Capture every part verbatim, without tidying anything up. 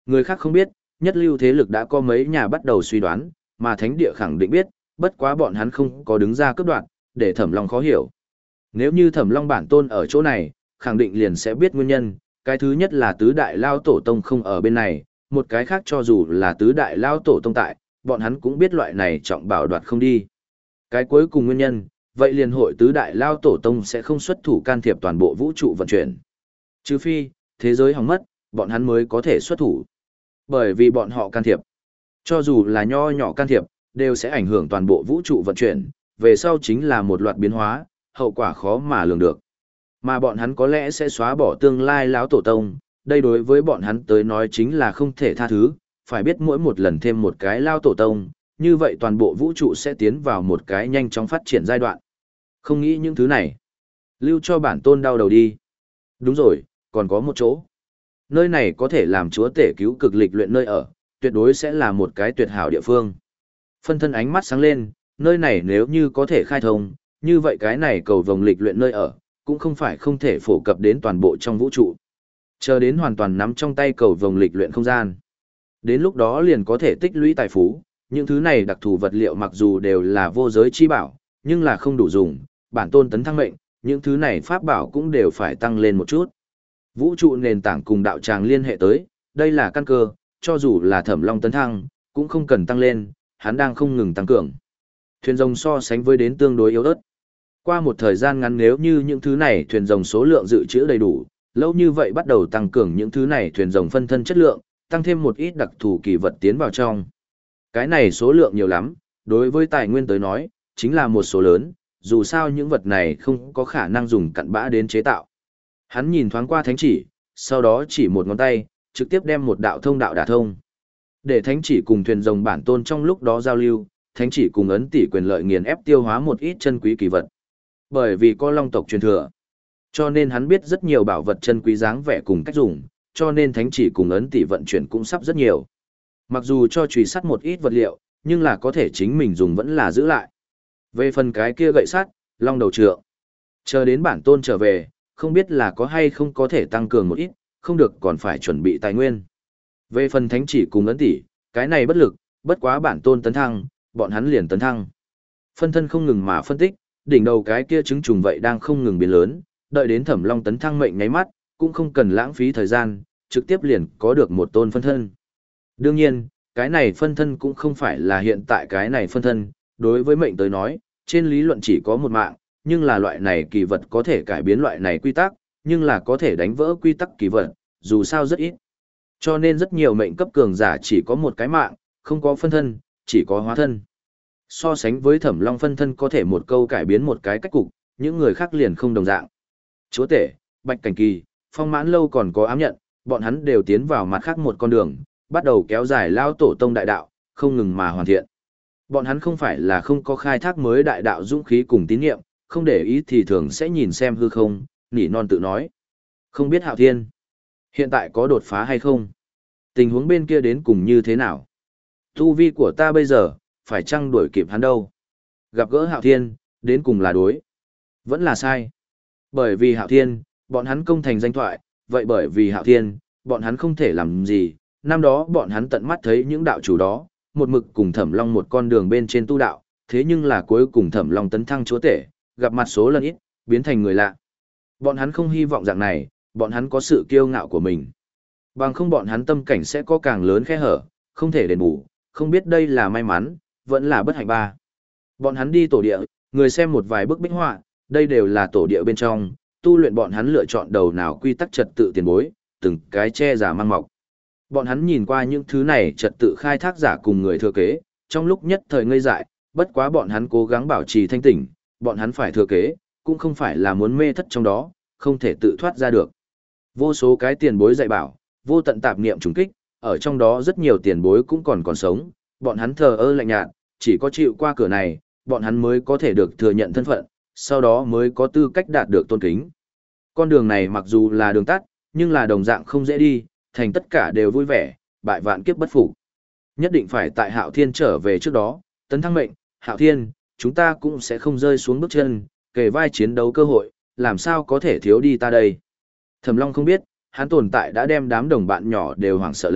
Người khác không biết, nhất lưu thế lực đã có mấy nhà bắt đầu suy đoán, mà thánh địa khẳng định biết, bất quá bọn hắn không có đứng ra cấp đoạn, để Thẩm Long khó hiểu. Nếu như Thẩm Long bản tôn ở chỗ này, khẳng định liền sẽ biết nguyên nhân, cái thứ nhất là tứ đại lao tổ tông không ở bên này, một cái khác cho dù là tứ đại lao tổ tông tại, bọn hắn cũng biết loại này trọng bảo đoạt không đi. Cái cuối cùng nguyên nhân, vậy liền hội tứ đại lao tổ tông sẽ không xuất thủ can thiệp toàn bộ vũ trụ vận chuyển. Trừ phi, thế giới hỏng mất, bọn hắn mới có thể xuất thủ. Bởi vì bọn họ can thiệp, cho dù là nho nhỏ can thiệp, đều sẽ ảnh hưởng toàn bộ vũ trụ vận chuyển, về sau chính là một loạt biến hóa, hậu quả khó mà lường được. Mà bọn hắn có lẽ sẽ xóa bỏ tương lai lão tổ tông, đây đối với bọn hắn tới nói chính là không thể tha thứ, phải biết mỗi một lần thêm một cái lao tổ tông, như vậy toàn bộ vũ trụ sẽ tiến vào một cái nhanh chóng phát triển giai đoạn. Không nghĩ những thứ này, lưu cho bản tôn đau đầu đi. Đúng rồi, còn có một chỗ. Nơi này có thể làm chúa tể cứu cực lịch luyện nơi ở, tuyệt đối sẽ là một cái tuyệt hảo địa phương. Phân thân ánh mắt sáng lên, nơi này nếu như có thể khai thông, như vậy cái này cầu vồng lịch luyện nơi ở, cũng không phải không thể phổ cập đến toàn bộ trong vũ trụ. Chờ đến hoàn toàn nắm trong tay cầu vồng lịch luyện không gian. Đến lúc đó liền có thể tích lũy tài phú, những thứ này đặc thù vật liệu mặc dù đều là vô giới chi bảo, nhưng là không đủ dùng, bản tôn tấn thăng mệnh, những thứ này pháp bảo cũng đều phải tăng lên một chút. Vũ trụ nền tảng cùng đạo tràng liên hệ tới, đây là căn cơ, cho dù là Thẩm Long tấn thăng, cũng không cần tăng lên, hắn đang không ngừng tăng cường. Thuyền rồng so sánh với đến tương đối yếu ớt. Qua một thời gian ngắn nếu như những thứ này thuyền rồng số lượng dự trữ đầy đủ, lâu như vậy bắt đầu tăng cường những thứ này thuyền rồng phân thân chất lượng, tăng thêm một ít đặc thù kỳ vật tiến vào trong. Cái này số lượng nhiều lắm, đối với tài nguyên tới nói, chính là một số lớn, dù sao những vật này không có khả năng dùng cặn bã đến chế tạo. Hắn nhìn thoáng qua thánh chỉ, sau đó chỉ một ngón tay, trực tiếp đem một đạo thông đạo đả thông. Để thánh chỉ cùng thuyền rồng bản tôn trong lúc đó giao lưu, thánh chỉ cùng ấn tỷ quyền lợi nghiền ép tiêu hóa một ít chân quý kỳ vật. Bởi vì có long tộc truyền thừa, cho nên hắn biết rất nhiều bảo vật chân quý dáng vẻ cùng cách dùng, cho nên thánh chỉ cùng ấn tỷ vận chuyển cũng sắp rất nhiều. Mặc dù cho chùy sắt một ít vật liệu, nhưng là có thể chính mình dùng vẫn là giữ lại. Về phần cái kia gậy sắt, long đầu trượng, chờ đến bản tôn trở về, không biết là có hay không có thể tăng cường một ít, không được còn phải chuẩn bị tài nguyên. Về phần thánh chỉ cùng ấn tỷ, cái này bất lực, bất quá bản tôn tấn thăng, bọn hắn liền tấn thăng. Phân thân không ngừng mà phân tích, đỉnh đầu cái kia trứng trùng vậy đang không ngừng biến lớn, đợi đến Thẩm Long tấn thăng mệnh nháy mắt, cũng không cần lãng phí thời gian, trực tiếp liền có được một tôn phân thân. Đương nhiên, cái này phân thân cũng không phải là hiện tại cái này phân thân, đối với mệnh tới nói, trên lý luận chỉ có một mạng, nhưng là loại này kỳ vật có thể cải biến loại này quy tắc, nhưng là có thể đánh vỡ quy tắc kỳ vật, dù sao rất ít. Cho nên rất nhiều mệnh cấp cường giả chỉ có một cái mạng, không có phân thân, chỉ có hóa thân. So sánh với Thẩm Long phân thân có thể một câu cải biến một cái cách cục, những người khác liền không đồng dạng. Chúa tể, Bạch Cảnh Kỳ, Phong Mãn Lâu còn có ám nhận, bọn hắn đều tiến vào mặt khác một con đường, bắt đầu kéo dài lao tổ tông đại đạo, không ngừng mà hoàn thiện. Bọn hắn không phải là không có khai thác mới đại đạo dũng khí cùng tín nhiệm, không để ý thì thường sẽ nhìn xem hư không, nỉ non tự nói. Không biết Hạo Thiên, hiện tại có đột phá hay không? Tình huống bên kia đến cùng như thế nào? Tu vi của ta bây giờ, phải chăng đuổi kịp hắn đâu? Gặp gỡ Hạo Thiên, đến cùng là đối. Vẫn là sai. Bởi vì Hạo Thiên, bọn hắn công thành danh thoại, vậy bởi vì Hạo Thiên, bọn hắn không thể làm gì. Năm đó bọn hắn tận mắt thấy những đạo chủ đó, một mực cùng Thẩm Long một con đường bên trên tu đạo, thế nhưng là cuối cùng Thẩm Long tấn thăng chúa tể, gặp mặt số lần ít, biến thành người lạ. Bọn hắn không hy vọng dạng này, bọn hắn có sự kiêu ngạo của mình. Bằng không bọn hắn tâm cảnh sẽ có càng lớn khe hở, không thể đền bù, không biết đây là may mắn, vẫn là bất hạnh ba. Bọn hắn đi tổ địa, người xem một vài bức bích họa, đây đều là tổ địa bên trong, tu luyện bọn hắn lựa chọn đầu nào quy tắc trật tự tiền bối, từng cái che giả mang mọc. Bọn hắn nhìn qua những thứ này trật tự khai thác giả cùng người thừa kế, trong lúc nhất thời ngây dại, bất quá bọn hắn cố gắng bảo trì thanh tỉnh, bọn hắn phải thừa kế, cũng không phải là muốn mê thất trong đó, không thể tự thoát ra được. Vô số cái tiền bối dạy bảo, vô tận tạp niệm trùng kích, ở trong đó rất nhiều tiền bối cũng còn còn sống, bọn hắn thờ ơ lạnh nhạt, chỉ có chịu qua cửa này, bọn hắn mới có thể được thừa nhận thân phận, sau đó mới có tư cách đạt được tôn kính. Con đường này mặc dù là đường tắt, nhưng là đồng dạng không dễ đi, thành tất cả đều vui vẻ, bại vạn kiếp bất phục. Nhất định phải tại Hạo Thiên trở về trước đó, tấn thăng mệnh, Hạo Thiên, chúng ta cũng sẽ không rơi xuống bước chân, kề vai chiến đấu cơ hội, làm sao có thể thiếu đi ta đây. Thẩm Long không biết, hắn tồn tại đã đem đám đồng bạn nhỏ đều hoảng sợ lấy,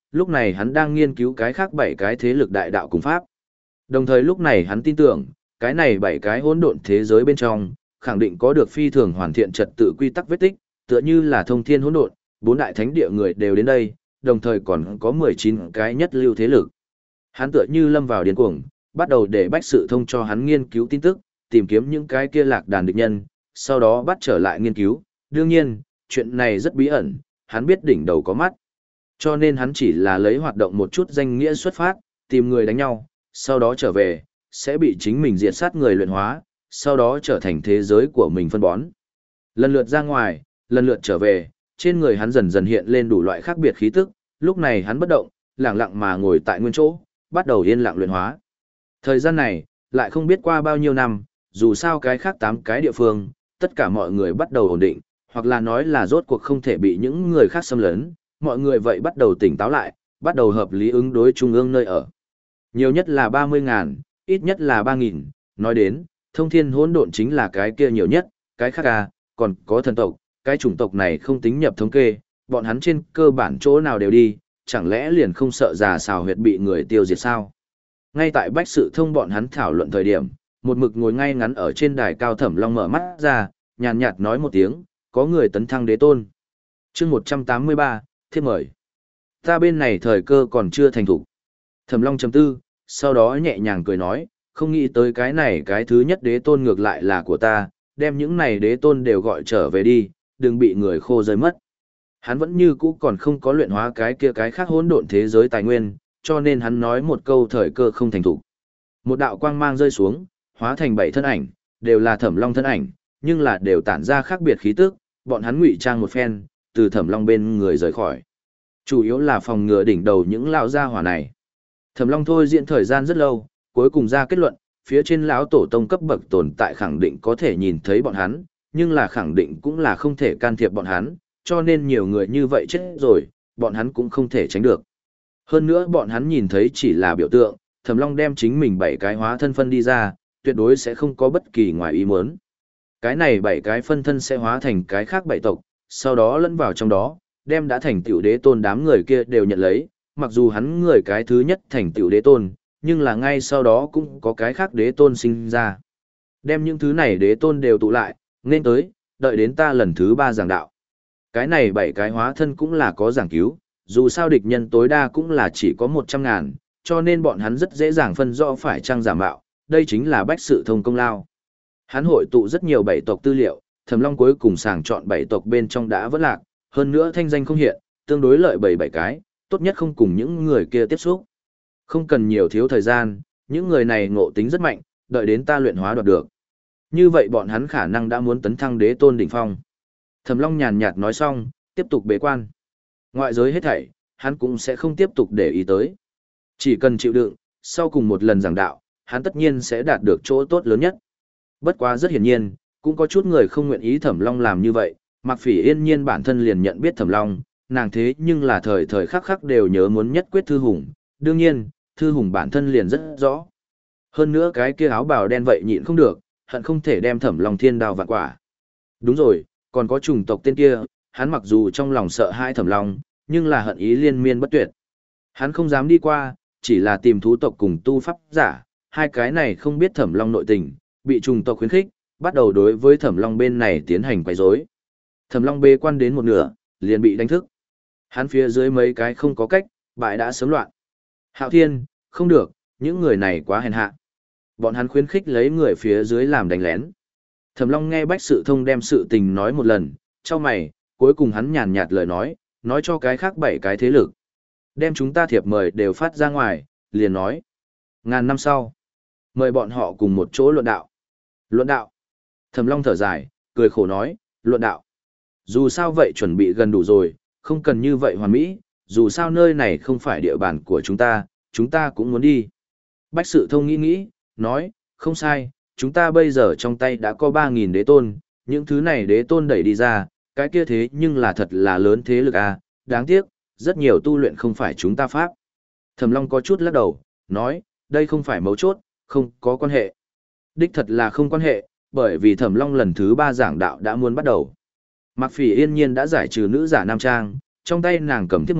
lúc này hắn đang nghiên cứu cái khác bảy cái thế lực đại đạo cùng pháp. Đồng thời lúc này hắn tin tưởng, cái này bảy cái hỗn độn thế giới bên trong, khẳng định có được phi thường hoàn thiện trật tự quy tắc vết tích, tựa như là thông thiên hỗn độn, bốn đại thánh địa người đều đến đây, đồng thời còn có mười chín cái nhất lưu thế lực. Hắn tựa như lâm vào điên cuồng, bắt đầu để Bách Sự Thông cho hắn nghiên cứu tin tức, tìm kiếm những cái kia lạc đàn địch nhân, sau đó bắt trở lại nghiên cứu. Đương nhiên, chuyện này rất bí ẩn, hắn biết đỉnh đầu có mắt. Cho nên hắn chỉ là lấy hoạt động một chút danh nghĩa xuất phát, tìm người đánh nhau, sau đó trở về, sẽ bị chính mình diệt sát người luyện hóa, sau đó trở thành thế giới của mình phân bón. Lần lượt ra ngoài, lần lượt trở về, trên người hắn dần dần hiện lên đủ loại khác biệt khí tức, lúc này hắn bất động, lặng lặng mà ngồi tại nguyên chỗ, bắt đầu yên lặng luyện hóa. Thời gian này, lại không biết qua bao nhiêu năm, dù sao cái khác tám cái địa phương, tất cả mọi người bắt đầu ổn định, hoặc là nói là rốt cuộc không thể bị những người khác xâm lấn, mọi người vậy bắt đầu tỉnh táo lại, bắt đầu hợp lý ứng đối trung ương nơi ở. Nhiều nhất là ba mươi ngàn, ít nhất là ba nghìn, nói đến, thông thiên hỗn độn chính là cái kia nhiều nhất, cái khác à, còn có thần tộc, cái chủng tộc này không tính nhập thống kê, bọn hắn trên cơ bản chỗ nào đều đi, chẳng lẽ liền không sợ già xào huyệt bị người tiêu diệt sao? Ngay tại Bách Sự Thông bọn hắn thảo luận thời điểm, một mực ngồi ngay ngắn ở trên đài cao Thẩm Long mở mắt ra, nhàn nhạt nói một tiếng, có người tấn thăng đế tôn. Chương một trăm tám mươi ba, thiếp mời. Ta bên này thời cơ còn chưa thành thủ. Thẩm Long trầm tư, sau đó nhẹ nhàng cười nói, không nghĩ tới cái này cái thứ nhất đế tôn ngược lại là của ta, đem những này đế tôn đều gọi trở về đi, đừng bị người khô rơi mất. Hắn vẫn như cũ còn không có luyện hóa cái kia cái khác hỗn độn thế giới tài nguyên, cho nên hắn nói một câu thời cơ không thành thủ. Một đạo quang mang rơi xuống, hóa thành bảy thân ảnh, đều là Thẩm Long thân ảnh, nhưng là đều tản ra khác biệt khí tức, bọn hắn ngụy trang một phen, từ Thẩm Long bên người rời khỏi. Chủ yếu là phòng ngừa đỉnh đầu những lão gia hỏa này. Thẩm Long thôi diễn thời gian rất lâu, cuối cùng ra kết luận, phía trên lão tổ tông cấp bậc tồn tại khẳng định có thể nhìn thấy bọn hắn, nhưng là khẳng định cũng là không thể can thiệp bọn hắn, cho nên nhiều người như vậy chết rồi, bọn hắn cũng không thể tránh được. Hơn nữa bọn hắn nhìn thấy chỉ là biểu tượng, Thẩm Long đem chính mình bảy cái hóa thân phân đi ra, tuyệt đối sẽ không có bất kỳ ngoài ý muốn. Cái này bảy cái phân thân sẽ hóa thành cái khác bảy tộc, sau đó lẫn vào trong đó, đem đã thành tựu đế tôn đám người kia đều nhận lấy, mặc dù hắn người cái thứ nhất thành tựu đế tôn, nhưng là ngay sau đó cũng có cái khác đế tôn sinh ra. Đem những thứ này đế tôn đều tụ lại, nên tới, đợi đến ta lần thứ ba giảng đạo. Cái này bảy cái hóa thân cũng là có giảng cứu, dù sao địch nhân tối đa cũng là chỉ có một trăm ngàn, cho nên bọn hắn rất dễ dàng phân rõ phải trang giả mạo, đây chính là Bách Sự Thông công lao. Hắn hội tụ rất nhiều bảy tộc tư liệu, Thẩm Long cuối cùng sàng chọn bảy tộc bên trong đã vỡ lạc, hơn nữa thanh danh không hiện, tương đối lợi bảy bảy cái, tốt nhất không cùng những người kia tiếp xúc. Không cần nhiều thiếu thời gian, những người này ngộ tính rất mạnh, đợi đến ta luyện hóa đoạt được. Như vậy bọn hắn khả năng đã muốn tấn thăng đế tôn đỉnh phong. Thẩm Long nhàn nhạt nói xong, tiếp tục bế quan. Ngoại giới hết thảy, hắn cũng sẽ không tiếp tục để ý tới. Chỉ cần chịu đựng, sau cùng một lần giảng đạo, hắn tất nhiên sẽ đạt được chỗ tốt lớn nhất. Bất quá rất hiển nhiên, cũng có chút người không nguyện ý Thẩm Long làm như vậy, Mạc Phỉ Yên nhiên bản thân liền nhận biết Thẩm Long, nàng thế nhưng là thời thời khắc khắc đều nhớ muốn nhất quyết Thư Hùng, đương nhiên, Thư Hùng bản thân liền rất rõ. Hơn nữa cái kia áo bào đen vậy nhịn không được, hận không thể đem Thẩm Long thiên đao vạn quả. Đúng rồi, còn có chủng tộc tên kia, hắn mặc dù trong lòng sợ hãi Thẩm Long, nhưng là hận ý liên miên bất tuyệt. Hắn không dám đi qua, chỉ là tìm thú tộc cùng tu pháp giả, hai cái này không biết Thẩm Long nội tình, bị chủng tộc khuyến khích, bắt đầu đối với Thẩm Long bên này tiến hành quấy rối. Thẩm Long bế quan đến một nửa, liền bị đánh thức. Hắn phía dưới mấy cái không có cách, bại đã sớm loạn. Hạo Thiên, không được, những người này quá hèn hạ. Bọn hắn khuyến khích lấy người phía dưới làm đánh lén. Thẩm Long nghe Bách Sự Thông đem sự tình nói một lần, cho mày, cuối cùng hắn nhàn nhạt lời nói, nói cho cái khác bảy cái thế lực. Đem chúng ta thiệp mời đều phát ra ngoài, liền nói. Ngàn năm sau, mời bọn họ cùng một chỗ luận đạo. Luận đạo. Thẩm Long thở dài, cười khổ nói, luận đạo. Dù sao vậy chuẩn bị gần đủ rồi, không cần như vậy hoàn mỹ, dù sao nơi này không phải địa bàn của chúng ta, chúng ta cũng muốn đi. Bách Sự Thông nghĩ nghĩ, nói, không sai, chúng ta bây giờ trong tay đã có ba nghìn đế tôn, những thứ này đế tôn đẩy đi ra, cái kia thế nhưng là thật là lớn thế lực à, đáng tiếc, rất nhiều tu luyện không phải chúng ta pháp. Thẩm Long có chút lắc đầu, nói, đây không phải mấu chốt, không có quan hệ. Đích thật là không quan hệ, bởi vì Thẩm Long lần thứ ba giảng đạo đã muốn bắt đầu. Mạc Phỉ Yên nhiên đã giải trừ nữ giả nam trang, trong tay nàng cầm thiếp mời,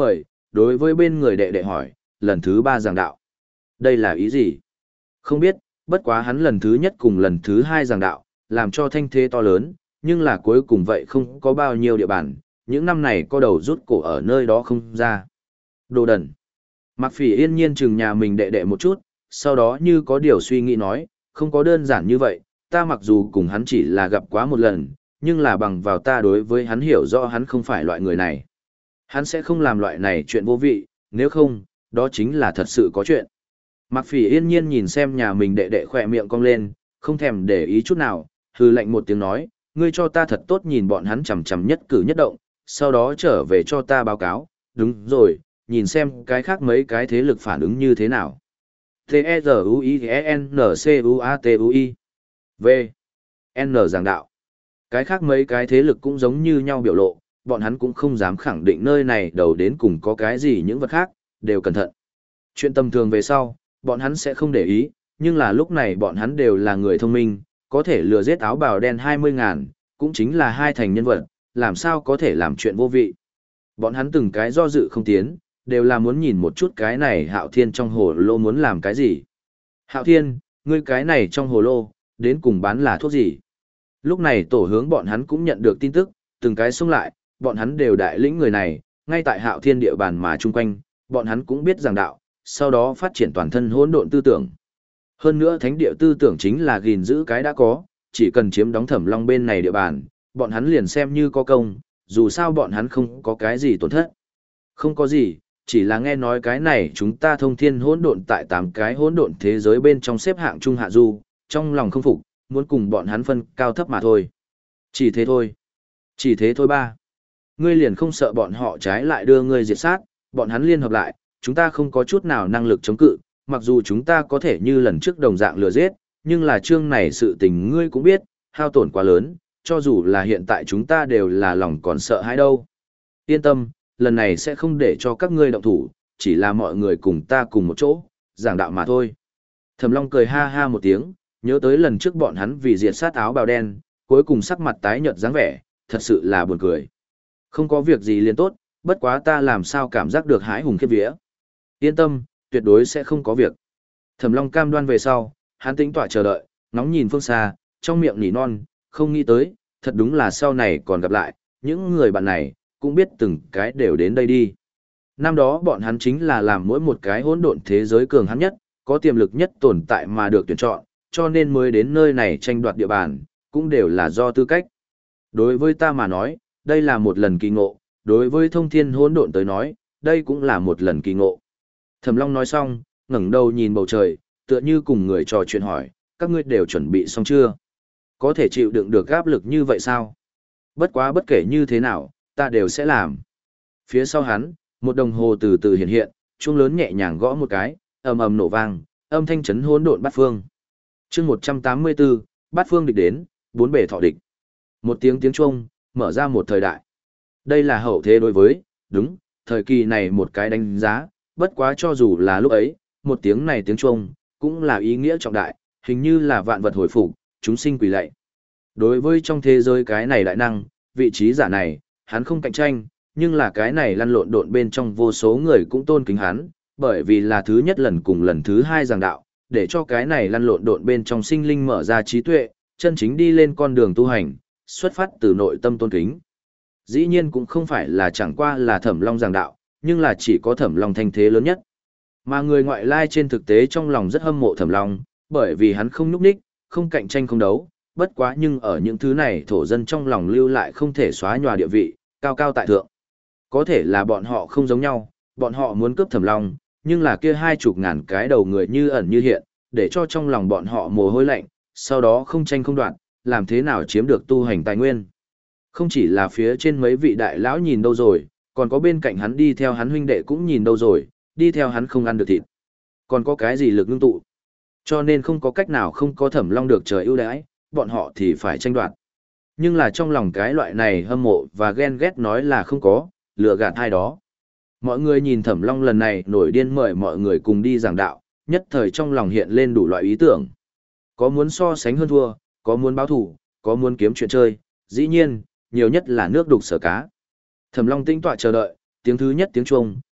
đối với bên người đệ đệ hỏi, lần thứ ba giảng đạo. Đây là ý gì? Không biết, bất quá hắn lần thứ nhất cùng lần thứ hai giảng đạo, làm cho thanh thế to lớn, nhưng là cuối cùng vậy không có bao nhiêu địa bàn, những năm này có đầu rút cổ ở nơi đó không ra. Đồ đần. Mạc Phỉ yên nhiên chừng nhà mình đệ đệ một chút, sau đó như có điều suy nghĩ nói, không có đơn giản như vậy, ta mặc dù cùng hắn chỉ là gặp quá một lần, nhưng là bằng vào ta đối với hắn hiểu rõ hắn không phải loại người này. Hắn sẽ không làm loại này chuyện vô vị, nếu không, đó chính là thật sự có chuyện. Mạc Phỉ yên nhiên nhìn xem nhà mình đệ đệ khỏe miệng cong lên, không thèm để ý chút nào, hừ lạnh một tiếng nói, ngươi cho ta thật tốt nhìn bọn hắn chằm chằm nhất cử nhất động, sau đó trở về cho ta báo cáo, đúng rồi, nhìn xem cái khác mấy cái thế lực phản ứng như thế nào. T-E-Z-U-I-N-C-U-A-T-U-I V. N giảng đạo. Cái khác mấy cái thế lực cũng giống như nhau biểu lộ, bọn hắn cũng không dám khẳng định nơi này đầu đến cùng có cái gì những vật khác, đều cẩn thận. Chuyện tầm thường về sau, bọn hắn sẽ không để ý, nhưng là lúc này bọn hắn đều là người thông minh, có thể lừa giết áo bào đen hai mươi ngàn, cũng chính là hai thành nhân vật, làm sao có thể làm chuyện vô vị. Bọn hắn từng cái do dự không tiến, đều là muốn nhìn một chút cái này Hạo Thiên trong hồ lô muốn làm cái gì. Hạo Thiên, ngươi cái này trong hồ lô, đến cùng bán là thuốc gì? Lúc này tổ hướng bọn hắn cũng nhận được tin tức, từng cái xông lại, bọn hắn đều đại lĩnh người này, ngay tại Hạo Thiên địa bàn mà chung quanh, bọn hắn cũng biết giảng đạo, sau đó phát triển toàn thân hỗn độn tư tưởng. Hơn nữa thánh địa tư tưởng chính là gìn giữ cái đã có, chỉ cần chiếm đóng Thẩm Long bên này địa bàn, bọn hắn liền xem như có công, dù sao bọn hắn không có cái gì tổn thất. Không có gì, chỉ là nghe nói cái này chúng ta thông thiên hỗn độn tại tám cái hỗn độn thế giới bên trong xếp hạng trung hạ du, trong lòng không phục, muốn cùng bọn hắn phân cao thấp mà thôi. Chỉ thế thôi. Chỉ thế thôi ba. Ngươi liền không sợ bọn họ trái lại đưa ngươi diệt sát, bọn hắn liên hợp lại, chúng ta không có chút nào năng lực chống cự, mặc dù chúng ta có thể như lần trước đồng dạng lừa giết, nhưng là chương này sự tình ngươi cũng biết, hao tổn quá lớn, cho dù là hiện tại chúng ta đều là lòng còn sợ hãi đâu. Yên tâm, lần này sẽ không để cho các ngươi động thủ, chỉ là mọi người cùng ta cùng một chỗ, giảng đạo mà thôi. Thẩm Long cười ha ha một tiếng, nhớ tới lần trước bọn hắn vì diệt sát áo bào đen, cuối cùng sắc mặt tái nhợt dáng vẻ, thật sự là buồn cười. Không có việc gì liền tốt, bất quá ta làm sao cảm giác được hãi hùng khiếp vía. Yên tâm, tuyệt đối sẽ không có việc. Thẩm Long cam đoan về sau, hắn tĩnh tọa chờ đợi, ngóng nhìn phương xa, trong miệng nỉ non, không nghĩ tới, thật đúng là sau này còn gặp lại, những người bạn này, cũng biết từng cái đều đến đây đi. Năm đó bọn hắn chính là làm mỗi một cái hỗn độn thế giới cường hắn nhất, có tiềm lực nhất tồn tại mà được tuyển chọn, cho nên mới đến nơi này tranh đoạt địa bàn, cũng đều là do tư cách. Đối với ta mà nói, đây là một lần kỳ ngộ, đối với thông thiên hỗn độn tới nói, đây cũng là một lần kỳ ngộ. Thẩm Long nói xong, ngẩng đầu nhìn bầu trời, tựa như cùng người trò chuyện hỏi, các ngươi đều chuẩn bị xong chưa? Có thể chịu đựng được áp lực như vậy sao? Bất quá bất kể như thế nào, ta đều sẽ làm. Phía sau hắn, một đồng hồ từ từ hiện hiện, chuông lớn nhẹ nhàng gõ một cái, ầm ầm nổ vang, âm thanh chấn hỗn độn bát phương. Chương một trăm tám mươi tư, bát phương địch đến, bốn bề thọ địch. Một tiếng tiếng chuông, mở ra một thời đại. Đây là hậu thế đối với, đúng, thời kỳ này một cái đánh giá, bất quá cho dù là lúc ấy, một tiếng này tiếng chuông, cũng là ý nghĩa trọng đại, hình như là vạn vật hồi phục, chúng sinh quỳ lạy. Đối với trong thế giới cái này đại năng, vị trí giả này, hắn không cạnh tranh, nhưng là cái này lăn lộn độn bên trong vô số người cũng tôn kính hắn, bởi vì là thứ nhất lần cùng lần thứ hai giảng đạo, để cho cái này lăn lộn độn bên trong sinh linh mở ra trí tuệ, chân chính đi lên con đường tu hành, xuất phát từ nội tâm tôn kính. Dĩ nhiên cũng không phải là chẳng qua là Thẩm Long giảng đạo, nhưng là chỉ có Thẩm Long thanh thế lớn nhất. Mà người ngoại lai trên thực tế trong lòng rất hâm mộ Thẩm Long, bởi vì hắn không nhúc nhích, không cạnh tranh không đấu, bất quá nhưng ở những thứ này thổ dân trong lòng lưu lại không thể xóa nhòa địa vị, cao cao tại thượng. Có thể là bọn họ không giống nhau, bọn họ muốn cướp Thẩm Long, nhưng là kia hai chục ngàn cái đầu người như ẩn như hiện, để cho trong lòng bọn họ mồ hôi lạnh, sau đó không tranh không đoạt, làm thế nào chiếm được tu hành tài nguyên. Không chỉ là phía trên mấy vị đại lão nhìn đâu rồi, còn có bên cạnh hắn đi theo hắn huynh đệ cũng nhìn đâu rồi, đi theo hắn không ăn được thịt. Còn có cái gì lực ngưng tụ. Cho nên không có cách nào không có Thẩm Long được trời ưu đãi, bọn họ thì phải tranh đoạt. Nhưng là trong lòng cái loại này hâm mộ và ghen ghét nói là không có, lừa gạt ai đó. Mọi người nhìn Thẩm Long lần này nổi điên mời mọi người cùng đi giảng đạo, nhất thời trong lòng hiện lên đủ loại ý tưởng. Có muốn so sánh hơn thua, có muốn báo thủ, có muốn kiếm chuyện chơi, dĩ nhiên, nhiều nhất là nước đục sở cá. Thẩm Long tinh tọa chờ đợi, tiếng thứ nhất tiếng chuông,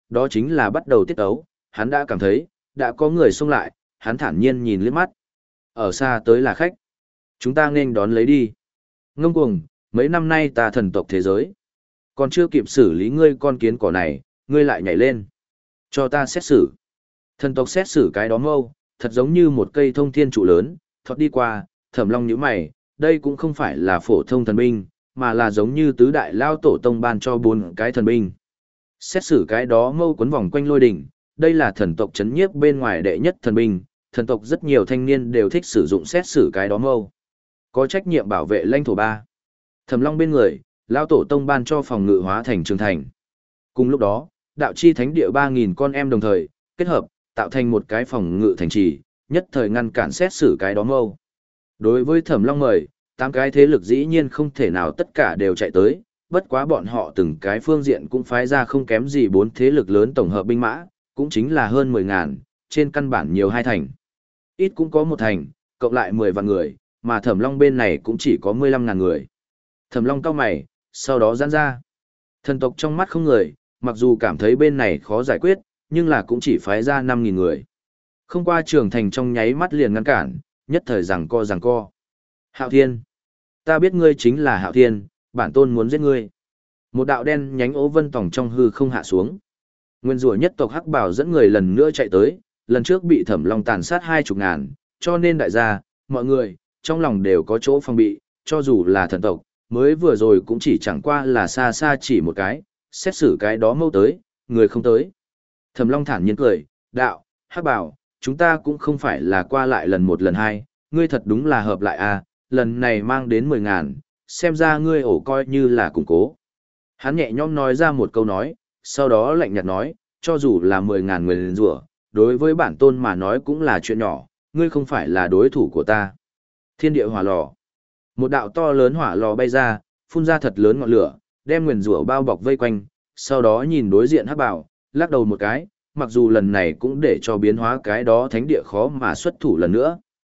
đó chính là bắt đầu tiết ấu, hắn đã cảm thấy, đã có người xông lại, hắn thản nhiên nhìn liếc mắt. Ở xa tới là khách. Chúng ta nên đón lấy đi. Ngông cuồng, mấy năm nay ta thần tộc thế giới. Còn chưa kịp xử lý ngươi con kiến cỏ này, ngươi lại nhảy lên. Cho ta xét xử. Thần tộc xét xử cái đó mâu, thật giống như một cây thông thiên trụ lớn, thoát đi qua, Thẩm Long nhíu mày, đây cũng không phải là phổ thông thần binh, mà là giống như tứ đại lao tổ tông ban cho bốn cái thần binh. Xét xử cái đó mâu quấn vòng quanh lôi đỉnh, đây là thần tộc chấn nhiếp bên ngoài đệ nhất thần binh, thần tộc rất nhiều thanh niên đều thích sử dụng xét xử cái đó mâu. Có trách nhiệm bảo vệ lãnh thổ ba. Thẩm Long bên người, lao tổ tông ban cho phòng ngự hóa thành trường thành. Cùng lúc đó, đạo chi thánh địa ba nghìn con em đồng thời, kết hợp, tạo thành một cái phòng ngự thành trì, nhất thời ngăn cản xét xử cái đó mâu. Đối với Thẩm Long mời, tám cái thế lực dĩ nhiên không thể nào tất cả đều chạy tới, bất quá bọn họ từng cái phương diện cũng phái ra không kém gì bốn thế lực lớn tổng hợp binh mã, cũng chính là hơn mười ngàn, trên căn bản nhiều hai thành. Ít cũng có một thành, cộng lại mười vạn người, mà Thẩm Long bên này cũng chỉ có mười lăm ngàn người. Thẩm Long cau mày, sau đó giãn ra. Thần tộc trong mắt không người, mặc dù cảm thấy bên này khó giải quyết, nhưng là cũng chỉ phái ra năm nghìn người. Không qua trường thành trong nháy mắt liền ngăn cản, nhất thời giằng co giằng co. Hạo Thiên, ta biết ngươi chính là Hạo Thiên, bản tôn muốn giết ngươi. Một đạo đen nhánh ố vân tòng trong hư không hạ xuống. Nguyên rủa nhất tộc Hắc Bảo dẫn người lần nữa chạy tới, lần trước bị Thẩm Long tàn sát hai chục ngàn, cho nên đại gia, mọi người, trong lòng đều có chỗ phòng bị, cho dù là thần tộc, mới vừa rồi cũng chỉ chẳng qua là xa xa chỉ một cái, xét xử cái đó mâu tới, người không tới. Thẩm Long thản nhiên cười, đạo, Hắc Bảo, chúng ta cũng không phải là qua lại lần một lần hai, ngươi thật đúng là hợp lại à, lần này mang đến mười ngàn, xem ra ngươi ổ coi như là củng cố. Hắn nhẹ nhõm nói ra một câu nói, sau đó lạnh nhạt nói, cho dù là mười ngàn người lên rủa, đối với bản tôn mà nói cũng là chuyện nhỏ, ngươi không phải là đối thủ của ta. Thiên địa hỏa lò. Một đạo to lớn hỏa lò bay ra, phun ra thật lớn ngọn lửa, đem nguyền rủa bao bọc vây quanh, sau đó nhìn đối diện Hắc Bảo, lắc đầu một cái, mặc dù lần này cũng để cho biến hóa cái đó thánh địa khó mà xuất thủ lần nữa.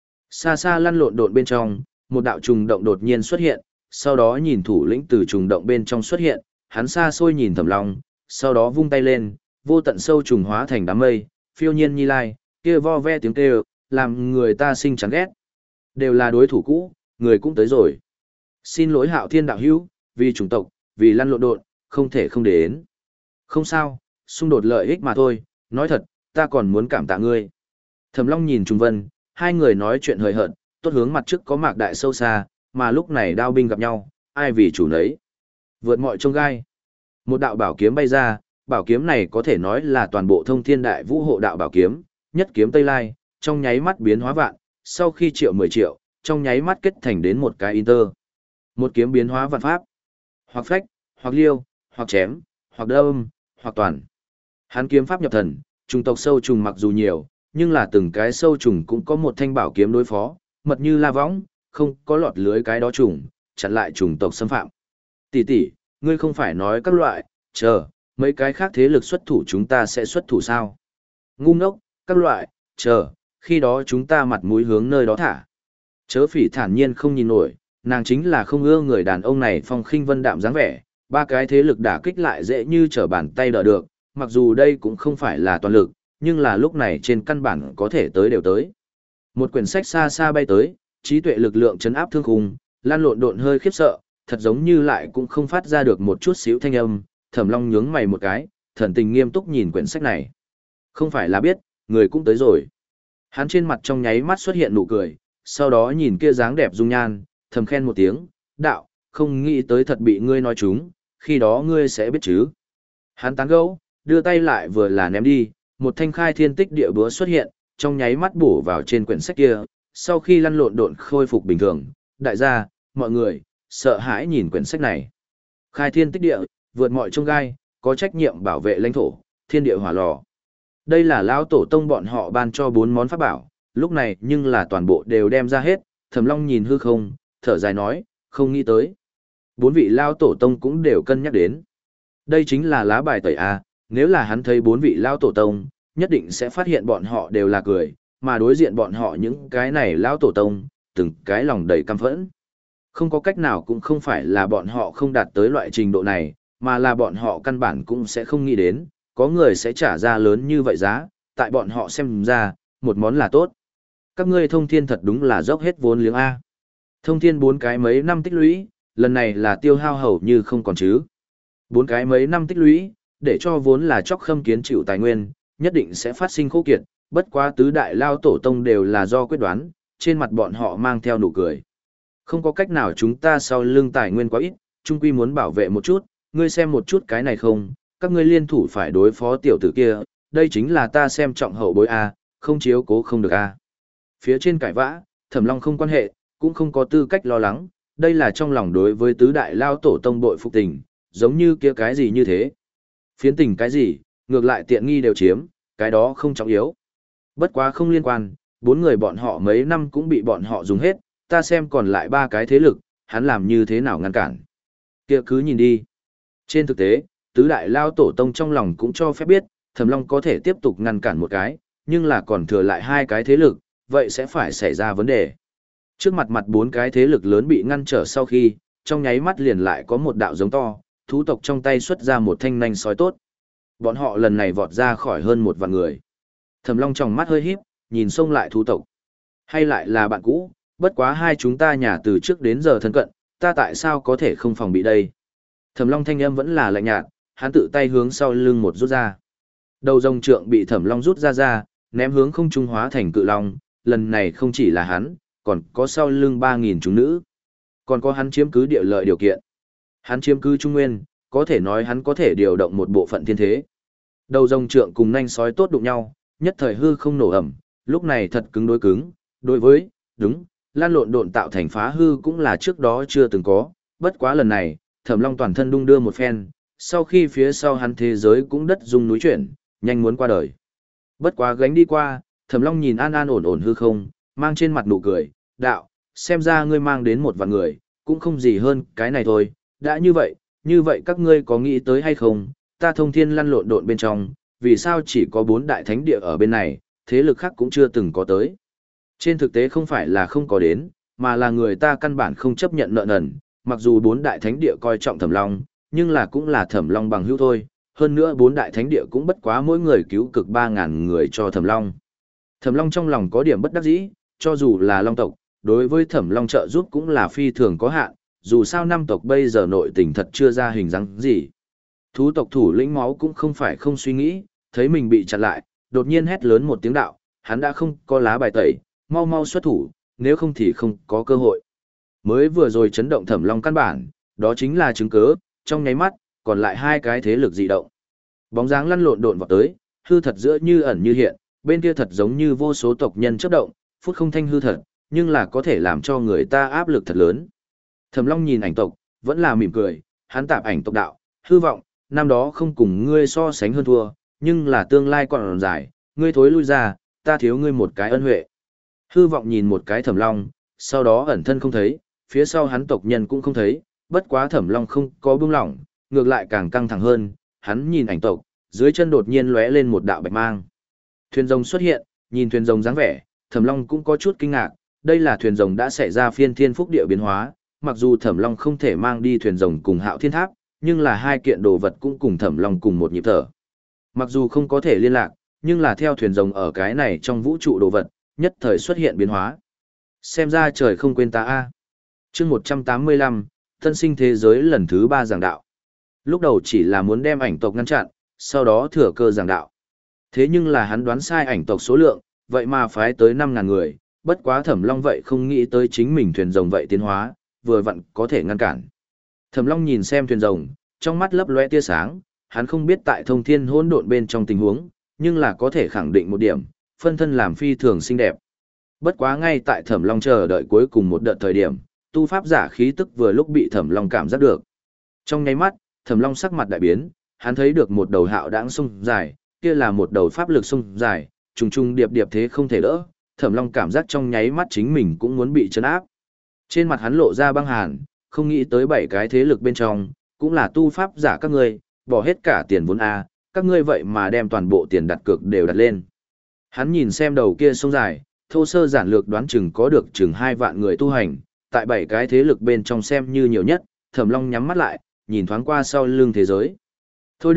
Xa xa lăn lộn độn bên trong, một đạo trùng động đột nhiên xuất hiện, sau đó nhìn thủ lĩnh từ trùng động bên trong xuất hiện, hắn xa xôi nhìn Thẩm Long, sau đó vung tay lên, vô tận sâu trùng hóa thành đám mây, phiêu nhiên như lai, kia vo ve tiếng kêu, làm người ta sinh chán ghét. Đều là đối thủ cũ, người cũng tới rồi. Xin lỗi Hạo Thiên đạo hữu, vì chủng tộc, vì lăn lộn độn, không thể không đến. Không sao, xung đột lợi ích mà thôi, nói thật, ta còn muốn cảm tạ ngươi. Thẩm Long nhìn Trung Vân, hai người nói chuyện hời hợt, tốt hướng mặt trước có mạc đại sâu xa, mà lúc này đao binh gặp nhau, ai vì chủ nấy. Vượt mọi trông gai. Một đạo bảo kiếm bay ra, bảo kiếm này có thể nói là toàn bộ thông thiên đại vũ hộ đạo bảo kiếm, nhất kiếm Tây Lai, trong nháy mắt biến hóa vạn, sau khi triệu mười triệu, trong nháy mắt kết thành đến một cái inter. Một kiếm biến hóa vạn pháp, hoặc phách, hoặc liêu, hoặc chém, hoặc đâm, hoặc toàn. Hắn kiếm pháp nhập thần, trùng tộc sâu trùng mặc dù nhiều, nhưng là từng cái sâu trùng cũng có một thanh bảo kiếm đối phó, mật như la võng, không có lọt lưới cái đó trùng, chặn lại trùng tộc xâm phạm. Tỷ tỷ, ngươi không phải nói các loại, chờ, mấy cái khác thế lực xuất thủ chúng ta sẽ xuất thủ sao? Ngu ngốc, các loại, chờ, khi đó chúng ta mặt mũi hướng nơi đó thả. Chớ Phỉ thản nhiên không nhìn nổi, nàng chính là không ưa người đàn ông này phong khinh vân đạm dáng vẻ, ba cái thế lực đả kích lại dễ như trở bàn tay đỡ được, mặc dù đây cũng không phải là toàn lực, nhưng là lúc này trên căn bản có thể tới đều tới. Một quyển sách xa xa bay tới, trí tuệ lực lượng chấn áp thương khung, lan lộn độn hơi khiếp sợ, thật giống như lại cũng không phát ra được một chút xíu thanh âm, Thẩm Long nhướng mày một cái, thần tình nghiêm túc nhìn quyển sách này. Không phải là biết, người cũng tới rồi. Hắn trên mặt trong nháy mắt xuất hiện nụ cười, sau đó nhìn kia dáng đẹp dung nhan, thầm khen một tiếng, đạo, không nghĩ tới thật bị ngươi nói trúng, khi đó ngươi sẽ biết chứ. Hắn tán gẫu, đưa tay lại vừa là ném đi, một thanh khai thiên tích địa búa xuất hiện, trong nháy mắt bổ vào trên quyển sách kia, sau khi lăn lộn độn khôi phục bình thường, đại gia, mọi người, sợ hãi nhìn quyển sách này. Khai thiên tích địa, vượt mọi chông gai, có trách nhiệm bảo vệ lãnh thổ, thiên địa hỏa lò. Đây là lão tổ tông bọn họ ban cho bốn món pháp bảo, lúc này nhưng là toàn bộ đều đem ra hết, Thẩm Long nhìn hư không, thở dài nói, không nghĩ tới. Bốn vị lão tổ tông cũng đều cân nhắc đến. Đây chính là lá bài tẩy A, nếu là hắn thấy bốn vị lão tổ tông, nhất định sẽ phát hiện bọn họ đều là cười, mà đối diện bọn họ những cái này lão tổ tông, từng cái lòng đầy căm phẫn. Không có cách nào cũng không phải là bọn họ không đạt tới loại trình độ này, mà là bọn họ căn bản cũng sẽ không nghĩ đến, có người sẽ trả ra lớn như vậy giá, tại bọn họ xem ra, một món là tốt. Các ngươi thông thiên thật đúng là dốc hết vốn liếng A. Thông thiên bốn cái mấy năm tích lũy, lần này là tiêu hao hầu như không còn chứ. Bốn cái mấy năm tích lũy, để cho vốn là chóc khâm kiến chịu tài nguyên, nhất định sẽ phát sinh khô kiệt, bất quá tứ đại lao tổ tông đều là do quyết đoán, trên mặt bọn họ mang theo nụ cười. Không có cách nào chúng ta sau lưng tài nguyên quá ít, chung quy muốn bảo vệ một chút, ngươi xem một chút cái này không, các ngươi liên thủ phải đối phó tiểu tử kia, đây chính là ta xem trọng hậu bối A, không chiếu cố không được A. Phía trên cãi vã, Thẩm Long không quan hệ, cũng không có tư cách lo lắng, đây là trong lòng đối với tứ đại lao tổ tông bội phục tình, giống như kia cái gì như thế. Phiến tình cái gì, ngược lại tiện nghi đều chiếm, cái đó không trọng yếu. Bất quá không liên quan, bốn người bọn họ mấy năm cũng bị bọn họ dùng hết, ta xem còn lại ba cái thế lực, hắn làm như thế nào ngăn cản. Kia cứ nhìn đi. Trên thực tế, tứ đại lao tổ tông trong lòng cũng cho phép biết, Thẩm Long có thể tiếp tục ngăn cản một cái, nhưng là còn thừa lại hai cái thế lực, vậy sẽ phải xảy ra vấn đề. Trước mặt mặt bốn cái thế lực lớn bị ngăn trở sau khi, trong nháy mắt liền lại có một đạo giống to, thú tộc trong tay xuất ra một thanh nanh sói tốt. Bọn họ lần này vọt ra khỏi hơn một vạn người. Thẩm Long trong mắt hơi híp, nhìn xông lại thú tộc. Hay lại là bạn cũ, bất quá hai chúng ta nhà từ trước đến giờ thân cận, ta tại sao có thể không phòng bị đây? Thẩm Long thanh âm vẫn là lạnh nhạt, hắn tự tay hướng sau lưng một rút ra. Đầu rồng trượng bị Thẩm Long rút ra ra, ném hướng không trung hóa thành cự long, lần này không chỉ là hắn, còn có sau lưng ba nghìn chúng nữ. Còn có hắn chiếm cứ địa lợi điều kiện. Hắn chiếm cứ Trung Nguyên, có thể nói hắn có thể điều động một bộ phận thiên thế. Đầu rồng trượng cùng nanh sói tốt đụng nhau, nhất thời hư không nổ ẩm, lúc này thật cứng đối cứng, đối với, đúng, lan lộn độn tạo thành phá hư cũng là trước đó chưa từng có, bất quá lần này, Thẩm Long toàn thân đung đưa một phen, sau khi phía sau hắn thế giới cũng đất rung núi chuyển, nhanh muốn qua đời. Bất quá gánh đi qua, Thẩm Long nhìn an an ổn ổn hư không, mang trên mặt nụ cười, đạo, xem ra ngươi mang đến một vạn người, cũng không gì hơn cái này thôi, đã như vậy, như vậy các ngươi có nghĩ tới hay không, ta thông thiên lăn lộn độn bên trong, vì sao chỉ có bốn đại thánh địa ở bên này, thế lực khác cũng chưa từng có tới. Trên thực tế không phải là không có đến, mà là người ta căn bản không chấp nhận nợ nần, mặc dù bốn đại thánh địa coi trọng Thẩm Long, nhưng là cũng là Thẩm Long bằng hữu thôi, hơn nữa bốn đại thánh địa cũng bất quá mỗi người cứu cực ba ngàn người cho Thẩm Long. Thẩm Long trong lòng có điểm bất đắc dĩ, cho dù là Long tộc, đối với Thẩm Long trợ giúp cũng là phi thường có hạn, dù sao năm tộc bây giờ nội tình thật chưa ra hình dáng gì. Thú tộc thủ lĩnh máu cũng không phải không suy nghĩ, thấy mình bị chặn lại, đột nhiên hét lớn một tiếng đạo, hắn đã không có lá bài tẩy, mau mau xuất thủ, nếu không thì không có cơ hội. Mới vừa rồi chấn động Thẩm Long căn bản, đó chính là chứng cớ, trong nháy mắt, còn lại hai cái thế lực dị động. Bóng dáng lăn lộn độn vào tới, hư thật giữa như ẩn như hiện, bên kia thật giống như vô số tộc nhân chớp động, phút không thanh hư thật, nhưng là có thể làm cho người ta áp lực thật lớn. Thẩm Long nhìn ảnh tộc, vẫn là mỉm cười, hắn tạp ảnh tộc đạo, hư vọng, năm đó không cùng ngươi so sánh hơn thua, nhưng là tương lai còn dài, ngươi thối lui ra, ta thiếu ngươi một cái ân huệ. Hư vọng nhìn một cái Thẩm Long, sau đó ẩn thân không thấy, phía sau hắn tộc nhân cũng không thấy, bất quá Thẩm Long không có buông lỏng, ngược lại càng căng thẳng hơn, hắn nhìn ảnh tộc, dưới chân đột nhiên lóe lên một đạo bạch mang. Thuyền rồng xuất hiện, nhìn thuyền rồng dáng vẻ, Thẩm Long cũng có chút kinh ngạc, đây là thuyền rồng đã xảy ra phiên thiên phúc địa biến hóa, mặc dù Thẩm Long không thể mang đi thuyền rồng cùng Hạo Thiên Tháp, nhưng là hai kiện đồ vật cũng cùng Thẩm Long cùng một nhịp thở. Mặc dù không có thể liên lạc, nhưng là theo thuyền rồng ở cái này trong vũ trụ đồ vật, nhất thời xuất hiện biến hóa. Xem ra trời không quên ta a. Chương một trăm tám mươi lăm, Tân sinh thế giới lần thứ ba giảng đạo. Lúc đầu chỉ là muốn đem ảnh tộc ngăn chặn, sau đó thừa cơ giảng đạo. Thế nhưng là hắn đoán sai ảnh tộc số lượng, vậy mà phái tới năm ngàn người, bất quá Thẩm Long vậy không nghĩ tới chính mình thuyền rồng vậy tiến hóa, vừa vặn có thể ngăn cản. Thẩm Long nhìn xem thuyền rồng, trong mắt lấp lóe tia sáng, hắn không biết tại thông thiên hỗn độn bên trong tình huống, nhưng là có thể khẳng định một điểm, phân thân làm phi thường xinh đẹp. Bất quá ngay tại Thẩm Long chờ đợi cuối cùng một đợt thời điểm, tu pháp giả khí tức vừa lúc bị Thẩm Long cảm giác được. Trong nháy mắt, Thẩm Long sắc mặt đại biến, hắn thấy được một đầu hạo đãng sông dài, kia là một đầu pháp lực sông dài, trùng trùng điệp điệp thế không thể đỡ, Thẩm Long cảm giác trong nháy mắt chính mình cũng muốn bị trấn áp. Trên mặt hắn lộ ra băng hàn, không nghĩ tới bảy cái thế lực bên trong, cũng là tu pháp giả các ngươi, bỏ hết cả tiền vốn a, các ngươi vậy mà đem toàn bộ tiền đặt cược đều đặt lên. Hắn nhìn xem đầu kia sông dài, thô sơ giản lược đoán chừng có được chừng hai vạn người tu hành, tại bảy cái thế lực bên trong xem như nhiều nhất, Thẩm Long nhắm mắt lại, nhìn thoáng qua sau lưng thế giới. Thôi được,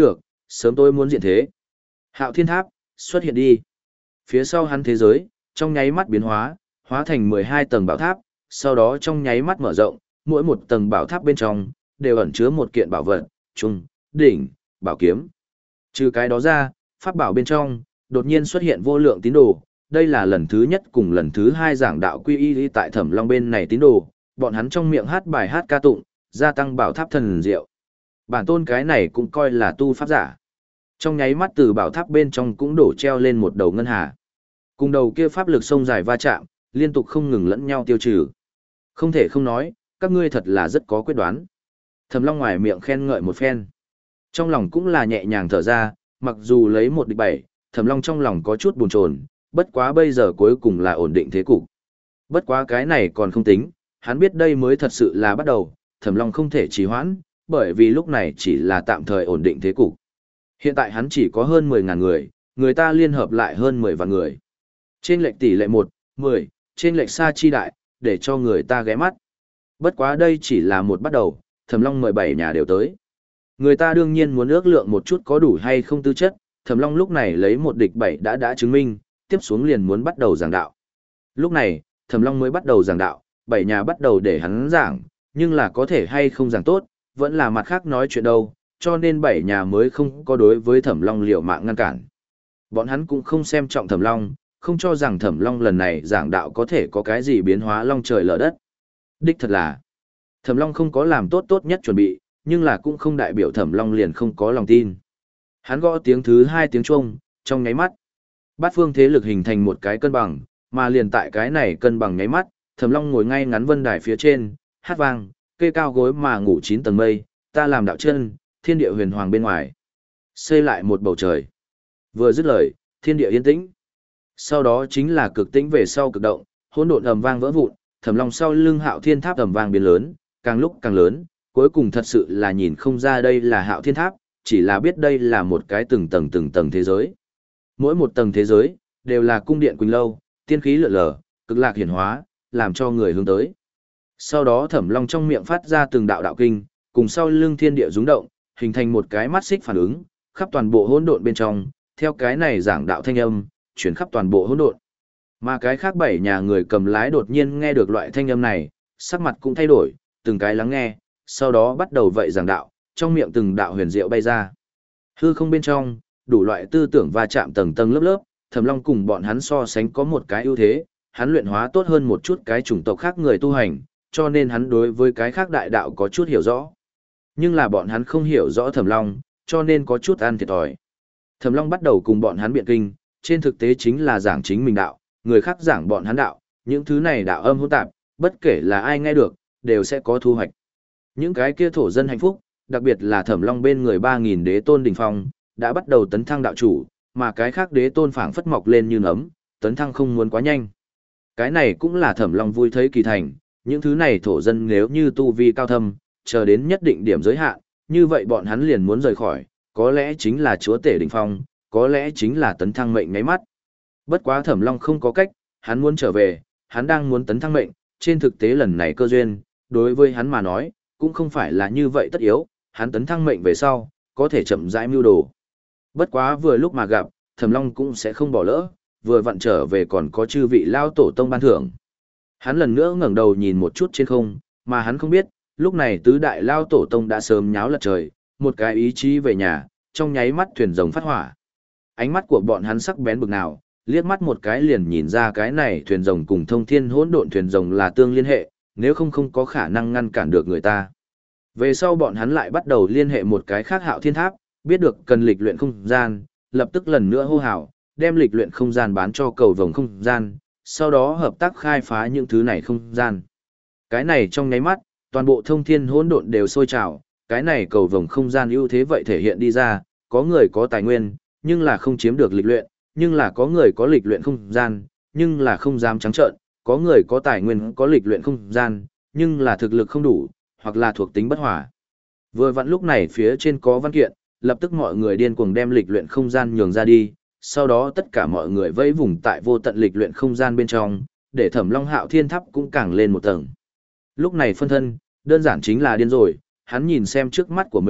sớm tôi muốn diện thế. Hạo Thiên Tháp, xuất hiện đi. Phía sau hắn thế giới, trong nháy mắt biến hóa, hóa thành mười hai tầng bảo tháp, sau đó trong nháy mắt mở rộng, mỗi một tầng bảo tháp bên trong, đều ẩn chứa một kiện bảo vật, trung, đỉnh, bảo kiếm. Trừ cái đó ra, pháp bảo bên trong, đột nhiên xuất hiện vô lượng tín đồ, đây là lần thứ nhất cùng lần thứ hai giảng đạo quy y tại Thẩm Long bên này tín đồ, bọn hắn trong miệng hát bài hát ca tụng, gia tăng bảo tháp thần diệu. Bản tôn cái này cũng coi là tu pháp giả. Trong nháy mắt từ bảo tháp bên trong cũng đổ treo lên một đầu ngân hà. Cùng đầu kia pháp lực sông dài va chạm, liên tục không ngừng lẫn nhau tiêu trừ. Không thể không nói, các ngươi thật là rất có quyết đoán. Thẩm Long ngoài miệng khen ngợi một phen. Trong lòng cũng là nhẹ nhàng thở ra, mặc dù lấy một địch bảy, Thẩm Long trong lòng có chút buồn chồn, bất quá bây giờ cuối cùng là ổn định thế cục. Bất quá cái này còn không tính, hắn biết đây mới thật sự là bắt đầu, Thẩm Long không thể trì hoãn, bởi vì lúc này chỉ là tạm thời ổn định thế cục. Hiện tại hắn chỉ có hơn mười ngàn người, người ta liên hợp lại hơn mười vạn người. Trên lệch tỷ lệ một, mười, trên lệch xa chi đại, để cho người ta ghé mắt. Bất quá đây chỉ là một bắt đầu, Thẩm Long mười bảy nhà đều tới. Người ta đương nhiên muốn ước lượng một chút có đủ hay không tư chất, Thẩm Long lúc này lấy một địch bảy đã đã chứng minh, tiếp xuống liền muốn bắt đầu giảng đạo. Lúc này, Thẩm Long mới bắt đầu giảng đạo, bảy nhà bắt đầu để hắn giảng, nhưng là có thể hay không giảng tốt, vẫn là mặt khác nói chuyện đâu, cho nên bảy nhà mới không có đối với Thẩm Long liều mạng ngăn cản. Bọn hắn cũng không xem trọng Thẩm Long, không cho rằng Thẩm Long lần này giảng đạo có thể có cái gì biến hóa long trời lở đất. Đích thật là, Thẩm Long không có làm tốt tốt nhất chuẩn bị, nhưng là cũng không đại biểu Thẩm Long liền không có lòng tin. Hắn gõ tiếng thứ hai tiếng chuông, trong nháy mắt, bát phương thế lực hình thành một cái cân bằng, mà liền tại cái này cân bằng nháy mắt, Thẩm Long ngồi ngay ngắn vân đài phía trên, hát vang, kê cao gối mà ngủ chín tầng mây, ta làm đạo chân, thiên địa huyền hoàng bên ngoài. Xây lại một bầu trời. Vừa dứt lời, thiên địa yên tĩnh. Sau đó chính là cực tĩnh về sau cực động, hỗn độn ầm vang vỡ vụn, Thẩm Long sau lưng Hạo Thiên Tháp ầm vang biến lớn, càng lúc càng lớn, cuối cùng thật sự là nhìn không ra đây là Hạo Thiên Tháp, chỉ là biết đây là một cái từng tầng từng tầng thế giới. Mỗi một tầng thế giới đều là cung điện quỳnh lâu, tiên khí lượn lờ, cực lạc hiển hóa, làm cho người hướng tới. Sau đó Thẩm Long trong miệng phát ra từng đạo đạo kinh, cùng sau lưng thiên địa rung động, hình thành một cái mắt xích phản ứng, khắp toàn bộ hỗn độn bên trong, theo cái này giảng đạo thanh âm, chuyển khắp toàn bộ hỗn độn. Mà cái khác bảy nhà người cầm lái đột nhiên nghe được loại thanh âm này, sắc mặt cũng thay đổi, từng cái lắng nghe, sau đó bắt đầu vậy giảng đạo, trong miệng từng đạo huyền diệu bay ra. Hư không bên trong, đủ loại tư tưởng va chạm tầng tầng lớp lớp, Thẩm Long cùng bọn hắn so sánh có một cái ưu thế, hắn luyện hóa tốt hơn một chút cái chủng tộc khác người tu hành, cho nên hắn đối với cái khác đại đạo có chút hiểu rõ. Nhưng là bọn hắn không hiểu rõ Thẩm Long, cho nên có chút ăn thiệt thòi. Thẩm Long bắt đầu cùng bọn hắn biện kinh, trên thực tế chính là giảng chính mình đạo, người khác giảng bọn hắn đạo, những thứ này đạo âm hỗn tạp, bất kể là ai nghe được, đều sẽ có thu hoạch. Những cái kia thổ dân hạnh phúc, đặc biệt là Thẩm Long bên người ba nghìn đế tôn đỉnh phong, đã bắt đầu tấn thăng đạo chủ, mà cái khác đế tôn phảng phất mọc lên như nấm, tấn thăng không muốn quá nhanh. Cái này cũng là Thẩm Long vui thấy kỳ thành, những thứ này thổ dân nếu như tu vi cao thâm, chờ đến nhất định điểm giới hạn, như vậy bọn hắn liền muốn rời khỏi, có lẽ chính là chúa tể đỉnh phong, có lẽ chính là tấn thăng mệnh ngáy mắt. Bất quá Thẩm Long không có cách, hắn muốn trở về, hắn đang muốn tấn thăng mệnh, trên thực tế lần này cơ duyên, đối với hắn mà nói, cũng không phải là như vậy tất yếu, hắn tấn thăng mệnh về sau, có thể chậm rãi mưu đồ. Bất quá vừa lúc mà gặp, Thẩm Long cũng sẽ không bỏ lỡ, vừa vặn trở về còn có chư vị lao tổ tông ban thưởng. Hắn lần nữa ngẩng đầu nhìn một chút trên không, mà hắn không biết, lúc này tứ đại lao tổ tông đã sớm nháo lật trời, một cái ý chí về nhà, trong nháy mắt thuyền rồng phát hỏa. Ánh mắt của bọn hắn sắc bén bực nào, liếc mắt một cái liền nhìn ra cái này thuyền rồng cùng thông thiên hỗn độn thuyền rồng là tương liên hệ, nếu không không có khả năng ngăn cản được người ta. Về sau bọn hắn lại bắt đầu liên hệ một cái khác Hạo Thiên Tháp, biết được cần lịch luyện không gian, lập tức lần nữa hô hào, đem lịch luyện không gian bán cho cầu vồng không gian, sau đó hợp tác khai phá những thứ này không gian. Cái này trong nháy mắt, toàn bộ thông thiên hỗn độn đều sôi trào, cái này cầu vồng không gian ưu thế vậy thể hiện đi ra, có người có tài nguyên, nhưng là không chiếm được lịch luyện, nhưng là có người có lịch luyện không gian, nhưng là không dám trắng trợn, có người có tài nguyên có lịch luyện không gian, nhưng là thực lực không đủ, hoặc là thuộc tính bất hòa. Vừa vặn lúc này phía trên có văn kiện, lập tức mọi người điên cuồng đem lịch luyện không gian nhường ra đi, sau đó tất cả mọi người vẫy vùng tại vô tận lịch luyện không gian bên trong, để Thẩm Long Hạo Thiên Tháp cũng càng lên một tầng. Lúc này phân thân, đơn giản chính là điên rồi, hắn nhìn xem trước mắt của mình,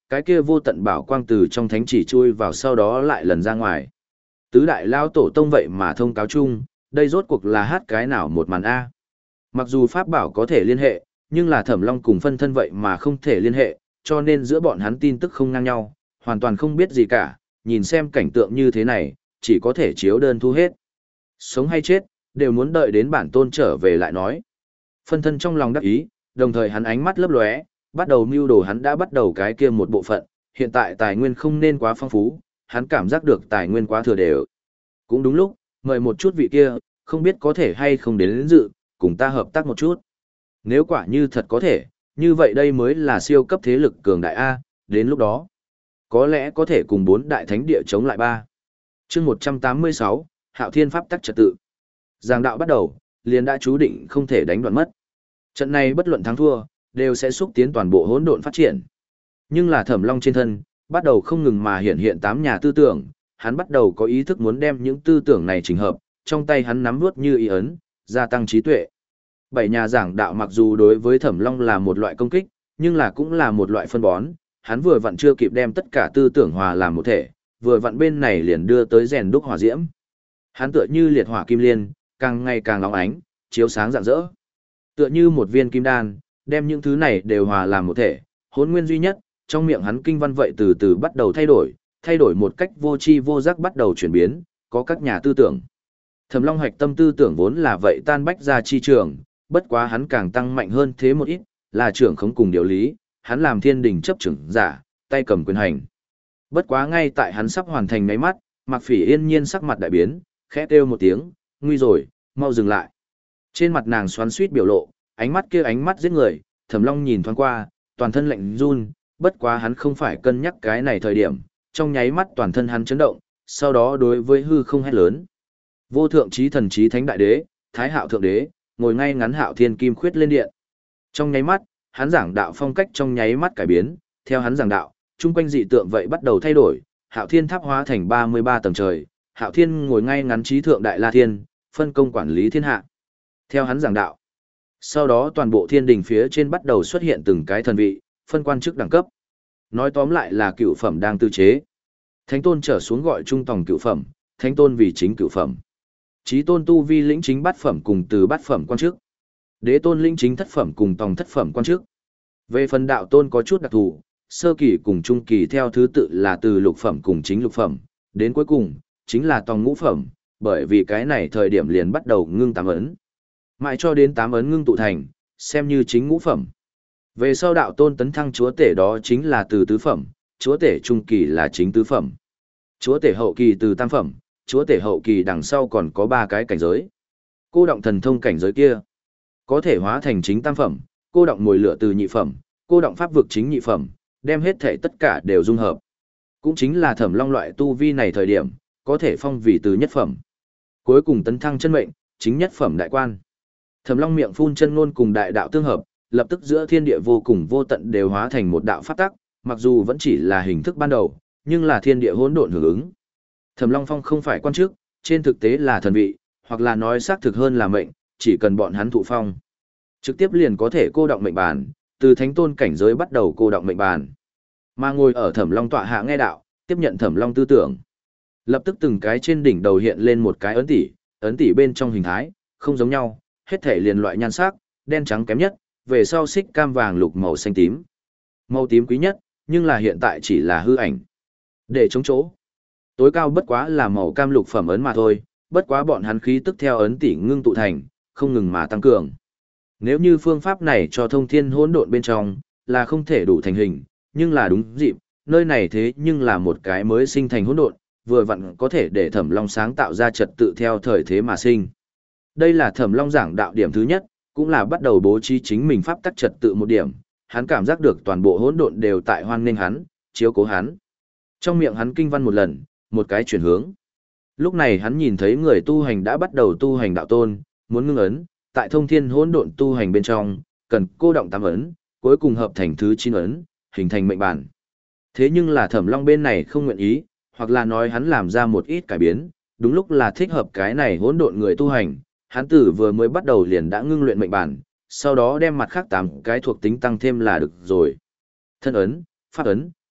cái kia vô tận bảo quang từ trong thánh chỉ chui vào sau đó lại lần ra ngoài. Tứ đại lao tổ tông vậy mà thông cáo chung, đây rốt cuộc là hát cái nào một màn A. Mặc dù pháp bảo có thể liên hệ, nhưng là Thẩm Long cùng phân thân vậy mà không thể liên hệ, cho nên giữa bọn hắn tin tức không ngang nhau, hoàn toàn không biết gì cả, nhìn xem cảnh tượng như thế này, chỉ có thể chiếu đơn thu hết. Sống hay chết, đều muốn đợi đến bản tôn trở về lại nói. Phân thân trong lòng đắc ý, đồng thời hắn ánh mắt lấp lóe, bắt đầu mưu đồ hắn đã bắt đầu cái kia một bộ phận, hiện tại tài nguyên không nên quá phong phú, hắn cảm giác được tài nguyên quá thừa đều. Cũng đúng lúc, mời một chút vị kia, không biết có thể hay không đến, đến dự, cùng ta hợp tác một chút. Nếu quả như thật có thể, như vậy đây mới là siêu cấp thế lực cường đại A, đến lúc đó, có lẽ có thể cùng bốn đại thánh địa chống lại ba. chương một trăm tám mươi sáu, Hạo Thiên Pháp tắc trật tự. Giảng đạo bắt đầu, liền đã chú định không thể đánh đoạn mất. Trận này bất luận thắng thua, đều sẽ xúc tiến toàn bộ hỗn độn phát triển. Nhưng là Thẩm Long trên thân, bắt đầu không ngừng mà hiện hiện tám nhà tư tưởng, hắn bắt đầu có ý thức muốn đem những tư tưởng này chỉnh hợp, trong tay hắn nắm vuốt như ý ấn, gia tăng trí tuệ. Bảy nhà giảng đạo mặc dù đối với Thẩm Long là một loại công kích, nhưng là cũng là một loại phân bón, hắn vừa vặn chưa kịp đem tất cả tư tưởng hòa làm một thể, vừa vặn bên này liền đưa tới rèn đúc hỏa diễm. Hắn tựa như liệt hỏa kim liên, càng ngày càng óng ánh, chiếu sáng rạng rỡ. Tựa như một viên kim đan, đem những thứ này đều hòa làm một thể, hỗn nguyên duy nhất, trong miệng hắn kinh văn vậy từ từ bắt đầu thay đổi, thay đổi một cách vô tri vô giác bắt đầu chuyển biến, có các nhà tư tưởng. Thẩm Long hạch tâm tư tưởng vốn là vậy tan bách ra chi trường, bất quá hắn càng tăng mạnh hơn thế một ít, là trưởng khống cùng điều lý, hắn làm thiên đình chấp trưởng giả, tay cầm quyền hành. Bất quá ngay tại hắn sắp hoàn thành mấy mắt, Mạc Phỉ yên nhiên sắc mặt đại biến, khẽ kêu một tiếng, nguy rồi, mau dừng lại. Trên mặt nàng xoắn xuýt biểu lộ, ánh mắt kia ánh mắt giết người, Thẩm Long nhìn thoáng qua, toàn thân lạnh run, bất quá hắn không phải cân nhắc cái này thời điểm, trong nháy mắt toàn thân hắn chấn động, sau đó đối với hư không hét lớn. Vô thượng chí thần chí thánh đại đế, Thái Hạo thượng đế, ngồi ngay ngắn Hạo Thiên kim khuyết lên điện. Trong nháy mắt, hắn giảng đạo phong cách trong nháy mắt cải biến, theo hắn giảng đạo, chung quanh dị tượng vậy bắt đầu thay đổi, Hạo Thiên tháp hóa thành ba mươi ba tầng trời, Hạo Thiên ngồi ngay ngắn chí thượng đại La Thiên, phân công quản lý thiên hạ. Theo hắn giảng đạo, sau đó toàn bộ thiên đình phía trên bắt đầu xuất hiện từng cái thần vị, phân quan chức đẳng cấp. Nói tóm lại là cựu phẩm đang tư chế. Thánh tôn trở xuống gọi trung tòng cựu phẩm, thánh tôn vì chính cựu phẩm. Chí tôn tu vi lĩnh chính bát phẩm cùng từ bát phẩm quan chức. Đế tôn lĩnh chính thất phẩm cùng tòng thất phẩm quan chức. Về phần đạo tôn có chút đặc thù, sơ kỳ cùng trung kỳ theo thứ tự là từ lục phẩm cùng chính lục phẩm, đến cuối cùng, chính là tòng ngũ phẩm, bởi vì cái này thời điểm liền bắt đầu ngưng tám ấn. Mãi cho đến tám ấn ngưng tụ thành, xem như chính ngũ phẩm. Về sau đạo tôn tấn thăng chúa tể đó chính là từ tứ phẩm, chúa tể trung kỳ là chính tứ phẩm. Chúa tể hậu kỳ từ tam phẩm, chúa tể hậu kỳ đằng sau còn có ba cái cảnh giới. Cô động thần thông cảnh giới kia, có thể hóa thành chính tam phẩm, cô động mồi lửa từ nhị phẩm, cô động pháp vực chính nhị phẩm, đem hết thể tất cả đều dung hợp. Cũng chính là Thẩm Long loại tu vi này thời điểm, có thể phong vị từ nhất phẩm. Cuối cùng tấn thăng chân mệnh, chính nhất phẩm đại quan. Thẩm Long miệng phun chân ngôn cùng đại đạo tương hợp, lập tức giữa thiên địa vô cùng vô tận đều hóa thành một đạo pháp tắc, mặc dù vẫn chỉ là hình thức ban đầu, nhưng là thiên địa hỗn độn hưởng ứng. Thẩm Long Phong không phải quan chức, trên thực tế là thần vị, hoặc là nói xác thực hơn là mệnh, chỉ cần bọn hắn thụ phong, trực tiếp liền có thể cô động mệnh bàn, từ thánh tôn cảnh giới bắt đầu cô động mệnh bàn. Mà ngồi ở Thẩm Long tọa hạ nghe đạo, tiếp nhận Thẩm Long tư tưởng. Lập tức từng cái trên đỉnh đầu hiện lên một cái ấn tỷ, ấn tỷ bên trong hình thái không giống nhau, hết thể liền loại nhan sắc, đen trắng kém nhất, về sau xích cam vàng lục màu xanh tím. Màu tím quý nhất, nhưng là hiện tại chỉ là hư ảnh. Để chống chỗ, tối cao bất quá là màu cam lục phẩm ấn mà thôi, bất quá bọn hắn khí tức theo ấn tỷ ngưng tụ thành, không ngừng mà tăng cường. Nếu như phương pháp này cho thông thiên hỗn độn bên trong, là không thể đủ thành hình, nhưng là đúng dịp, nơi này thế nhưng là một cái mới sinh thành hỗn độn, vừa vặn có thể để Thẩm Long sáng tạo ra trật tự theo thời thế mà sinh. Đây là Thẩm Long giảng đạo điểm thứ nhất, cũng là bắt đầu bố trí chính mình pháp tắc trật tự một điểm, hắn cảm giác được toàn bộ hỗn độn đều tại hoan nghênh hắn, chiếu cố hắn. Trong miệng hắn kinh văn một lần, một cái chuyển hướng. Lúc này hắn nhìn thấy người tu hành đã bắt đầu tu hành đạo tôn, muốn ngưng ấn, tại thông thiên hỗn độn tu hành bên trong, cần cô động tám ấn, cuối cùng hợp thành thứ chín ấn, hình thành mệnh bản. Thế nhưng là Thẩm Long bên này không nguyện ý, hoặc là nói hắn làm ra một ít cải biến, đúng lúc là thích hợp cái này hỗn độn người tu hành, hắn tử vừa mới bắt đầu liền đã ngưng luyện mệnh bản, sau đó đem mặt khác tám cái thuộc tính tăng thêm là được rồi. Thân ấn, pháp ấn,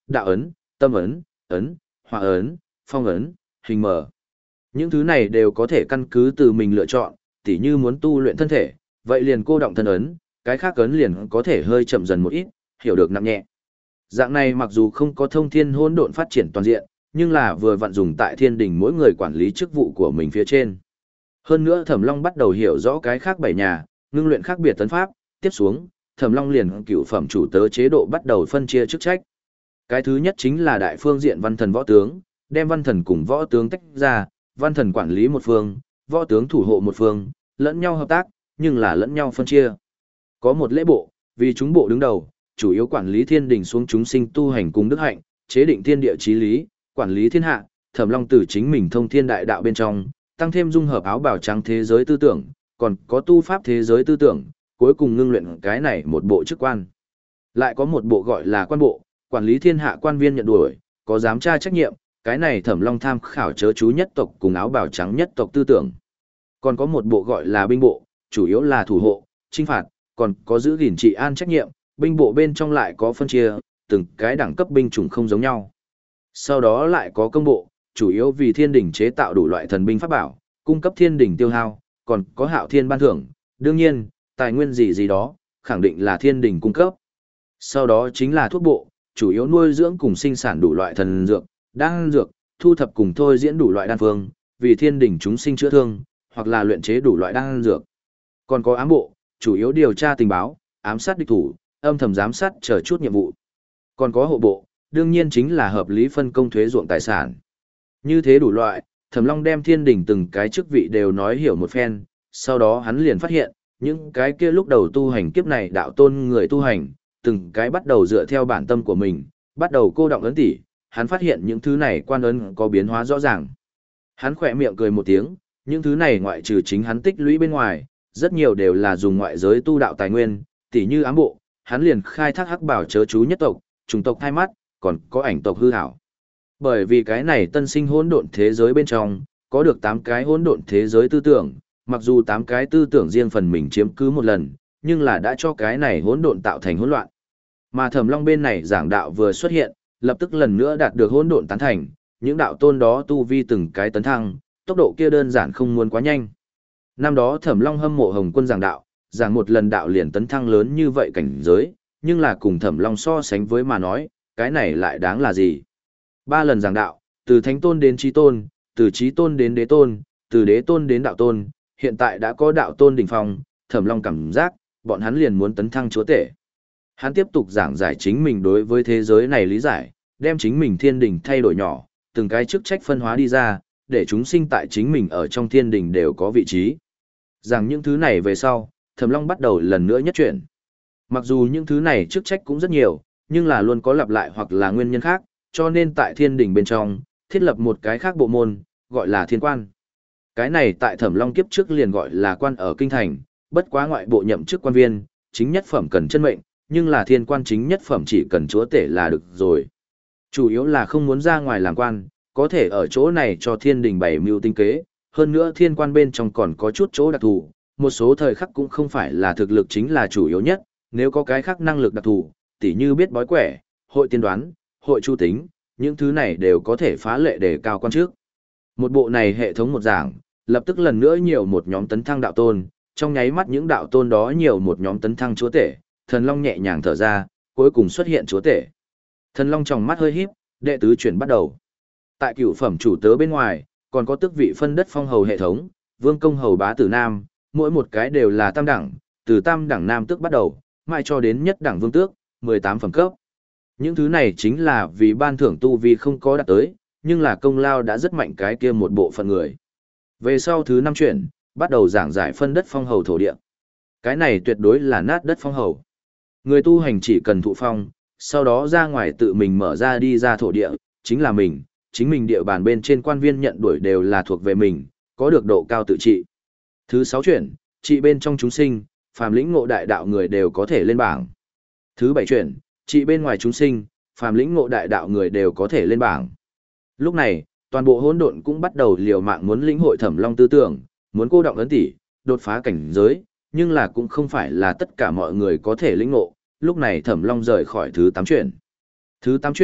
đạo ấn, tâm ấn, ấn, hỏa ấn, phong ấn, hình mở. Những thứ này đều có thể căn cứ từ mình lựa chọn, tỉ như muốn tu luyện thân thể, vậy liền cô động thân ấn, cái khác ấn liền có thể hơi chậm dần một ít, hiểu được nặng nhẹ. Dạng này mặc dù không có thông thiên hỗn độn phát triển toàn diện, nhưng là vừa vặn dùng tại thiên đình mỗi người quản lý chức vụ của mình phía trên. Hơn nữa Thẩm Long bắt đầu hiểu rõ cái khác bảy nhà, ngưng luyện khác biệt tấn pháp, tiếp xuống, Thẩm Long liền cựu phẩm chủ tớ chế độ bắt đầu phân chia chức trách. Cái thứ nhất chính là đại phương diện văn thần võ tướng, đem văn thần cùng võ tướng tách ra, văn thần quản lý một phương, võ tướng thủ hộ một phương, lẫn nhau hợp tác, nhưng là lẫn nhau phân chia. Có một lễ bộ, vì chúng bộ đứng đầu, chủ yếu quản lý thiên đình xuống chúng sinh tu hành cùng đức hạnh, chế định thiên địa chí lý, quản lý thiên hạ, Thẩm Long từ chính mình thông thiên đại đạo bên trong, tăng thêm dung hợp áo bào trắng thế giới tư tưởng, còn có tu pháp thế giới tư tưởng, cuối cùng ngưng luyện cái này một bộ chức quan. Lại có một bộ gọi là quan bộ, quản lý thiên hạ quan viên nhận đuổi, có giám tra trách nhiệm, cái này Thẩm Long tham khảo chớ chú nhất tộc cùng áo bào trắng nhất tộc tư tưởng. Còn có một bộ gọi là binh bộ, chủ yếu là thủ hộ, chinh phạt, còn có giữ gìn trị an trách nhiệm, binh bộ bên trong lại có phân chia, từng cái đẳng cấp binh chủng không giống nhau. Sau đó lại có công bộ, chủ yếu vì thiên đình chế tạo đủ loại thần binh pháp bảo, cung cấp thiên đình tiêu hao, còn có hạo thiên ban thưởng, đương nhiên, tài nguyên gì gì đó, khẳng định là thiên đình cung cấp. Sau đó chính là thuốc bộ, chủ yếu nuôi dưỡng cùng sinh sản đủ loại thần dược, đan dược, thu thập cùng thôi diễn đủ loại đan phương, vì thiên đình chúng sinh chữa thương, hoặc là luyện chế đủ loại đan dược. Còn có ám bộ, chủ yếu điều tra tình báo, ám sát địch thủ, âm thầm giám sát chờ chút nhiệm vụ. Còn có hộ bộ, đương nhiên chính là hợp lý phân công thuế ruộng tài sản. Như thế đủ loại, Thẩm Long đem thiên đình từng cái chức vị đều nói hiểu một phen, sau đó hắn liền phát hiện, những cái kia lúc đầu tu hành kiếp này đạo tôn người tu hành, từng cái bắt đầu dựa theo bản tâm của mình, bắt đầu cô động ấn tỷ, hắn phát hiện những thứ này quan ấn có biến hóa rõ ràng. Hắn khỏe miệng cười một tiếng, những thứ này ngoại trừ chính hắn tích lũy bên ngoài, rất nhiều đều là dùng ngoại giới tu đạo tài nguyên, tỷ như ám bộ, hắn liền khai thác hắc bảo chớ chú nhất tộc, trùng tộc hai mắt, còn có ảnh tộc hư hảo. Bởi vì cái này tân sinh hỗn độn thế giới bên trong, có được tám cái hỗn độn thế giới tư tưởng, mặc dù tám cái tư tưởng riêng phần mình chiếm cứ một lần, nhưng là đã cho cái này hỗn độn tạo thành hỗn loạn. Mà Thẩm Long bên này giảng đạo vừa xuất hiện, lập tức lần nữa đạt được hỗn độn tán thành, những đạo tôn đó tu vi từng cái tấn thăng, tốc độ kia đơn giản không muốn quá nhanh. Năm đó Thẩm Long hâm mộ Hồng Quân giảng đạo, giảng một lần đạo liền tấn thăng lớn như vậy cảnh giới, nhưng là cùng Thẩm Long so sánh với mà nói, cái này lại đáng là gì? Ba lần giảng đạo, từ thánh tôn đến chí tôn, từ chí tôn đến đế tôn, từ đế tôn đến đạo tôn, hiện tại đã có đạo tôn đỉnh phong, Thẩm Long cảm giác, bọn hắn liền muốn tấn thăng chúa tể. Hắn tiếp tục giảng giải chính mình đối với thế giới này lý giải, đem chính mình thiên đình thay đổi nhỏ, từng cái chức trách phân hóa đi ra, để chúng sinh tại chính mình ở trong thiên đình đều có vị trí. Rằng những thứ này về sau, Thẩm Long bắt đầu lần nữa nhất chuyển. Mặc dù những thứ này chức trách cũng rất nhiều, nhưng là luôn có lặp lại hoặc là nguyên nhân khác, cho nên tại thiên đình bên trong, thiết lập một cái khác bộ môn, gọi là thiên quan. Cái này tại Thẩm Long kiếp trước liền gọi là quan ở kinh thành, bất quá ngoại bộ nhậm chức quan viên, chính nhất phẩm cần chân mệnh, nhưng là thiên quan chính nhất phẩm chỉ cần chúa tể là được rồi. Chủ yếu là không muốn ra ngoài làm quan, có thể ở chỗ này cho thiên đình bày mưu tinh kế, hơn nữa thiên quan bên trong còn có chút chỗ đặc thù, một số thời khắc cũng không phải là thực lực chính là chủ yếu nhất, nếu có cái khác năng lực đặc thù, tỉ như biết bói quẻ, hội tiên đoán, hội chu tính, những thứ này đều có thể phá lệ để cao quan trước. Một bộ này hệ thống một giảng, lập tức lần nữa nhiều một nhóm tấn thăng đạo tôn, trong nháy mắt những đạo tôn đó nhiều một nhóm tấn thăng chúa tể, Thần Long nhẹ nhàng thở ra, cuối cùng xuất hiện chúa tể. Thần Long trong mắt hơi híp, đệ tứ chuyển bắt đầu. Tại cửu phẩm chủ tớ bên ngoài, còn có tước vị phân đất phong hầu hệ thống, vương công hầu bá tử nam, mỗi một cái đều là tam đẳng, từ tam đẳng nam tước bắt đầu, mãi cho đến nhất đẳng vương tước, mười tám phẩm cấp. Những thứ này chính là vì ban thưởng tu vi không có đạt tới, nhưng là công lao đã rất mạnh cái kia một bộ phận người. Về sau thứ năm chuyển, bắt đầu giảng giải phân đất phong hầu thổ địa. Cái này tuyệt đối là nát đất phong hầu. Người tu hành chỉ cần thụ phong, sau đó ra ngoài tự mình mở ra đi ra thổ địa, chính là mình, chính mình địa bàn bên trên quan viên nhận đuổi đều là thuộc về mình, có được độ cao tự trị. Thứ sáu chuyển, trị bên trong chúng sinh, phàm lĩnh ngộ đại đạo người đều có thể lên bảng. Thứ bảy chuyển, trị bên ngoài chúng sinh, phàm lĩnh ngộ đại đạo người đều có thể lên bảng. Lúc này, toàn bộ hỗn độn cũng bắt đầu liều mạng muốn lĩnh hội Thẩm Long tư tưởng, muốn cô động ấn tỷ, đột phá cảnh giới, nhưng là cũng không phải là tất cả mọi người có thể lĩnh ngộ. Lúc này Thẩm Long rời khỏi thứ tám chuyển. Thứ tám chuyển,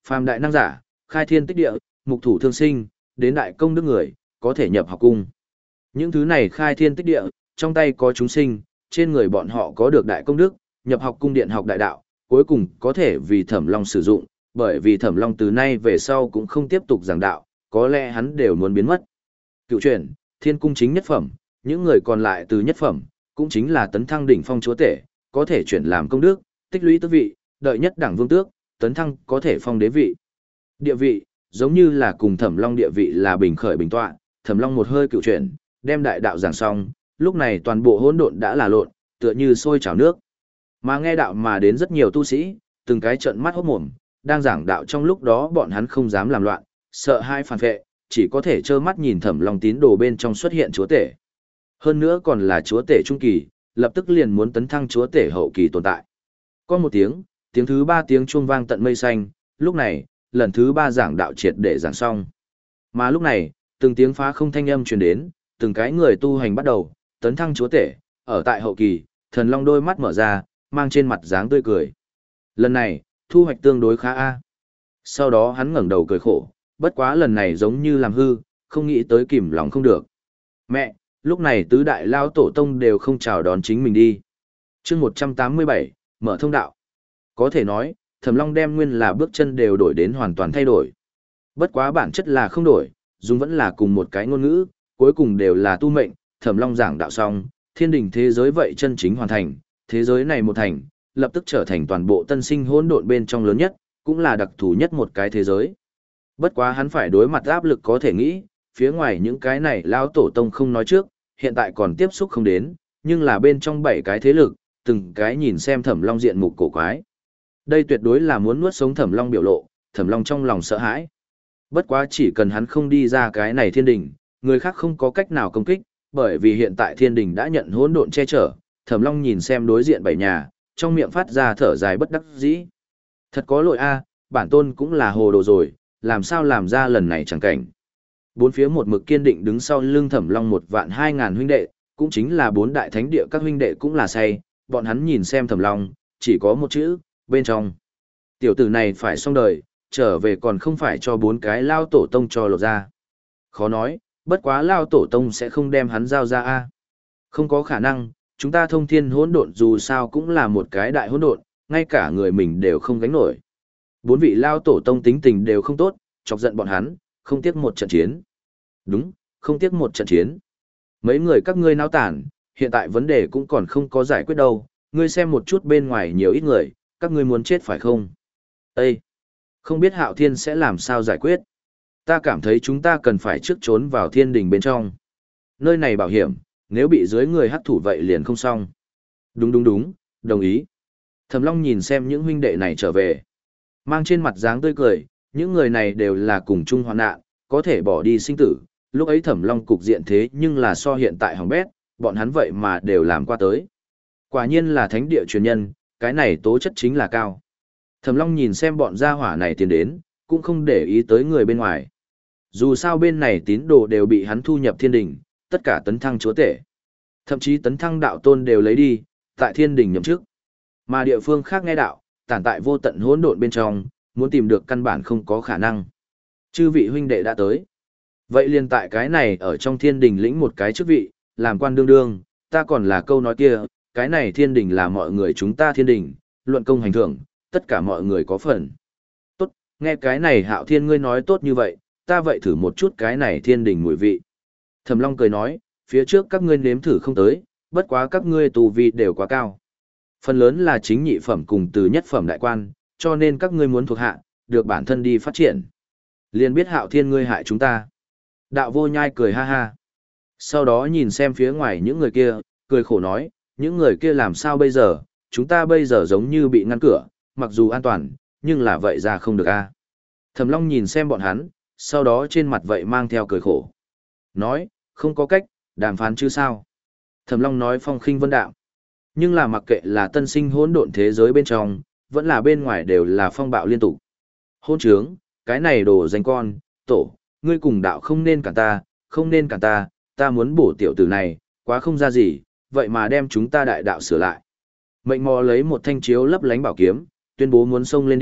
Phàm đại năng giả, khai thiên tích địa, mục thủ thương sinh, đến đại công đức người, có thể nhập học cung. Những thứ này khai thiên tích địa, trong tay có chúng sinh, trên người bọn họ có được đại công đức, nhập học cung điện học đại đạo, cuối cùng có thể vì Thẩm Long sử dụng, bởi vì Thẩm Long từ nay về sau cũng không tiếp tục giảng đạo, có lẽ hắn đều muốn biến mất. Cựu chuyển, thiên cung chính nhất phẩm, những người còn lại từ nhất phẩm, cũng chính là tấn thăng đỉnh phong chúa tể, có thể chuyển làm công đức, tích lũy tước vị, đợi nhất đẳng vương tước, tấn thăng có thể phong đế vị. Địa vị, giống như là cùng Thẩm Long địa vị là bình khởi bình tọa, Thẩm Long một hơi cựu chuyển, đem đại đạo giảng xong, lúc này toàn bộ hỗn độn đã là lộn, tựa như sôi trào nước. Mà nghe đạo mà đến rất nhiều tu sĩ, từng cái trợn mắt hốt mồm, đang giảng đạo trong lúc đó bọn hắn không dám làm loạn, sợ hai phản vệ, chỉ có thể trơ mắt nhìn Thẩm Long tín đồ bên trong xuất hiện chúa tể. Hơn nữa còn là chúa tể trung kỳ, lập tức liền muốn tấn thăng chúa tể hậu kỳ tồn tại. Có một tiếng, tiếng thứ ba tiếng chuông vang tận mây xanh, lúc này, lần thứ ba giảng đạo triệt để giảng xong. Mà lúc này, từng tiếng phá không thanh âm truyền đến, từng cái người tu hành bắt đầu, tấn thăng chúa tể, ở tại hậu kỳ, Thần Long đôi mắt mở ra, mang trên mặt dáng tươi cười. Lần này, thu hoạch tương đối khá a. Sau đó hắn ngẩng đầu cười khổ, bất quá lần này giống như làm hư, không nghĩ tới kìm lòng không được. Mẹ, lúc này tứ đại lao tổ tông đều không chào đón chính mình đi. Chương một trăm tám mươi bảy, mở thông đạo. Có thể nói, Thẩm Long đem nguyên là bước chân đều đổi đến hoàn toàn thay đổi. Bất quá bản chất là không đổi, dùng vẫn là cùng một cái ngôn ngữ, cuối cùng đều là tu mệnh, Thẩm Long giảng đạo xong, thiên đình thế giới vậy chân chính hoàn thành, thế giới này một thành, lập tức trở thành toàn bộ tân sinh hỗn độn bên trong lớn nhất, cũng là đặc thù nhất một cái thế giới. Bất quá hắn phải đối mặt áp lực có thể nghĩ, phía ngoài những cái này lao tổ tông không nói trước, hiện tại còn tiếp xúc không đến, nhưng là bên trong bảy cái thế lực, từng cái nhìn xem Thẩm Long diện mục cổ quái. Đây tuyệt đối là muốn nuốt sống Thẩm Long biểu lộ, Thẩm Long trong lòng sợ hãi. Bất quá chỉ cần hắn không đi ra cái này thiên đình, người khác không có cách nào công kích, bởi vì hiện tại thiên đình đã nhận hỗn độn che chở, Thẩm Long nhìn xem đối diện bảy nhà, trong miệng phát ra thở dài bất đắc dĩ. Thật có lỗi a, bản tôn cũng là hồ đồ rồi, làm sao làm ra lần này chẳng cảnh. Bốn phía một mực kiên định đứng sau lưng Thẩm Long một vạn hai ngàn huynh đệ, cũng chính là bốn đại thánh địa các huynh đệ cũng là say, bọn hắn nhìn xem Thẩm Long, chỉ có một chữ, bên trong. Tiểu tử này phải xong đời, trở về còn không phải cho bốn cái lao tổ tông cho lột ra. Khó nói, bất quá lao tổ tông sẽ không đem hắn giao ra a. Không có khả năng, chúng ta thông thiên hỗn độn dù sao cũng là một cái đại hỗn độn, ngay cả người mình đều không gánh nổi. Bốn vị lao tổ tông tính tình đều không tốt, chọc giận bọn hắn, không tiếc một trận chiến. Đúng, không tiếc một trận chiến. Mấy người các ngươi náo tản, hiện tại vấn đề cũng còn không có giải quyết đâu, ngươi xem một chút bên ngoài nhiều ít người, các ngươi muốn chết phải không? Ê! Không biết Hạo Thiên sẽ làm sao giải quyết. Ta cảm thấy chúng ta cần phải trước trốn vào thiên đình bên trong. Nơi này bảo hiểm, nếu bị dưới người hắc thủ vậy liền không xong. Đúng đúng đúng, đồng ý. Thẩm Long nhìn xem những huynh đệ này trở về. Mang trên mặt dáng tươi cười, những người này đều là cùng chung hoạn nạn, có thể bỏ đi sinh tử. Lúc ấy Thẩm Long cục diện thế nhưng là so hiện tại hỏng bét, bọn hắn vậy mà đều làm qua tới. Quả nhiên là thánh địa truyền nhân, cái này tố chất chính là cao. Thẩm Long nhìn xem bọn gia hỏa này tiến đến, cũng không để ý tới người bên ngoài. Dù sao bên này tín đồ đều bị hắn thu nhập thiên đình, tất cả tấn thăng chúa tể. Thậm chí tấn thăng đạo tôn đều lấy đi, tại thiên đình nhậm chức. Mà địa phương khác nghe đạo, tản tại vô tận hỗn độn bên trong, muốn tìm được căn bản không có khả năng. Chư vị huynh đệ đã tới. Vậy liền tại cái này ở trong thiên đình lĩnh một cái chức vị, làm quan đương đương, ta còn là câu nói kia, cái này thiên đình là mọi người chúng ta thiên đình, luận công hành thưởng, tất cả mọi người có phần. Tốt, nghe cái này Hạo Thiên ngươi nói tốt như vậy, ta vậy thử một chút cái này thiên đình mùi vị. Thẩm Long cười nói, phía trước các ngươi nếm thử không tới, bất quá các ngươi tu vi đều quá cao. Phần lớn là chính nhị phẩm cùng từ nhất phẩm đại quan, cho nên các ngươi muốn thuộc hạ, được bản thân đi phát triển. Liền biết Hạo Thiên ngươi hại chúng ta. Đạo Vô Nhai cười ha ha. Sau đó nhìn xem phía ngoài những người kia, cười khổ nói, những người kia làm sao bây giờ, chúng ta bây giờ giống như bị ngăn cửa, mặc dù an toàn, nhưng là vậy ra không được a. Thẩm Long nhìn xem bọn hắn, sau đó trên mặt vậy mang theo cười khổ. Nói, không có cách, đàm phán chứ sao. Thẩm Long nói phong khinh vân đạm. Nhưng là mặc kệ là tân sinh hỗn độn thế giới bên trong, vẫn là bên ngoài đều là phong bạo liên tục. Hôn trướng, cái này đồ danh con, tổ, ngươi cùng đạo không nên cản ta, không nên cản ta, ta muốn bổ tiểu tử này, quá không ra gì, vậy mà đem chúng ta đại đạo sửa lại. Mệnh mò lấy một thanh chiếu lấp lánh bảo kiếm, tuyên bố muốn xông lên đi,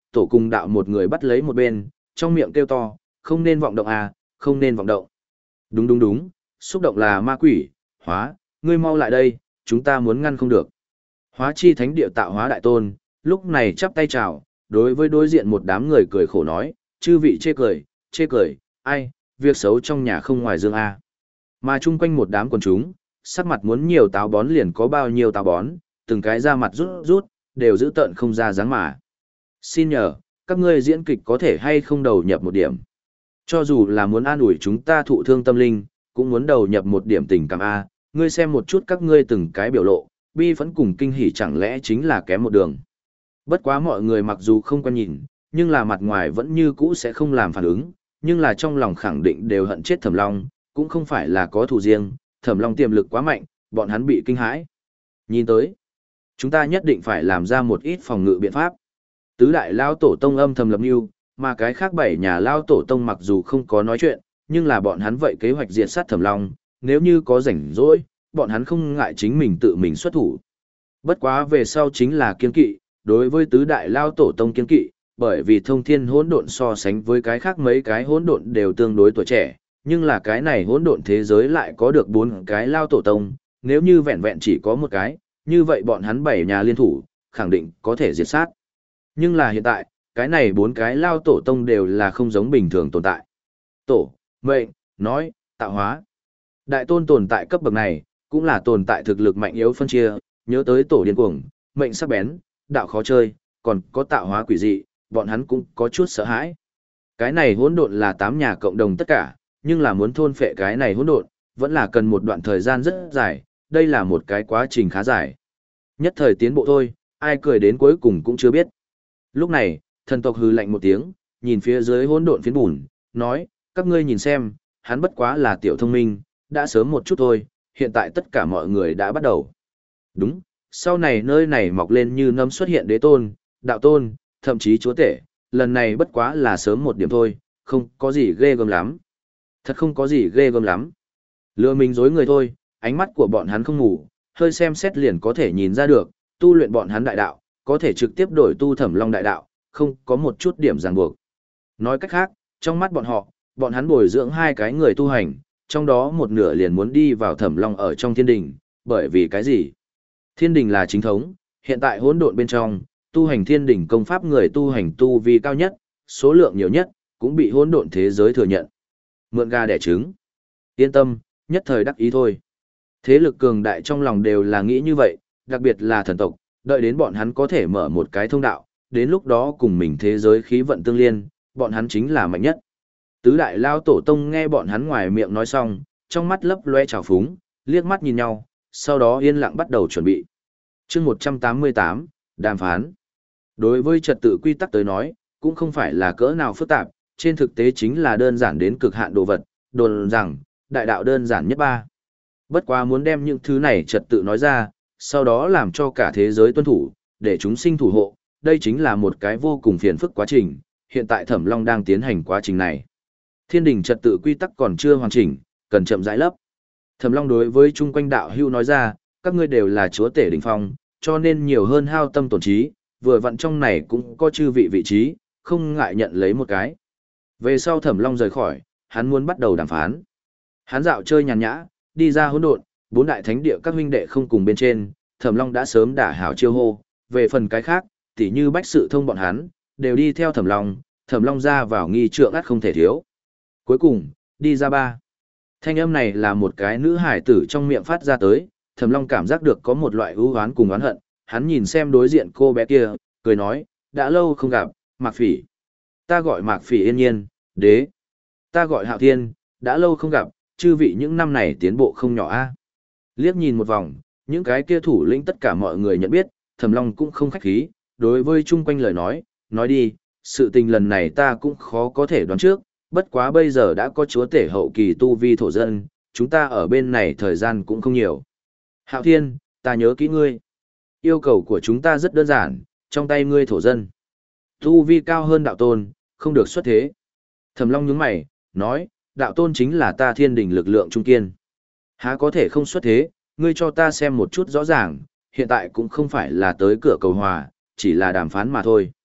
tổ cùng đạo một người bắt lấy một bên, trong miệng kêu to, không nên vọng động à, không nên vọng động. Đúng đúng đúng, xúc động là ma quỷ, hóa, ngươi mau lại đây, chúng ta muốn ngăn không được. Hóa chi thánh địa tạo hóa đại tôn, lúc này chắp tay chào, đối với đối diện một đám người cười khổ nói, chư vị chê cười, chê cười, ai, việc xấu trong nhà không ngoài dương A. Mà chung quanh một đám quần chúng, sắc mặt muốn nhiều táo bón liền có bao nhiêu táo bón, từng cái ra mặt rút rút, đều giữ tợn không ra dáng mà. Xin nhờ, các ngươi diễn kịch có thể hay không đầu nhập một điểm. Cho dù là muốn an ủi chúng ta thụ thương tâm linh, cũng muốn đầu nhập một điểm tình cảm A, ngươi xem một chút các ngươi từng cái biểu lộ, bi phẫn cùng kinh hỉ chẳng lẽ chính là kém một đường. Bất quá mọi người mặc dù không quen nhìn, nhưng là mặt ngoài vẫn như cũ sẽ không làm phản ứng, nhưng là trong lòng khẳng định đều hận chết Thẩm Long, cũng không phải là có thù riêng, Thẩm Long tiềm lực quá mạnh, bọn hắn bị kinh hãi. Nhìn tới, chúng ta nhất định phải làm ra một ít phòng ngự biện pháp. Tứ đại lao tổ tông âm thầm lập mưu, mà cái khác bảy nhà lao tổ tông mặc dù không có nói chuyện, nhưng là bọn hắn vậy kế hoạch diệt sát Thẩm Long, nếu như có rảnh rỗi, bọn hắn không ngại chính mình tự mình xuất thủ. Bất quá về sau chính là kiên kỵ, đối với tứ đại lao tổ tông kiên kỵ, bởi vì thông thiên hỗn độn so sánh với cái khác mấy cái hỗn độn đều tương đối tuổi trẻ, nhưng là cái này hỗn độn thế giới lại có được bốn cái lao tổ tông, nếu như vẹn vẹn chỉ có một cái, như vậy bọn hắn bảy nhà liên thủ, khẳng định có thể diệt sát. Nhưng là hiện tại, cái này bốn cái lao tổ tông đều là không giống bình thường tồn tại. Tổ, mệnh, nói, tạo hóa. Đại tôn tồn tại cấp bậc này, cũng là tồn tại thực lực mạnh yếu phân chia, nhớ tới tổ điên cuồng, mệnh sắc bén, đạo khó chơi, còn có tạo hóa quỷ dị, bọn hắn cũng có chút sợ hãi. Cái này hỗn độn là tám nhà cộng đồng tất cả, nhưng là muốn thôn phệ cái này hỗn độn, vẫn là cần một đoạn thời gian rất dài, đây là một cái quá trình khá dài. Nhất thời tiến bộ thôi, ai cười đến cuối cùng cũng chưa biết. Lúc này, thần tộc hừ lạnh một tiếng, nhìn phía dưới hỗn độn phiến bùn, nói, các ngươi nhìn xem, hắn bất quá là tiểu thông minh, đã sớm một chút thôi, hiện tại tất cả mọi người đã bắt đầu. Đúng, sau này nơi này mọc lên như nấm xuất hiện đế tôn, đạo tôn, thậm chí chúa tể, lần này bất quá là sớm một điểm thôi, không có gì ghê gớm lắm. Thật không có gì ghê gớm lắm. Lừa mình dối người thôi, ánh mắt của bọn hắn không ngủ, hơi xem xét liền có thể nhìn ra được, tu luyện bọn hắn đại đạo, có thể trực tiếp đổi tu Thẩm Long đại đạo, không có một chút điểm ràng buộc. Nói cách khác, trong mắt bọn họ, bọn hắn bồi dưỡng hai cái người tu hành, trong đó một nửa liền muốn đi vào Thẩm Long ở trong thiên đình, bởi vì cái gì? Thiên đình là chính thống, hiện tại hỗn độn bên trong, tu hành thiên đình công pháp người tu hành tu vi cao nhất, số lượng nhiều nhất, cũng bị hỗn độn thế giới thừa nhận. Mượn gà đẻ trứng. Yên tâm, nhất thời đắc ý thôi. Thế lực cường đại trong lòng đều là nghĩ như vậy, đặc biệt là thần tộc, đợi đến bọn hắn có thể mở một cái thông đạo, đến lúc đó cùng mình thế giới khí vận tương liên, bọn hắn chính là mạnh nhất. Tứ đại lao tổ tông nghe bọn hắn ngoài miệng nói xong, trong mắt lấp loe trào phúng, liếc mắt nhìn nhau, sau đó yên lặng bắt đầu chuẩn bị. chương một trăm tám mươi tám, đàm phán. Đối với trật tự quy tắc tới nói, cũng không phải là cỡ nào phức tạp, trên thực tế chính là đơn giản đến cực hạn đồ vật, đồn rằng, đại đạo đơn giản nhất ba. Bất quá muốn đem những thứ này trật tự nói ra, sau đó làm cho cả thế giới tuân thủ, để chúng sinh thủ hộ, đây chính là một cái vô cùng phiền phức quá trình, hiện tại Thẩm Long đang tiến hành quá trình này. Thiên đình trật tự quy tắc còn chưa hoàn chỉnh, cần chậm rãi lấp. Thẩm Long đối với chung quanh đạo hưu nói ra, các ngươi đều là chúa tể đỉnh phong, cho nên nhiều hơn hao tâm tổn trí, vừa vặn trong này cũng có chư vị vị trí, không ngại nhận lấy một cái. Về sau Thẩm Long rời khỏi, hắn muốn bắt đầu đàm phán. Hắn dạo chơi nhàn nhã, đi ra hỗn độn, bốn đại thánh địa các huynh đệ không cùng bên trên, Thẩm Long đã sớm đả hảo chiêu hô, về phần cái khác, tỉ như bách sự thông bọn hắn, đều đi theo Thẩm Long, Thẩm Long ra vào nghi trượng ắt không thể thiếu. Cuối cùng, đi ra ba. Thanh âm này là một cái nữ hải tử trong miệng phát ra tới, Thẩm Long cảm giác được có một loại ưu oán cùng oán hận, hắn nhìn xem đối diện cô bé kia, cười nói, đã lâu không gặp, Mạc Phỉ. Ta gọi Mạc Phỉ yên nhiên, đế. Ta gọi Hạo Thiên, đã lâu không gặp, chư vị những năm này tiến bộ không nhỏ a. Liếc nhìn một vòng, những cái kia thủ lĩnh tất cả mọi người nhận biết, Thẩm Long cũng không khách khí, đối với chung quanh lời nói, nói đi, sự tình lần này ta cũng khó có thể đoán trước, bất quá bây giờ đã có chúa tể hậu kỳ tu vi thổ dân, chúng ta ở bên này thời gian cũng không nhiều. Hạo Thiên, ta nhớ kỹ ngươi. Yêu cầu của chúng ta rất đơn giản, trong tay ngươi thổ dân. Tu vi cao hơn đạo tôn, không được xuất thế. Thẩm Long nhướng mày, nói, đạo tôn chính là ta thiên đình lực lượng trung kiên. Há có thể không xuất thế, ngươi cho ta xem một chút rõ ràng, hiện tại cũng không phải là tới cửa cầu hòa, chỉ là đàm phán mà thôi.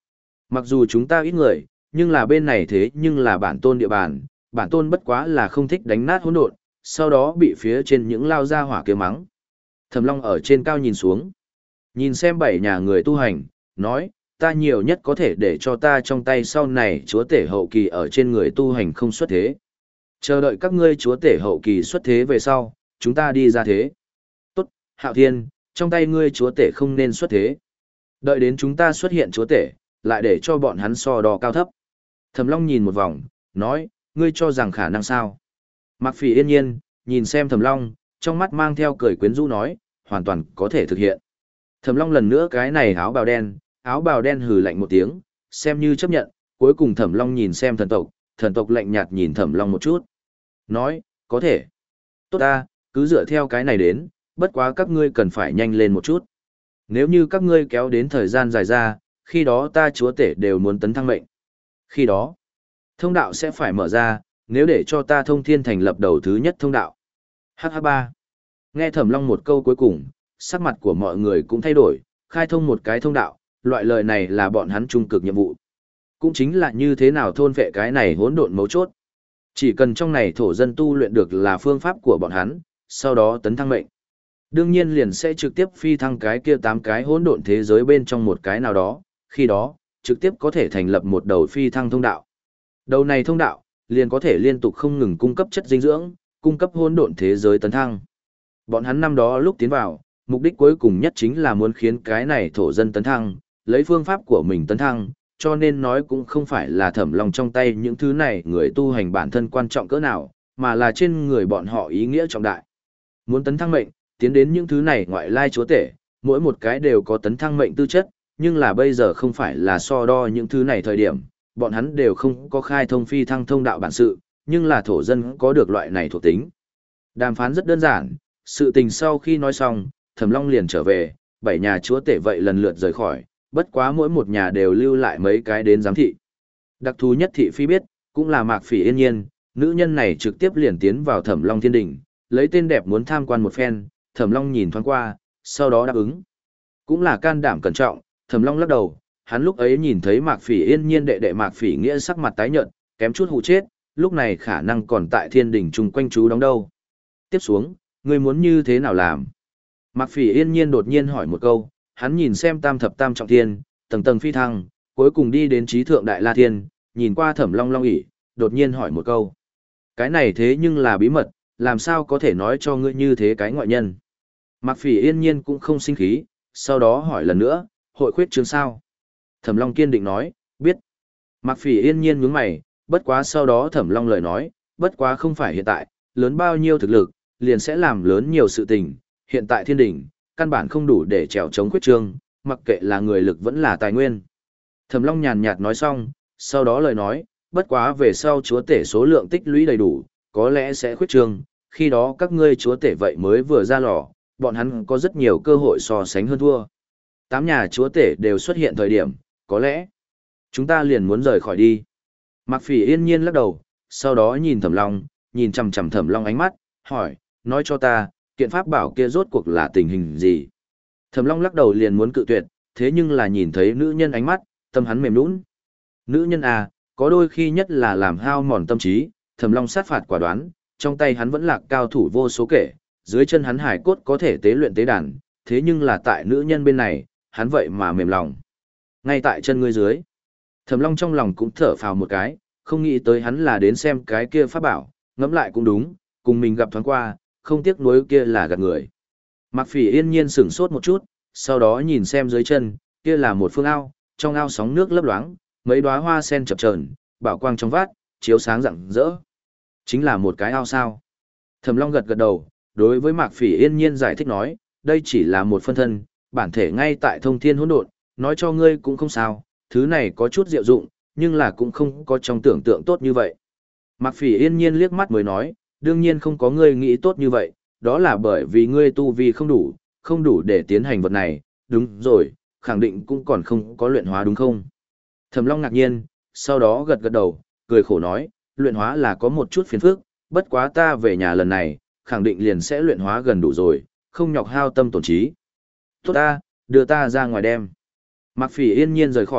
Mặc dù chúng ta ít người, nhưng là bên này thế nhưng là bản tôn địa bàn, bản tôn bất quá là không thích đánh nát hỗn độn, sau đó bị phía trên những lao ra hỏa kia mắng. Thẩm Long ở trên cao nhìn xuống, nhìn xem bảy nhà người tu hành, nói, ta nhiều nhất có thể để cho ta trong tay sau này chúa tể hậu kỳ ở trên người tu hành không xuất thế. Chờ đợi các ngươi chúa tể hậu kỳ xuất thế về sau, chúng ta đi ra thế. Tốt, Hạo Thiên, trong tay ngươi chúa tể không nên xuất thế. Đợi đến chúng ta xuất hiện chúa tể, lại để cho bọn hắn so đo cao thấp. Thẩm Long nhìn một vòng, nói, ngươi cho rằng khả năng sao? Mạc Phỉ yên nhiên, nhìn xem Thẩm Long, trong mắt mang theo cười quyến rũ nói, hoàn toàn có thể thực hiện. Thẩm Long lần nữa cái này áo bào đen, áo bào đen hừ lạnh một tiếng, xem như chấp nhận, cuối cùng Thẩm Long nhìn xem thần tộc, thần tộc lạnh nhạt nhìn Thẩm Long một chút. Nói, có thể. Tốt ta, cứ dựa theo cái này đến, bất quá các ngươi cần phải nhanh lên một chút. Nếu như các ngươi kéo đến thời gian dài ra, khi đó ta chúa tể đều muốn tấn thăng mệnh. Khi đó, thông đạo sẽ phải mở ra, nếu để cho ta thông thiên thành lập đầu thứ nhất thông đạo. hát hát ba. Nghe Thẩm Long một câu cuối cùng, sắc mặt của mọi người cũng thay đổi, khai thông một cái thông đạo, loại lời này là bọn hắn trung cực nhiệm vụ. Cũng chính là như thế nào thôn vệ cái này hỗn độn mấu chốt. Chỉ cần trong này thổ dân tu luyện được là phương pháp của bọn hắn, sau đó tấn thăng mệnh. Đương nhiên liền sẽ trực tiếp phi thăng cái kia tám cái hỗn độn thế giới bên trong một cái nào đó, khi đó, trực tiếp có thể thành lập một đầu phi thăng thông đạo. Đầu này thông đạo, liền có thể liên tục không ngừng cung cấp chất dinh dưỡng, cung cấp hỗn độn thế giới tấn thăng. Bọn hắn năm đó lúc tiến vào, mục đích cuối cùng nhất chính là muốn khiến cái này thổ dân tấn thăng, lấy phương pháp của mình tấn thăng, cho nên nói cũng không phải là Thẩm Long trong tay những thứ này người tu hành bản thân quan trọng cỡ nào, mà là trên người bọn họ ý nghĩa trọng đại. Muốn tấn thăng mệnh, tiến đến những thứ này ngoại lai chúa tể, mỗi một cái đều có tấn thăng mệnh tư chất, nhưng là bây giờ không phải là so đo những thứ này thời điểm, bọn hắn đều không có khai thông phi thăng thông đạo bản sự, nhưng là thổ dân có được loại này thuộc tính. Đàm phán rất đơn giản, sự tình sau khi nói xong, Thẩm Long liền trở về, bảy nhà chúa tể vậy lần lượt rời khỏi, bất quá mỗi một nhà đều lưu lại mấy cái đến giám thị. Đặc thù nhất thị phi biết, cũng là Mạc Phỉ yên nhiên, nữ nhân này trực tiếp liền tiến vào Thẩm Long thiên đỉnh, lấy tên đẹp muốn tham quan một phen, Thẩm Long nhìn thoáng qua, sau đó đáp ứng. Cũng là can đảm cẩn trọng, Thẩm Long lắc đầu, hắn lúc ấy nhìn thấy Mạc Phỉ yên nhiên đệ đệ Mạc Phỉ nghĩa sắc mặt tái nhợt, kém chút hụ chết, lúc này khả năng còn tại thiên đỉnh chung quanh chú đóng đâu. Tiếp xuống, ngươi muốn như thế nào làm? Mạc Phỉ yên nhiên đột nhiên hỏi một câu, hắn nhìn xem tam thập tam trọng thiên, tầng tầng phi thăng, cuối cùng đi đến trí thượng đại la thiên, nhìn qua Thẩm Long Long ỷ, đột nhiên hỏi một câu. Cái này thế nhưng là bí mật, làm sao có thể nói cho ngươi như thế cái ngoại nhân? Mạc Phỉ yên nhiên cũng không sinh khí, sau đó hỏi lần nữa, hội khuyết trương sao? Thẩm Long kiên định nói, biết. Mạc Phỉ yên nhiên nhướng mày, bất quá sau đó Thẩm Long lời nói, bất quá không phải hiện tại, lớn bao nhiêu thực lực, liền sẽ làm lớn nhiều sự tình, hiện tại thiên đỉnh, căn bản không đủ để trèo chống khuyết trương, mặc kệ là người lực vẫn là tài nguyên. Thẩm Long nhàn nhạt nói xong, sau đó lời nói, bất quá về sau chúa tể số lượng tích lũy đầy đủ, có lẽ sẽ khuyết trương, khi đó các ngươi chúa tể vậy mới vừa ra lò, bọn hắn có rất nhiều cơ hội so sánh hơn thua. Tám nhà chúa tể đều xuất hiện thời điểm, có lẽ chúng ta liền muốn rời khỏi đi. Mạc Phỉ yên nhiên lắc đầu, sau đó nhìn Thẩm Long, nhìn chằm chằm Thẩm Long ánh mắt, hỏi, nói cho ta, kiện pháp bảo kia rốt cuộc là tình hình gì? Thẩm Long lắc đầu liền muốn cự tuyệt, thế nhưng là nhìn thấy nữ nhân ánh mắt, tâm hắn mềm nhũn. Nữ nhân à, có đôi khi nhất là làm hao mòn tâm trí, Thẩm Long sát phạt quả đoán, trong tay hắn vẫn là cao thủ vô số kể, dưới chân hắn hải cốt có thể tế luyện tế đàn, thế nhưng là tại nữ nhân bên này, hắn vậy mà mềm lòng. Ngay tại chân ngươi dưới. Thẩm Long trong lòng cũng thở phào một cái, không nghĩ tới hắn là đến xem cái kia pháp bảo, ngẫm lại cũng đúng, cùng mình gặp thoáng qua, không tiếc nuối kia là gạt người. Mạc Phỉ yên nhiên sửng sốt một chút, sau đó nhìn xem dưới chân, kia là một phương ao, trong ao sóng nước lấp loáng, mấy đóa hoa sen chập chờn, bảo quang trong vát, chiếu sáng rạng rỡ. Chính là một cái ao sao? Thẩm Long gật gật đầu, đối với Mạc Phỉ yên nhiên giải thích nói, đây chỉ là một phân thân, bản thể ngay tại thông thiên hỗn độn, nói cho ngươi cũng không sao, thứ này có chút diệu dụng, nhưng là cũng không có trong tưởng tượng tốt như vậy. Mạc Phỉ yên nhiên liếc mắt mới nói, đương nhiên không có ngươi nghĩ tốt như vậy, đó là bởi vì ngươi tu vi không đủ, không đủ để tiến hành vật này, đúng rồi, khẳng định cũng còn không có luyện hóa đúng không? Thẩm Long ngạc nhiên, sau đó gật gật đầu, cười khổ nói, luyện hóa là có một chút phiền phức, bất quá ta về nhà lần này, khẳng định liền sẽ luyện hóa gần đủ rồi, không nhọc hao tâm tổn trí. Tốt ta, đưa ta ra ngoài đem. Mạc Phỉ yên nhiên rời khỏi,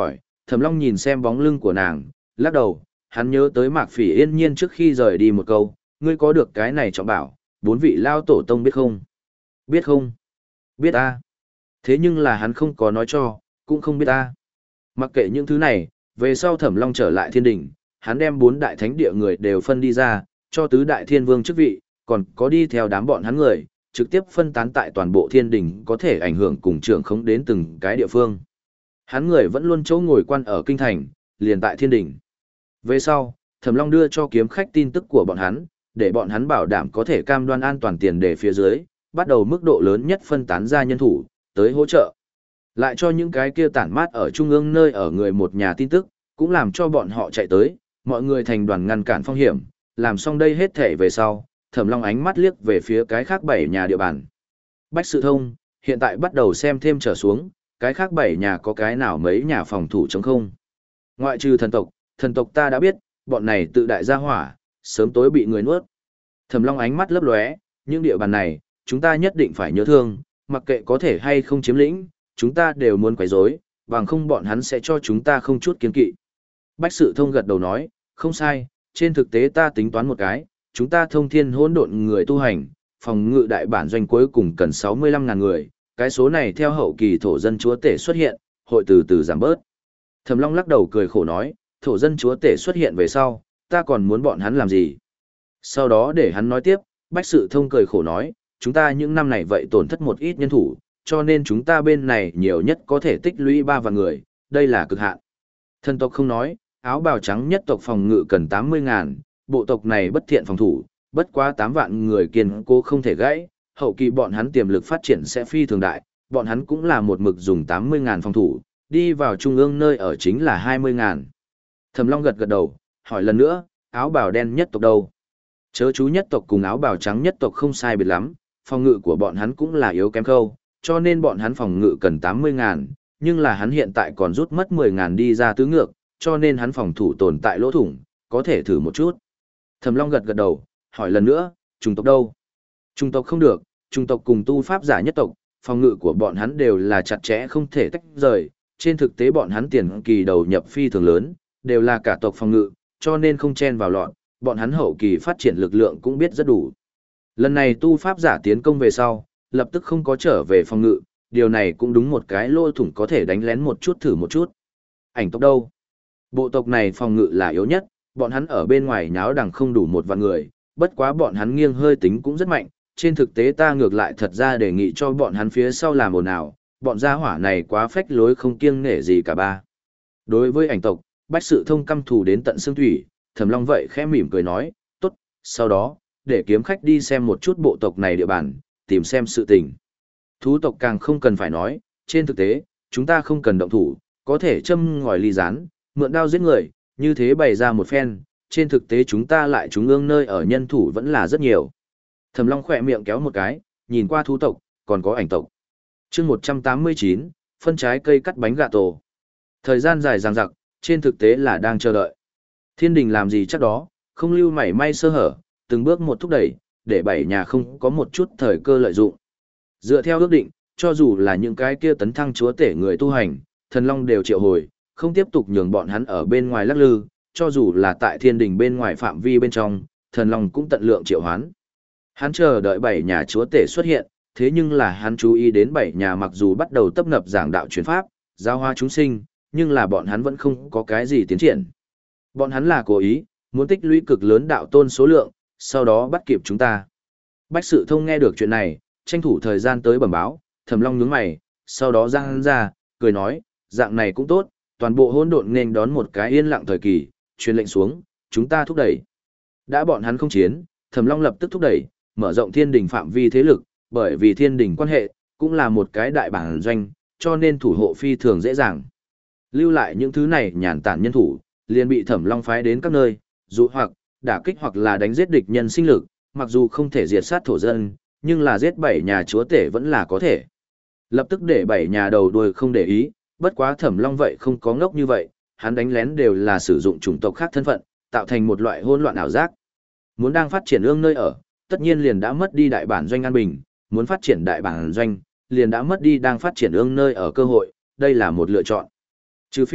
Thẩm Long nhìn xem bóng lưng của nàng, lắc đầu, hắn nhớ tới Mạc Phỉ Yên Nhiên trước khi rời đi một câu, ngươi có được cái này trọng bảo, bốn vị lao tổ tông biết không? Biết không? Biết a. Thế nhưng là hắn không có nói cho, cũng không biết a. Mặc kệ những thứ này, về sau Thẩm Long trở lại thiên đỉnh, hắn đem bốn đại thánh địa người đều phân đi ra, cho tứ đại thiên vương chức vị, còn có đi theo đám bọn hắn người, trực tiếp phân tán tại toàn bộ thiên đỉnh có thể ảnh hưởng cùng trưởng khống đến từng cái địa phương. Hắn người vẫn luôn chỗ ngồi quan ở kinh thành, liền tại thiên đỉnh. Về sau, Thẩm Long đưa cho kiếm khách tin tức của bọn hắn, để bọn hắn bảo đảm có thể cam đoan an toàn tiền đề phía dưới, bắt đầu mức độ lớn nhất phân tán ra nhân thủ, tới hỗ trợ. Lại cho những cái kia tản mát ở trung ương nơi ở người một nhà tin tức, cũng làm cho bọn họ chạy tới, mọi người thành đoàn ngăn cản phong hiểm, làm xong đây hết thể về sau, Thẩm Long ánh mắt liếc về phía cái khác bảy nhà địa bàn. Bách Sự Thông, hiện tại bắt đầu xem thêm trở xuống, cái khác bảy nhà có cái nào mấy nhà phòng thủ chống không. Ngoại trừ thần tộc, thần tộc ta đã biết, bọn này tự đại gia hỏa, sớm tối bị người nuốt. Thẩm Long ánh mắt lấp lóe, những địa bàn này, chúng ta nhất định phải nhớ thương, mặc kệ có thể hay không chiếm lĩnh, chúng ta đều muốn quấy rối, bằng không bọn hắn sẽ cho chúng ta không chút kiên kỵ. Bách Sự Thông gật đầu nói, không sai, trên thực tế ta tính toán một cái, chúng ta thông thiên hỗn độn người tu hành, phòng ngự đại bản doanh cuối cùng cần sáu mươi lăm ngàn người, cái số này theo hậu kỳ thổ dân chúa tể xuất hiện, hội từ từ giảm bớt. Thẩm Long lắc đầu cười khổ nói, thổ dân chúa tể xuất hiện về sau, ta còn muốn bọn hắn làm gì? Sau đó để hắn nói tiếp, Bách Sự Thông cười khổ nói, chúng ta những năm này vậy tổn thất một ít nhân thủ, cho nên chúng ta bên này nhiều nhất có thể tích lũy ba vạn người, đây là cực hạn. Thần tộc không nói, áo bào trắng nhất tộc phòng ngự cần tám mươi ngàn, bộ tộc này bất thiện phòng thủ, bất quá tám vạn người kiên cố không thể gãy, hậu kỳ bọn hắn tiềm lực phát triển sẽ phi thường đại, bọn hắn cũng là một mực dùng tám mươi ngàn phòng thủ, đi vào trung ương nơi ở chính là hai mươi ngàn. Thẩm Long gật gật đầu, hỏi lần nữa, áo bào đen nhất tộc đâu? Chớ chú nhất tộc cùng áo bào trắng nhất tộc không sai biệt lắm, phòng ngự của bọn hắn cũng là yếu kém khâu, cho nên bọn hắn phòng ngự cần tám mươi ngàn, nhưng là hắn hiện tại còn rút mất mười ngàn đi ra tứ ngược, cho nên hắn phòng thủ tồn tại lỗ thủng, có thể thử một chút. Thẩm Long gật gật đầu, hỏi lần nữa, chủng tộc đâu? Chủng tộc không được, chủng tộc cùng tu pháp giả nhất tộc, phòng ngự của bọn hắn đều là chặt chẽ không thể tách rời, trên thực tế bọn hắn tiền kỳ đầu nhập phi thường lớn, đều là cả tộc phòng ngự, cho nên không chen vào loạn, bọn hắn hậu kỳ phát triển lực lượng cũng biết rất đủ. Lần này tu pháp giả tiến công về sau, lập tức không có trở về phòng ngự, điều này cũng đúng một cái lỗ thủng có thể đánh lén một chút thử một chút. Ảnh tộc đâu? Bộ tộc này phòng ngự là yếu nhất, bọn hắn ở bên ngoài nháo đằng không đủ một vạn người, bất quá bọn hắn nghiêng hơi tính cũng rất mạnh, trên thực tế ta ngược lại thật ra đề nghị cho bọn hắn phía sau làm ồn ào, bọn gia hỏa này quá phách lối không kiêng nể gì cả ba. Đối với ảnh tộc, Bách Sự Thông căm thù đến tận xương thủy, Thẩm Long vậy khẽ mỉm cười nói, tốt, sau đó, để kiếm khách đi xem một chút bộ tộc này địa bàn, tìm xem sự tình. Thú tộc càng không cần phải nói, trên thực tế, chúng ta không cần động thủ, có thể châm ngòi ly rán, mượn đao giết người, như thế bày ra một phen, trên thực tế chúng ta lại trung ương nơi ở nhân thủ vẫn là rất nhiều. Thẩm Long khỏe miệng kéo một cái, nhìn qua thú tộc, còn có ảnh tộc. chương một trăm tám mươi chín, phân trái cây cắt bánh gà tổ. Thời gian dài dằng dặc, trên thực tế là đang chờ đợi. Thiên đình làm gì chắc đó, không lưu mảy may sơ hở, từng bước một thúc đẩy, để bảy nhà không có một chút thời cơ lợi dụng. Dựa theo ước định, cho dù là những cái kia tấn thăng chúa tể người tu hành, thần long đều triệu hồi, không tiếp tục nhường bọn hắn ở bên ngoài lắc lư, cho dù là tại thiên đình bên ngoài phạm vi bên trong, thần long cũng tận lượng triệu hoán. Hắn chờ đợi bảy nhà chúa tể xuất hiện, thế nhưng là hắn chú ý đến bảy nhà mặc dù bắt đầu tấp nập giảng đạo truyền pháp, giao hoa chúng sinh, nhưng là bọn hắn vẫn không có cái gì tiến triển. Bọn hắn là cố ý, muốn tích lũy cực lớn đạo tôn số lượng, sau đó bắt kịp chúng ta. Bách Sự Thông nghe được chuyện này, tranh thủ thời gian tới bẩm báo, Thẩm Long nhướng mày, sau đó giang hắn ra, cười nói, dạng này cũng tốt, toàn bộ hỗn độn nên đón một cái yên lặng thời kỳ, truyền lệnh xuống, chúng ta thúc đẩy. Đã bọn hắn không chiến, Thẩm Long lập tức thúc đẩy, mở rộng thiên đình phạm vi thế lực, bởi vì thiên đình quan hệ, cũng là một cái đại bản doanh, cho nên thủ hộ phi thường dễ dàng. Lưu lại những thứ này nhàn tản nhân thủ, liền bị Thẩm Long phái đến các nơi, dụ hoặc, đả kích hoặc là đánh giết địch nhân sinh lực, mặc dù không thể diệt sát thổ dân, nhưng là giết bảy nhà chúa tể vẫn là có thể. Lập tức để bảy nhà đầu đuôi không để ý, bất quá Thẩm Long vậy không có ngốc như vậy, hắn đánh lén đều là sử dụng chủng tộc khác thân phận, tạo thành một loại hỗn loạn ảo giác. Muốn đang phát triển ương nơi ở, tất nhiên liền đã mất đi đại bản doanh an bình, muốn phát triển đại bản doanh, liền đã mất đi đang phát triển ương nơi ở cơ hội, đây là một lựa chọn. Trừ phi,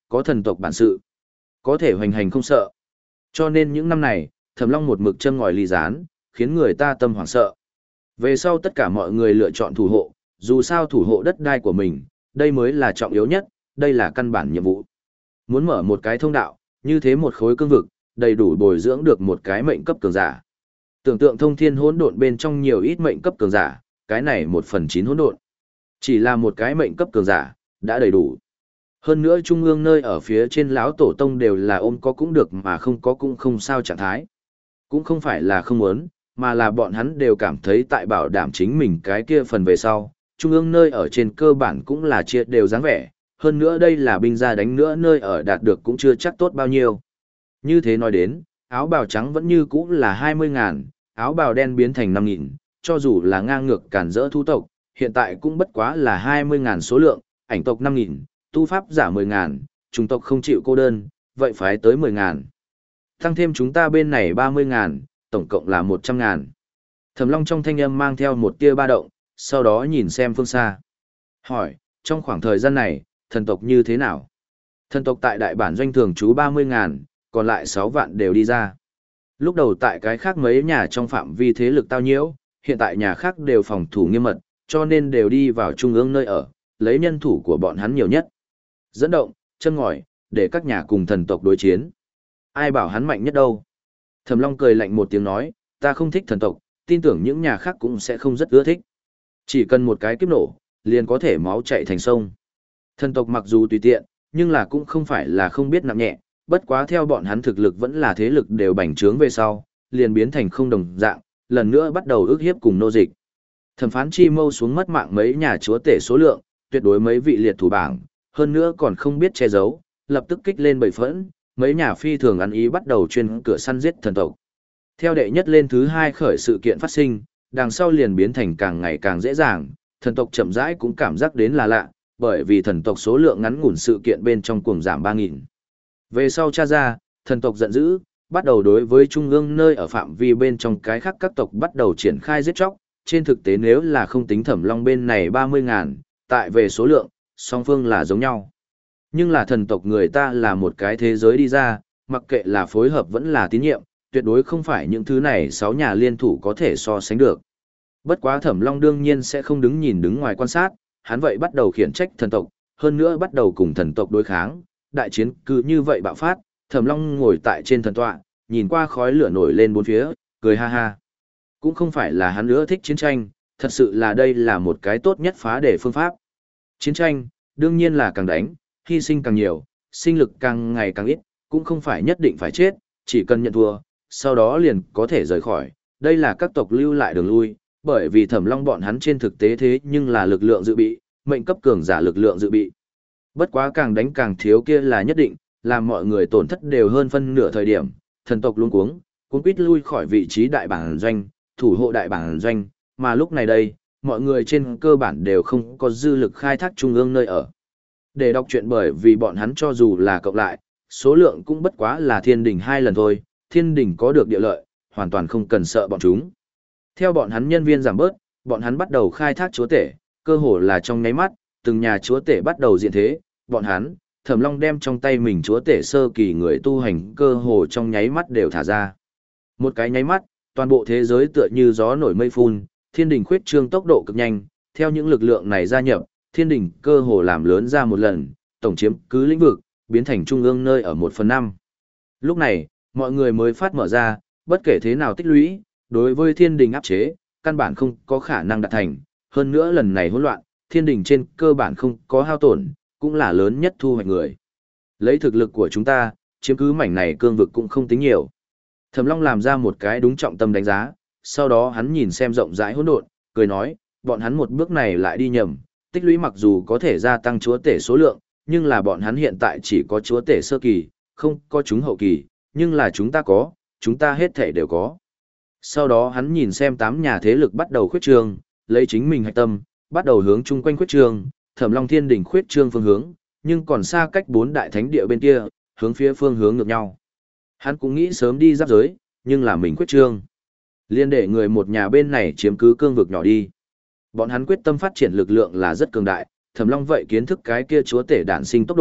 có thần tộc bản sự, có thể hoành hành không sợ. Cho nên những năm này, Thẩm Long một mực châm ngòi ly gián, khiến người ta tâm hoảng sợ. Về sau tất cả mọi người lựa chọn thủ hộ, dù sao thủ hộ đất đai của mình, đây mới là trọng yếu nhất, đây là căn bản nhiệm vụ. Muốn mở một cái thông đạo, như thế một khối cương vực, đầy đủ bồi dưỡng được một cái mệnh cấp cường giả. Tưởng tượng thông thiên hỗn độn bên trong nhiều ít mệnh cấp cường giả, cái này một phần chín hỗn độn. Chỉ là một cái mệnh cấp cường giả, đã đầy đủ. Hơn nữa trung ương nơi ở phía trên lão tổ tông đều là ôm có cũng được mà không có cũng không sao trạng thái. Cũng không phải là không muốn, mà là bọn hắn đều cảm thấy tại bảo đảm chính mình cái kia phần về sau, trung ương nơi ở trên cơ bản cũng là chia đều dáng vẻ, hơn nữa đây là binh gia đánh nữa nơi ở đạt được cũng chưa chắc tốt bao nhiêu. Như thế nói đến, áo bào trắng vẫn như cũ là hai mươi ngàn, áo bào đen biến thành năm nghìn, cho dù là ngang ngược cản rỡ thu tộc, hiện tại cũng bất quá là hai mươi ngàn số lượng, ảnh tộc năm nghìn, tu pháp giả mười ngàn, chúng tộc không chịu cô đơn, vậy phái tới mười ngàn. Tăng thêm chúng ta bên này ba mươi ngàn, tổng cộng là một trăm ngàn. Thẩm Long trong thanh âm mang theo một tia ba động, sau đó nhìn xem phương xa. Hỏi, trong khoảng thời gian này, thần tộc như thế nào? Thần tộc tại đại bản doanh thường trú ba mươi ngàn, còn lại sáu vạn đều đi ra. Lúc đầu tại cái khác mấy nhà trong phạm vi thế lực tao nhiễu, hiện tại nhà khác đều phòng thủ nghiêm mật, cho nên đều đi vào trung ương nơi ở, lấy nhân thủ của bọn hắn nhiều nhất. Dẫn động, châm ngòi, để các nhà cùng thần tộc đối chiến. Ai bảo hắn mạnh nhất đâu? Thẩm Long cười lạnh một tiếng nói, ta không thích thần tộc, tin tưởng những nhà khác cũng sẽ không rất ưa thích. Chỉ cần một cái kiếp nổ, liền có thể máu chảy thành sông. Thần tộc mặc dù tùy tiện, nhưng là cũng không phải là không biết nặng nhẹ, bất quá theo bọn hắn thực lực vẫn là thế lực đều bành trướng về sau, liền biến thành không đồng dạng, lần nữa bắt đầu ức hiếp cùng nô dịch. Thẩm phán chi mâu xuống mất mạng mấy nhà chúa tể số lượng, tuyệt đối mấy vị liệt thủ bảng, hơn nữa còn không biết che giấu, lập tức kích lên bầy phẫn, mấy nhà phi thường ăn ý bắt đầu chuyên cửa săn giết thần tộc. Theo đệ nhất lên thứ hai khởi sự kiện phát sinh, đằng sau liền biến thành càng ngày càng dễ dàng, thần tộc chậm rãi cũng cảm giác đến là lạ, bởi vì thần tộc số lượng ngắn ngủn sự kiện bên trong cuồng giảm ba nghìn. Về sau tra ra, thần tộc giận dữ, bắt đầu đối với trung ương nơi ở phạm vi bên trong cái khác các tộc bắt đầu triển khai giết chóc, trên thực tế nếu là không tính Thẩm Long bên này ba mươi ngàn, tại về số lượng, song phương là giống nhau. Nhưng là thần tộc người ta là một cái thế giới đi ra, mặc kệ là phối hợp vẫn là tín nhiệm, tuyệt đối không phải những thứ này sáu nhà liên thủ có thể so sánh được. Bất quá Thẩm Long đương nhiên sẽ không đứng nhìn đứng ngoài quan sát, hắn vậy bắt đầu khiển trách thần tộc, hơn nữa bắt đầu cùng thần tộc đối kháng, đại chiến cứ như vậy bạo phát, Thẩm Long ngồi tại trên thần tọa, nhìn qua khói lửa nổi lên bốn phía, cười ha ha. Cũng không phải là hắn nữa thích chiến tranh, thật sự là đây là một cái tốt nhất phá để phương pháp. Chiến tranh, đương nhiên là càng đánh, hy sinh càng nhiều, sinh lực càng ngày càng ít, cũng không phải nhất định phải chết, chỉ cần nhận thua, sau đó liền có thể rời khỏi. Đây là các tộc lưu lại đường lui, bởi vì Thẩm Long bọn hắn trên thực tế thế nhưng là lực lượng dự bị, mệnh cấp cường giả lực lượng dự bị. Bất quá càng đánh càng thiếu kia là nhất định, làm mọi người tổn thất đều hơn phân nửa thời điểm, thần tộc luống cuống, cuống quýt lui khỏi vị trí đại bản doanh, thủ hộ đại bản doanh, mà lúc này đây, mọi người trên cơ bản đều không có dư lực khai thác trung ương nơi ở. Để đọc truyện bởi vì bọn hắn cho dù là cộng lại, số lượng cũng bất quá là thiên đỉnh hai lần thôi, thiên đỉnh có được địa lợi, hoàn toàn không cần sợ bọn chúng. Theo bọn hắn nhân viên giảm bớt, bọn hắn bắt đầu khai thác chúa tể, cơ hồ là trong nháy mắt, từng nhà chúa tể bắt đầu diện thế, bọn hắn, Thẩm Long đem trong tay mình chúa tể sơ kỳ người tu hành cơ hồ trong nháy mắt đều thả ra. Một cái nháy mắt, toàn bộ thế giới tựa như gió nổi mây phun, thiên đỉnh khuyết trương tốc độ cực nhanh, theo những lực lượng này gia nhập, thiên đỉnh cơ hồ làm lớn ra một lần, tổng chiếm cứ lĩnh vực, biến thành trung ương nơi ở một phần năm. Lúc này, mọi người mới phát mở ra, bất kể thế nào tích lũy, đối với thiên đỉnh áp chế, căn bản không có khả năng đạt thành, hơn nữa lần này hỗn loạn, thiên đỉnh trên cơ bản không có hao tổn, cũng là lớn nhất thu hoạch người. Lấy thực lực của chúng ta, chiếm cứ mảnh này cương vực cũng không tính nhiều. Thẩm Long làm ra một cái đúng trọng tâm đánh giá, sau đó hắn nhìn xem rộng rãi hỗn độn, cười nói, bọn hắn một bước này lại đi nhầm, tích lũy mặc dù có thể gia tăng chúa tể số lượng, nhưng là bọn hắn hiện tại chỉ có chúa tể sơ kỳ, không có chúng hậu kỳ, nhưng là chúng ta có, chúng ta hết thể đều có. Sau đó hắn nhìn xem tám nhà thế lực bắt đầu khuyết trương, lấy chính mình hạch tâm, bắt đầu hướng chung quanh khuyết trương, Thẩm Long Thiên đỉnh khuyết trương phương hướng, nhưng còn xa cách bốn đại thánh địa bên kia, hướng phía phương hướng ngược nhau. Hắn cũng nghĩ sớm đi giáp giới, nhưng là mình khuyết trương. Liên để người một nhà bên này chiếm cứ cương vực nhỏ đi. Bọn hắn quyết tâm phát triển lực lượng là rất cường đại, Thẩm Long vậy kiến thức cái kia chúa tể đản sinh tốc độ,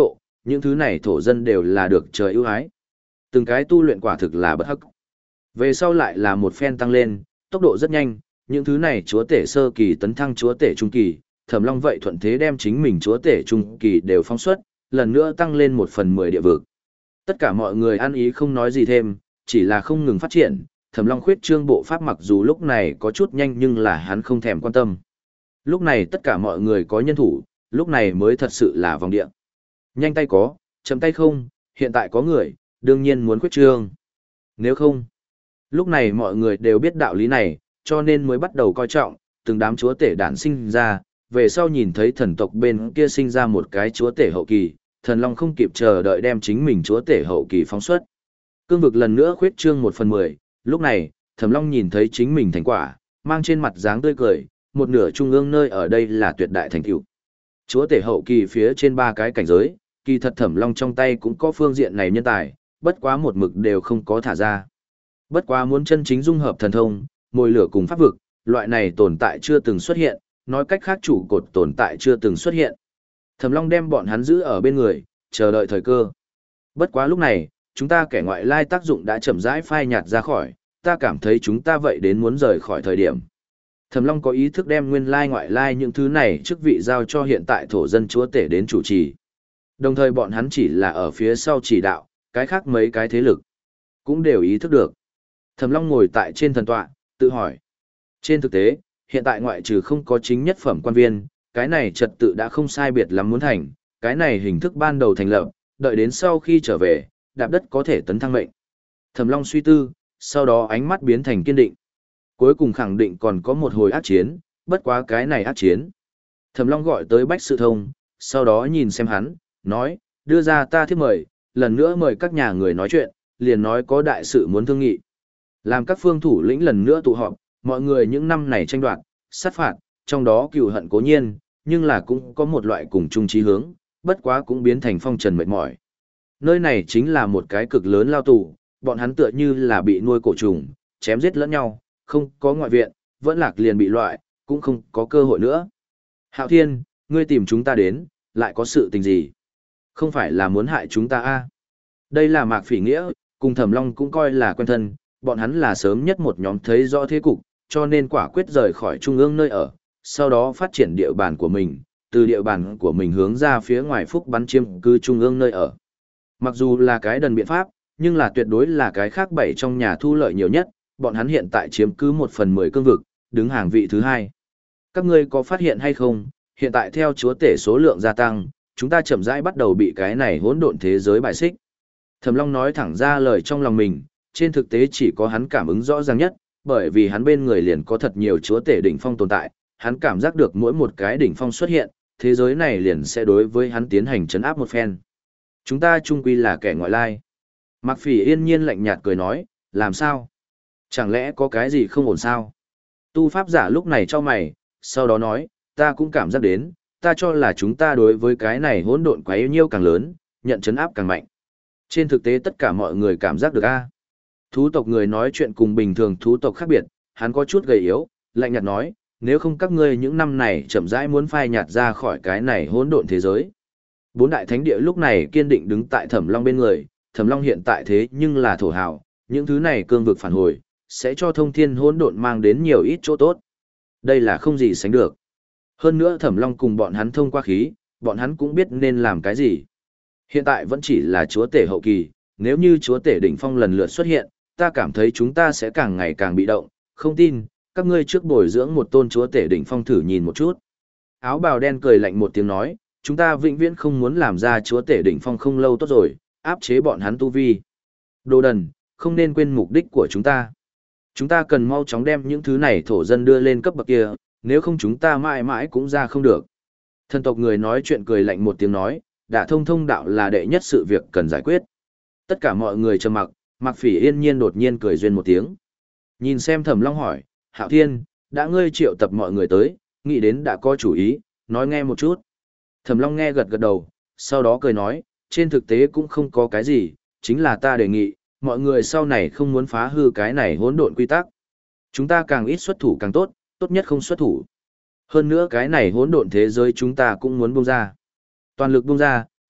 những thứ này thổ dân đều là được trời ưu ái. Từng cái tu luyện quả thực là bất hắc. Về sau lại là một phen tăng lên, tốc độ rất nhanh, những thứ này chúa tể sơ kỳ tấn thăng chúa tể trung kỳ, Thẩm Long vậy thuận thế đem chính mình chúa tể trung kỳ đều phóng xuất, lần nữa tăng lên một phần mười địa vực. Tất cả mọi người ăn ý không nói gì thêm, chỉ là không ngừng phát triển, Thẩm Long khuyết trương bộ pháp mặc dù lúc này có chút nhanh nhưng là hắn không thèm quan tâm. Lúc này tất cả mọi người có nhân thủ, lúc này mới thật sự là vòng địa. Nhanh tay có, chậm tay không, hiện tại có người, đương nhiên muốn khuyết trương. Nếu không, lúc này mọi người đều biết đạo lý này, cho nên mới bắt đầu coi trọng, từng đám chúa tể đản sinh ra, về sau nhìn thấy thần tộc bên kia sinh ra một cái chúa tể hậu kỳ, thần long không kịp chờ đợi đem chính mình chúa tể hậu kỳ phóng xuất. Cương vực lần nữa khuyết trương một phần mười, lúc này, Thẩm Long nhìn thấy chính mình thành quả, mang trên mặt dáng tươi cười, một nửa trung ương nơi ở đây là tuyệt đại thành tựu. Chúa tể hậu kỳ phía trên ba cái cảnh giới, kỳ thật Thẩm Long trong tay cũng có phương diện này nhân tài, bất quá một mực đều không có thả ra. Bất quá muốn chân chính dung hợp thần thông, mồi lửa cùng pháp vực, loại này tồn tại chưa từng xuất hiện, nói cách khác chủ cột tồn tại chưa từng xuất hiện. Thẩm Long đem bọn hắn giữ ở bên người, chờ đợi thời cơ. Bất quá lúc này, chúng ta kẻ ngoại lai tác dụng đã chậm rãi phai nhạt ra khỏi, ta cảm thấy chúng ta vậy đến muốn rời khỏi thời điểm. Thẩm Long có ý thức đem nguyên lai ngoại lai những thứ này chức vị giao cho hiện tại thổ dân chúa tể đến chủ trì. Đồng thời bọn hắn chỉ là ở phía sau chỉ đạo, cái khác mấy cái thế lực cũng đều ý thức được. Thẩm Long ngồi tại trên thần tọa, tự hỏi. Trên thực tế, hiện tại ngoại trừ không có chính nhất phẩm quan viên, cái này trật tự đã không sai biệt lắm muốn thành, cái này hình thức ban đầu thành lập, đợi đến sau khi trở về, đạp đất có thể tấn thăng mệnh. Thẩm Long suy tư, sau đó ánh mắt biến thành kiên định. Cuối cùng khẳng định còn có một hồi ác chiến, bất quá cái này ác chiến. Thẩm Long gọi tới Bách Sự Thông, sau đó nhìn xem hắn, nói, đưa ra ta thiếp mời, lần nữa mời các nhà người nói chuyện, liền nói có đại sự muốn thương nghị. Làm các phương thủ lĩnh lần nữa tụ họp, mọi người những năm này tranh đoạt, sát phạt, trong đó cừu hận cố nhiên, nhưng là cũng có một loại cùng chung chí hướng, bất quá cũng biến thành phong trần mệt mỏi. Nơi này chính là một cái cực lớn lao tù, bọn hắn tựa như là bị nuôi cổ trùng, chém giết lẫn nhau, không có ngoại viện, vẫn lạc liền bị loại, cũng không có cơ hội nữa. Hạo Thiên, ngươi tìm chúng ta đến, lại có sự tình gì? Không phải là muốn hại chúng ta a? Đây là Mạc Phỉ Nghĩa, cùng Thẩm Long cũng coi là quen thân, bọn hắn là sớm nhất một nhóm thấy rõ thế cục, cho nên quả quyết rời khỏi trung ương nơi ở, sau đó phát triển địa bàn của mình, từ địa bàn của mình hướng ra phía ngoài phúc bắn chiếm cư trung ương nơi ở. Mặc dù là cái đần biện pháp, nhưng là tuyệt đối là cái khác bảy trong nhà thu lợi nhiều nhất, bọn hắn hiện tại chiếm cứ một phần mười cương vực, đứng hàng vị thứ hai. Các ngươi có phát hiện hay không, hiện tại theo chúa tể số lượng gia tăng, chúng ta chậm rãi bắt đầu bị cái này hỗn độn thế giới bài xích. Thẩm Long nói thẳng ra lời trong lòng mình, trên thực tế chỉ có hắn cảm ứng rõ ràng nhất, bởi vì hắn bên người liền có thật nhiều chúa tể đỉnh phong tồn tại, hắn cảm giác được mỗi một cái đỉnh phong xuất hiện, thế giới này liền sẽ đối với hắn tiến hành trấn áp một phen. Chúng ta chung quy là kẻ ngoại lai. Mạc Phỉ yên nhiên lạnh nhạt cười nói, làm sao? Chẳng lẽ có cái gì không ổn sao? Tu pháp giả lúc này cho mày, sau đó nói, ta cũng cảm giác đến, ta cho là chúng ta đối với cái này hỗn độn quá yêu nhiêu càng lớn, nhận trấn áp càng mạnh. Trên thực tế tất cả mọi người cảm giác được a. Thú tộc người nói chuyện cùng bình thường thú tộc khác biệt, hắn có chút gầy yếu, lạnh nhạt nói, nếu không các ngươi những năm này chậm rãi muốn phai nhạt ra khỏi cái này hỗn độn thế giới. Bốn đại thánh địa lúc này kiên định đứng tại Thẩm Long bên người, Thẩm Long hiện tại thế nhưng là thổ hào, những thứ này cương vực phản hồi, sẽ cho thông thiên hỗn độn mang đến nhiều ít chỗ tốt. Đây là không gì sánh được. Hơn nữa Thẩm Long cùng bọn hắn thông qua khí, bọn hắn cũng biết nên làm cái gì. Hiện tại vẫn chỉ là chúa tể hậu kỳ, nếu như chúa tể đỉnh phong lần lượt xuất hiện, ta cảm thấy chúng ta sẽ càng ngày càng bị động, không tin, các ngươi trước bồi dưỡng một tôn chúa tể đỉnh phong thử nhìn một chút. Áo bào đen cười lạnh một tiếng nói, chúng ta vĩnh viễn không muốn làm ra chúa tể đỉnh phong không lâu tốt rồi, áp chế bọn hắn tu vi. Đồ đần, không nên quên mục đích của chúng ta. Chúng ta cần mau chóng đem những thứ này thổ dân đưa lên cấp bậc kia, nếu không chúng ta mãi mãi cũng ra không được. Thần tộc người nói chuyện cười lạnh một tiếng nói, đã thông thông đạo là đệ nhất sự việc cần giải quyết. Tất cả mọi người trầm mặc, Mạc Phỉ yên nhiên đột nhiên cười duyên một tiếng. Nhìn xem Thẩm Long hỏi, Hạo Thiên, đã ngươi triệu tập mọi người tới, nghĩ đến đã có chủ ý, nói nghe một chút. Thẩm Long nghe gật gật đầu, sau đó cười nói, trên thực tế cũng không có cái gì, chính là ta đề nghị, mọi người sau này không muốn phá hư cái này hỗn độn quy tắc. Chúng ta càng ít xuất thủ càng tốt, tốt nhất không xuất thủ. Hơn nữa cái này hỗn độn thế giới chúng ta cũng muốn buông ra. Toàn lực buông ra,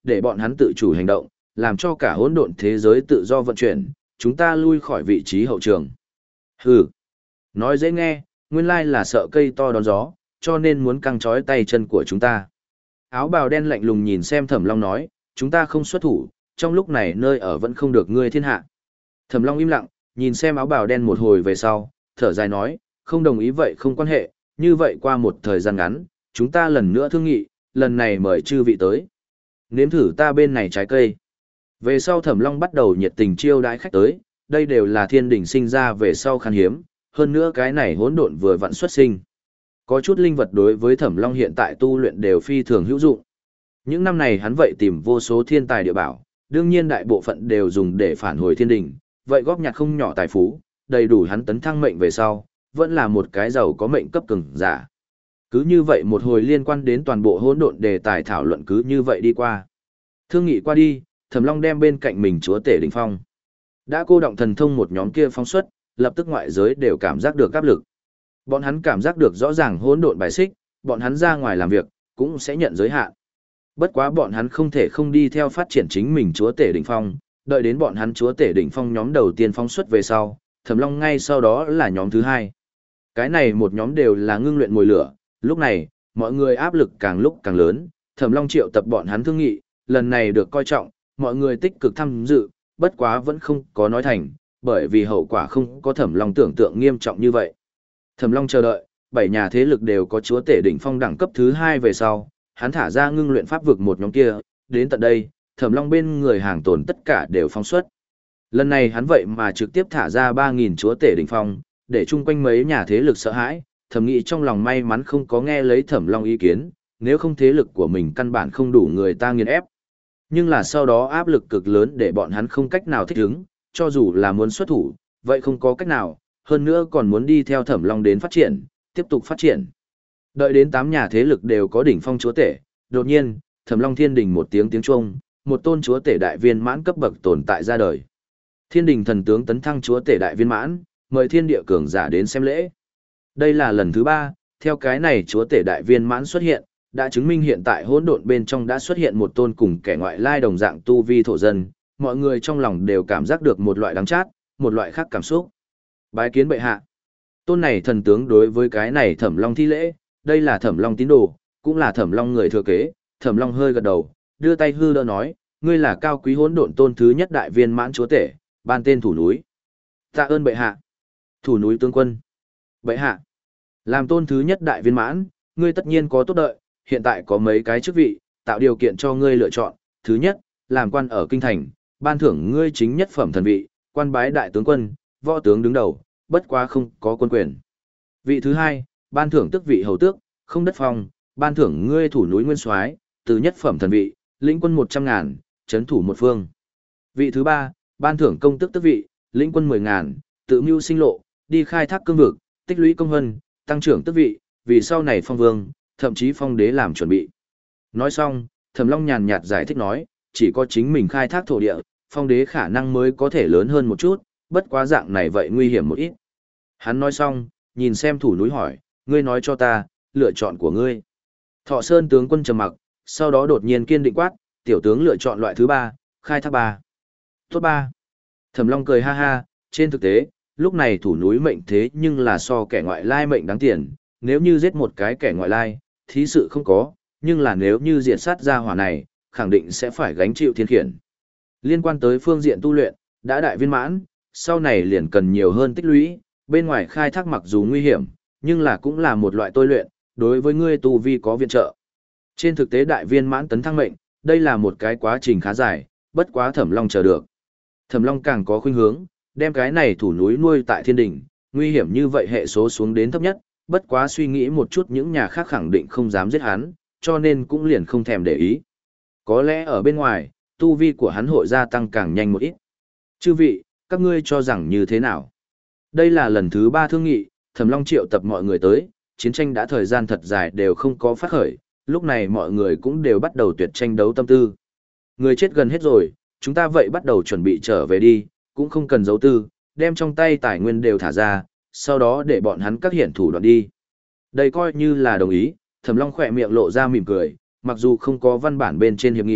để bọn hắn tự chủ hành động, làm cho cả hỗn độn thế giới tự do vận chuyển, chúng ta lui khỏi vị trí hậu trường. Hừ, nói dễ nghe, nguyên lai là sợ cây to đón gió, cho nên muốn căng trói tay chân của chúng ta. Áo bào đen lạnh lùng nhìn xem Thẩm Long nói, chúng ta không xuất thủ, trong lúc này nơi ở vẫn không được ngươi thiên hạ. Thẩm Long im lặng, nhìn xem áo bào đen một hồi về sau, thở dài nói, không đồng ý vậy không quan hệ, như vậy qua một thời gian ngắn, chúng ta lần nữa thương nghị, lần này mời chư vị tới. Nếm thử ta bên này trái cây. Về sau Thẩm Long bắt đầu nhiệt tình chiêu đãi khách tới, đây đều là thiên đỉnh sinh ra về sau khan hiếm, hơn nữa cái này hỗn độn vừa vặn xuất sinh. Có chút linh vật đối với Thẩm Long hiện tại tu luyện đều phi thường hữu dụng. Những năm này hắn vậy tìm vô số thiên tài địa bảo, đương nhiên đại bộ phận đều dùng để phản hồi thiên đỉnh, vậy góp nhặt không nhỏ tài phú, đầy đủ hắn tấn thăng mệnh về sau, vẫn là một cái giàu có mệnh cấp cường giả. Cứ như vậy một hồi liên quan đến toàn bộ hỗn độn đề tài thảo luận cứ như vậy đi qua. Thương nghị qua đi, Thẩm Long đem bên cạnh mình chúa tể đỉnh phong. Đã cô động thần thông một nhóm kia phóng xuất, lập tức ngoại giới đều cảm giác được áp lực. Bọn hắn cảm giác được rõ ràng hỗn độn bài xích, bọn hắn ra ngoài làm việc, cũng sẽ nhận giới hạn. Bất quá bọn hắn không thể không đi theo phát triển chính mình chúa tể đỉnh phong, đợi đến bọn hắn chúa tể đỉnh phong nhóm đầu tiên phóng xuất về sau, Thẩm Long ngay sau đó là nhóm thứ hai. Cái này một nhóm đều là ngưng luyện mồi lửa, lúc này, mọi người áp lực càng lúc càng lớn, Thẩm Long triệu tập bọn hắn thương nghị, lần này được coi trọng, mọi người tích cực tham dự, bất quá vẫn không có nói thành, bởi vì hậu quả không có Thẩm Long tưởng tượng nghiêm trọng như vậy. Thẩm Long chờ đợi, bảy nhà thế lực đều có chúa tể đỉnh phong đẳng cấp thứ hai về sau, hắn thả ra ngưng luyện pháp vực một nhóm kia, đến tận đây, Thẩm Long bên người hàng tồn tất cả đều phóng xuất. Lần này hắn vậy mà trực tiếp thả ra ba nghìn chúa tể đỉnh phong, để chung quanh mấy nhà thế lực sợ hãi, thầm nghĩ trong lòng may mắn không có nghe lấy Thẩm Long ý kiến, nếu không thế lực của mình căn bản không đủ người ta nghiền ép. Nhưng là sau đó áp lực cực lớn để bọn hắn không cách nào thích ứng, cho dù là muốn xuất thủ, vậy không có cách nào, hơn nữa còn muốn đi theo Thẩm Long đến phát triển, tiếp tục phát triển. Đợi đến tám nhà thế lực đều có đỉnh phong chúa tể, đột nhiên, Thẩm Long Thiên Đình một tiếng tiếng chuông, một tôn chúa tể đại viên mãn cấp bậc tồn tại ra đời. Thiên Đình thần tướng tấn thăng chúa tể đại viên mãn, mời thiên địa cường giả đến xem lễ. Đây là lần thứ ba, theo cái này chúa tể đại viên mãn xuất hiện, đã chứng minh hiện tại hỗn độn bên trong đã xuất hiện một tôn cùng kẻ ngoại lai đồng dạng tu vi thổ dân, mọi người trong lòng đều cảm giác được một loại đắng chát, một loại khác cảm xúc. Bái kiến bệ hạ. Tôn này thần tướng đối với cái này Thẩm Long thi lễ, đây là Thẩm Long tín đồ, cũng là Thẩm Long người thừa kế. Thẩm Long hơi gật đầu, đưa tay hư đỡ nói, ngươi là cao quý hỗn độn tôn thứ nhất đại viên mãn chúa tể, ban tên thủ núi. Tạ ơn bệ hạ. Thủ núi tướng quân. Bệ hạ. Làm tôn thứ nhất đại viên mãn, ngươi tất nhiên có tốt đợi, hiện tại có mấy cái chức vị, tạo điều kiện cho ngươi lựa chọn. Thứ nhất, làm quan ở kinh thành, ban thưởng ngươi chính nhất phẩm thần vị, quan bái đại tướng quân, võ tướng đứng đầu, bất quá không có quân quyền. Vị thứ hai, ban thưởng tước vị hầu tước, không đất phong, ban thưởng ngươi thủ núi nguyên soái, từ nhất phẩm thần vị, lĩnh quân một trăm ngàn, chấn thủ một phương. Vị thứ ba, ban thưởng công tước tước vị, lĩnh quân mười ngàn, tự mưu sinh lộ, đi khai thác cương vực, tích lũy công vân, tăng trưởng tước vị, vì sau này phong vương, thậm chí phong đế làm chuẩn bị. Nói xong, Thẩm Long nhàn nhạt giải thích nói, chỉ có chính mình khai thác thổ địa, phong đế khả năng mới có thể lớn hơn một chút, bất quá dạng này vậy nguy hiểm một ít. Hắn nói xong, nhìn xem thủ núi hỏi, ngươi nói cho ta, lựa chọn của ngươi. Thọ Sơn tướng quân trầm mặc, sau đó đột nhiên kiên định quát, tiểu tướng lựa chọn loại thứ ba, khai thác ba. Tốt ba. Thẩm Long cười ha ha, trên thực tế, lúc này thủ núi mệnh thế nhưng là so kẻ ngoại lai mệnh đáng tiền, nếu như giết một cái kẻ ngoại lai, thí sự không có, nhưng là nếu như diệt sát ra hỏa này, khẳng định sẽ phải gánh chịu thiên khiển. Liên quan tới phương diện tu luyện, đã đại viên mãn, sau này liền cần nhiều hơn tích lũy, bên ngoài khai thác mặc dù nguy hiểm, nhưng là cũng là một loại tôi luyện, đối với ngươi tu vi có viện trợ. Trên thực tế đại viên mãn tấn thăng mệnh, đây là một cái quá trình khá dài, bất quá Thẩm Long chờ được. Thẩm Long càng có khuynh hướng, đem cái này thủ núi nuôi tại thiên đỉnh, nguy hiểm như vậy hệ số xuống đến thấp nhất, bất quá suy nghĩ một chút những nhà khác khẳng định không dám giết hắn, cho nên cũng liền không thèm để ý. Có lẽ ở bên ngoài, tu vi của hắn hội gia tăng càng nhanh một ít. Chư vị, các ngươi cho rằng như thế nào? Đây là lần thứ ba thương nghị, Thẩm Long triệu tập mọi người tới, chiến tranh đã thời gian thật dài đều không có phát khởi, lúc này mọi người cũng đều bắt đầu tuyệt tranh đấu tâm tư. Người chết gần hết rồi, chúng ta vậy bắt đầu chuẩn bị trở về đi, cũng không cần giấu tư, đem trong tay tài nguyên đều thả ra, sau đó để bọn hắn các hiển thủ đoạn đi. Đây coi như là đồng ý, Thẩm Long khỏe miệng lộ ra mỉm cười, mặc dù không có văn bản bên trên hiệp nghị,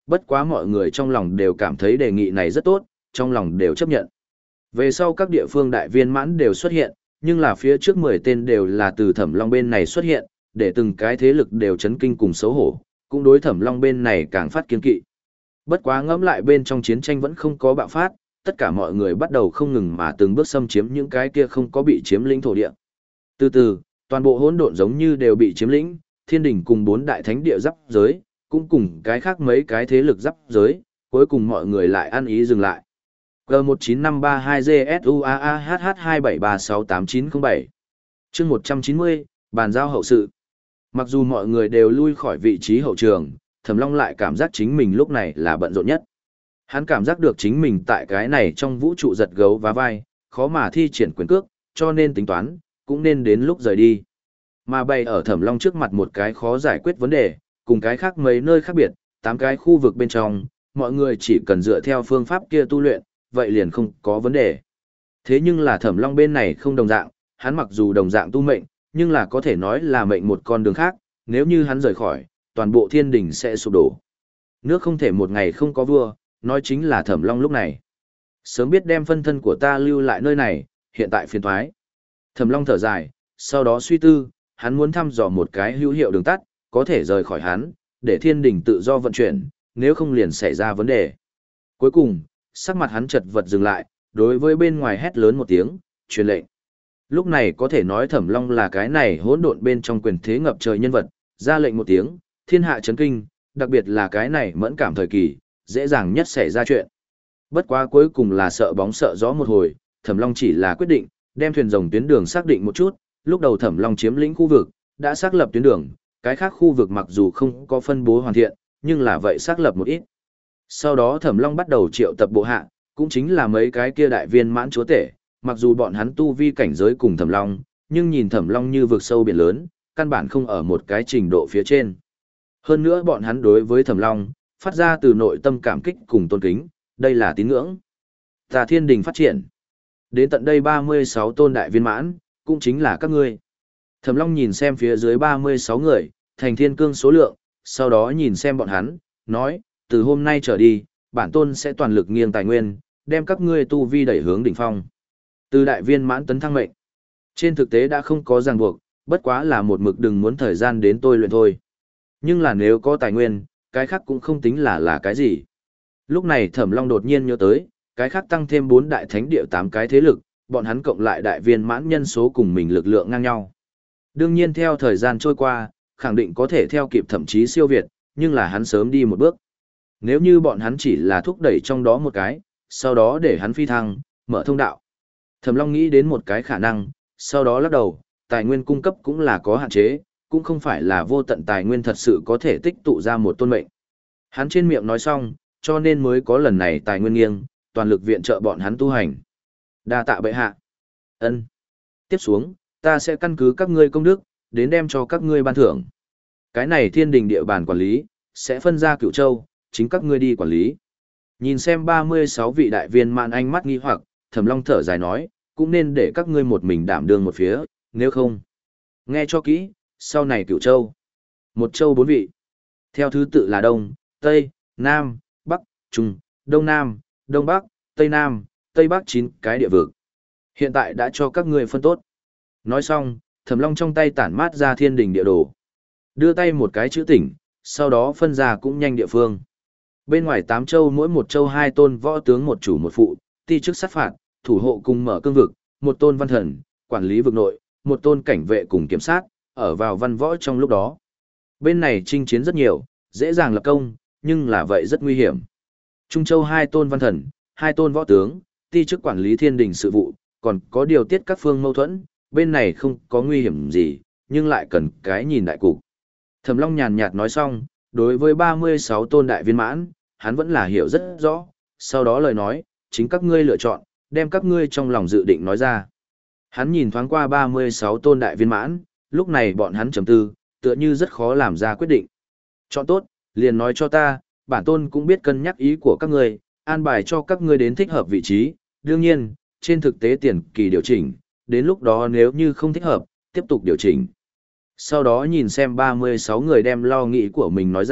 bất quá mọi người trong lòng đều cảm thấy đề nghị này rất tốt, trong lòng đều chấp nhận. Về sau các địa phương đại viên mãn đều xuất hiện, nhưng là phía trước mười tên đều là từ Thẩm Long bên này xuất hiện, để từng cái thế lực đều chấn kinh cùng xấu hổ, cũng đối Thẩm Long bên này càng phát kiên kỵ. Bất quá ngẫm lại bên trong chiến tranh vẫn không có bạo phát, tất cả mọi người bắt đầu không ngừng mà từng bước xâm chiếm những cái kia không có bị chiếm lĩnh thổ địa. Từ từ, toàn bộ hỗn độn giống như đều bị chiếm lĩnh, thiên đình cùng bốn đại thánh địa giáp giới, cũng cùng cái khác mấy cái thế lực giáp giới, cuối cùng mọi người lại ăn ý dừng lại. G một chín năm ba hai G S U A A H H hai bảy ba sáu tám chín không bảy chương một trăm chín mươi, bàn giao hậu sự. Mặc dù mọi người đều lui khỏi vị trí hậu trường, Thẩm Long lại cảm giác chính mình lúc này là bận rộn nhất. Hắn cảm giác được chính mình tại cái này trong vũ trụ giật gấu và vai, khó mà thi triển quyền cước, cho nên tính toán, cũng nên đến lúc rời đi. Mà bày ở Thẩm Long trước mặt một cái khó giải quyết vấn đề, cùng cái khác mấy nơi khác biệt, tám cái khu vực bên trong, mọi người chỉ cần dựa theo phương pháp kia tu luyện, vậy liền không có vấn đề. Thế nhưng là Thẩm Long bên này không đồng dạng, hắn mặc dù đồng dạng tu mệnh, nhưng là có thể nói là mệnh một con đường khác, nếu như hắn rời khỏi, toàn bộ thiên đình sẽ sụp đổ. Nước không thể một ngày không có vua, nói chính là Thẩm Long lúc này. Sớm biết đem phân thân của ta lưu lại nơi này, hiện tại phiền thoái. Thẩm Long thở dài, sau đó suy tư, hắn muốn thăm dò một cái hữu hiệu đường tắt, có thể rời khỏi hắn, để thiên đình tự do vận chuyển, nếu không liền xảy ra vấn đề. Cuối cùng, sắc mặt hắn chật vật dừng lại, đối với bên ngoài hét lớn một tiếng, truyền lệnh. Lúc này có thể nói Thẩm Long là cái này hỗn độn bên trong quyền thế ngập trời nhân vật, ra lệnh một tiếng, thiên hạ chấn kinh, đặc biệt là cái này mẫn cảm thời kỳ, dễ dàng nhất xảy ra chuyện. Bất quá cuối cùng là sợ bóng sợ gió một hồi, Thẩm Long chỉ là quyết định, đem thuyền rồng tuyến đường xác định một chút, lúc đầu Thẩm Long chiếm lĩnh khu vực, đã xác lập tuyến đường, cái khác khu vực mặc dù không có phân bố hoàn thiện, nhưng là vậy xác lập một ít. Sau đó Thẩm Long bắt đầu triệu tập bộ hạ, cũng chính là mấy cái kia đại viên mãn chúa tể, mặc dù bọn hắn tu vi cảnh giới cùng Thẩm Long, nhưng nhìn Thẩm Long như vực sâu biển lớn, căn bản không ở một cái trình độ phía trên. Hơn nữa bọn hắn đối với Thẩm Long, phát ra từ nội tâm cảm kích cùng tôn kính, đây là tín ngưỡng. Tà Thiên Đình phát triển. Đến tận đây ba mươi sáu tôn đại viên mãn, cũng chính là các ngươi. Thẩm Long nhìn xem phía dưới ba mươi sáu người, thành thiên cương số lượng, sau đó nhìn xem bọn hắn, nói, từ hôm nay trở đi, bản tôn sẽ toàn lực nghiêng tài nguyên, đem các ngươi tu vi đẩy hướng đỉnh phong. Từ đại viên mãn tấn thăng mệnh. Trên thực tế đã không có ràng buộc, bất quá là một mực đừng muốn thời gian đến tôi luyện thôi. Nhưng là nếu có tài nguyên, cái khác cũng không tính là là cái gì. Lúc này Thẩm Long đột nhiên nhớ tới, cái khác tăng thêm bốn đại thánh địa tám cái thế lực, bọn hắn cộng lại đại viên mãn nhân số cùng mình lực lượng ngang nhau. Đương nhiên theo thời gian trôi qua, khẳng định có thể theo kịp thậm chí siêu việt, nhưng là hắn sớm đi một bước. Nếu như bọn hắn chỉ là thúc đẩy trong đó một cái, sau đó để hắn phi thăng, mở thông đạo. Thẩm Long nghĩ đến một cái khả năng, sau đó lắc đầu, tài nguyên cung cấp cũng là có hạn chế, cũng không phải là vô tận tài nguyên thật sự có thể tích tụ ra một tôn mệnh. Hắn trên miệng nói xong, cho nên mới có lần này tài nguyên nghiêng, toàn lực viện trợ bọn hắn tu hành. Đa tạ bệ hạ. Ân. Tiếp xuống, ta sẽ căn cứ các ngươi công đức, đến đem cho các ngươi ban thưởng. Cái này thiên đình địa bàn quản lý, sẽ phân ra Cửu Châu, chính các ngươi đi quản lý. Nhìn xem ba mươi sáu vị đại viên mãn ánh mắt nghi hoặc, Thẩm Long thở dài nói, cũng nên để các ngươi một mình đảm đương một phía, nếu không. Nghe cho kỹ, sau này Cửu Châu. Một châu bốn vị. Theo thứ tự là Đông, Tây, Nam, Bắc, Trung, Đông Nam, Đông Bắc, Tây Nam, Tây Bắc chín cái địa vực. Hiện tại đã cho các ngươi phân tốt. Nói xong, Thẩm Long trong tay tản mát ra thiên đình địa đồ. Đưa tay một cái chữ tỉnh, sau đó phân ra cũng nhanh địa phương. Bên ngoài tám châu mỗi một châu hai tôn võ tướng một chủ một phụ, ti chức sát phạt, thủ hộ cùng mở cương vực, một tôn văn thần, quản lý vực nội, một tôn cảnh vệ cùng kiểm sát, ở vào văn võ trong lúc đó. Bên này chinh chiến rất nhiều, dễ dàng lập công, nhưng là vậy rất nguy hiểm. Trung châu hai tôn văn thần, hai tôn võ tướng, ti chức quản lý thiên đình sự vụ, còn có điều tiết các phương mâu thuẫn, bên này không có nguy hiểm gì, nhưng lại cần cái nhìn đại cục. Thẩm Long nhàn nhạt nói xong, đối với ba mươi sáu tôn đại viên mãn, hắn vẫn là hiểu rất rõ, sau đó lời nói, chính các ngươi lựa chọn, đem các ngươi trong lòng dự định nói ra. Hắn nhìn thoáng qua ba mươi sáu tôn đại viên mãn, lúc này bọn hắn trầm tư, tựa như rất khó làm ra quyết định. Chọn tốt, liền nói cho ta, bản tôn cũng biết cân nhắc ý của các ngươi, an bài cho các ngươi đến thích hợp vị trí, đương nhiên, trên thực tế tiền kỳ điều chỉnh, đến lúc đó nếu như không thích hợp, tiếp tục điều chỉnh. Sau đó nhìn xem ba mươi sáu người đem lo nghĩ của mình nói ra,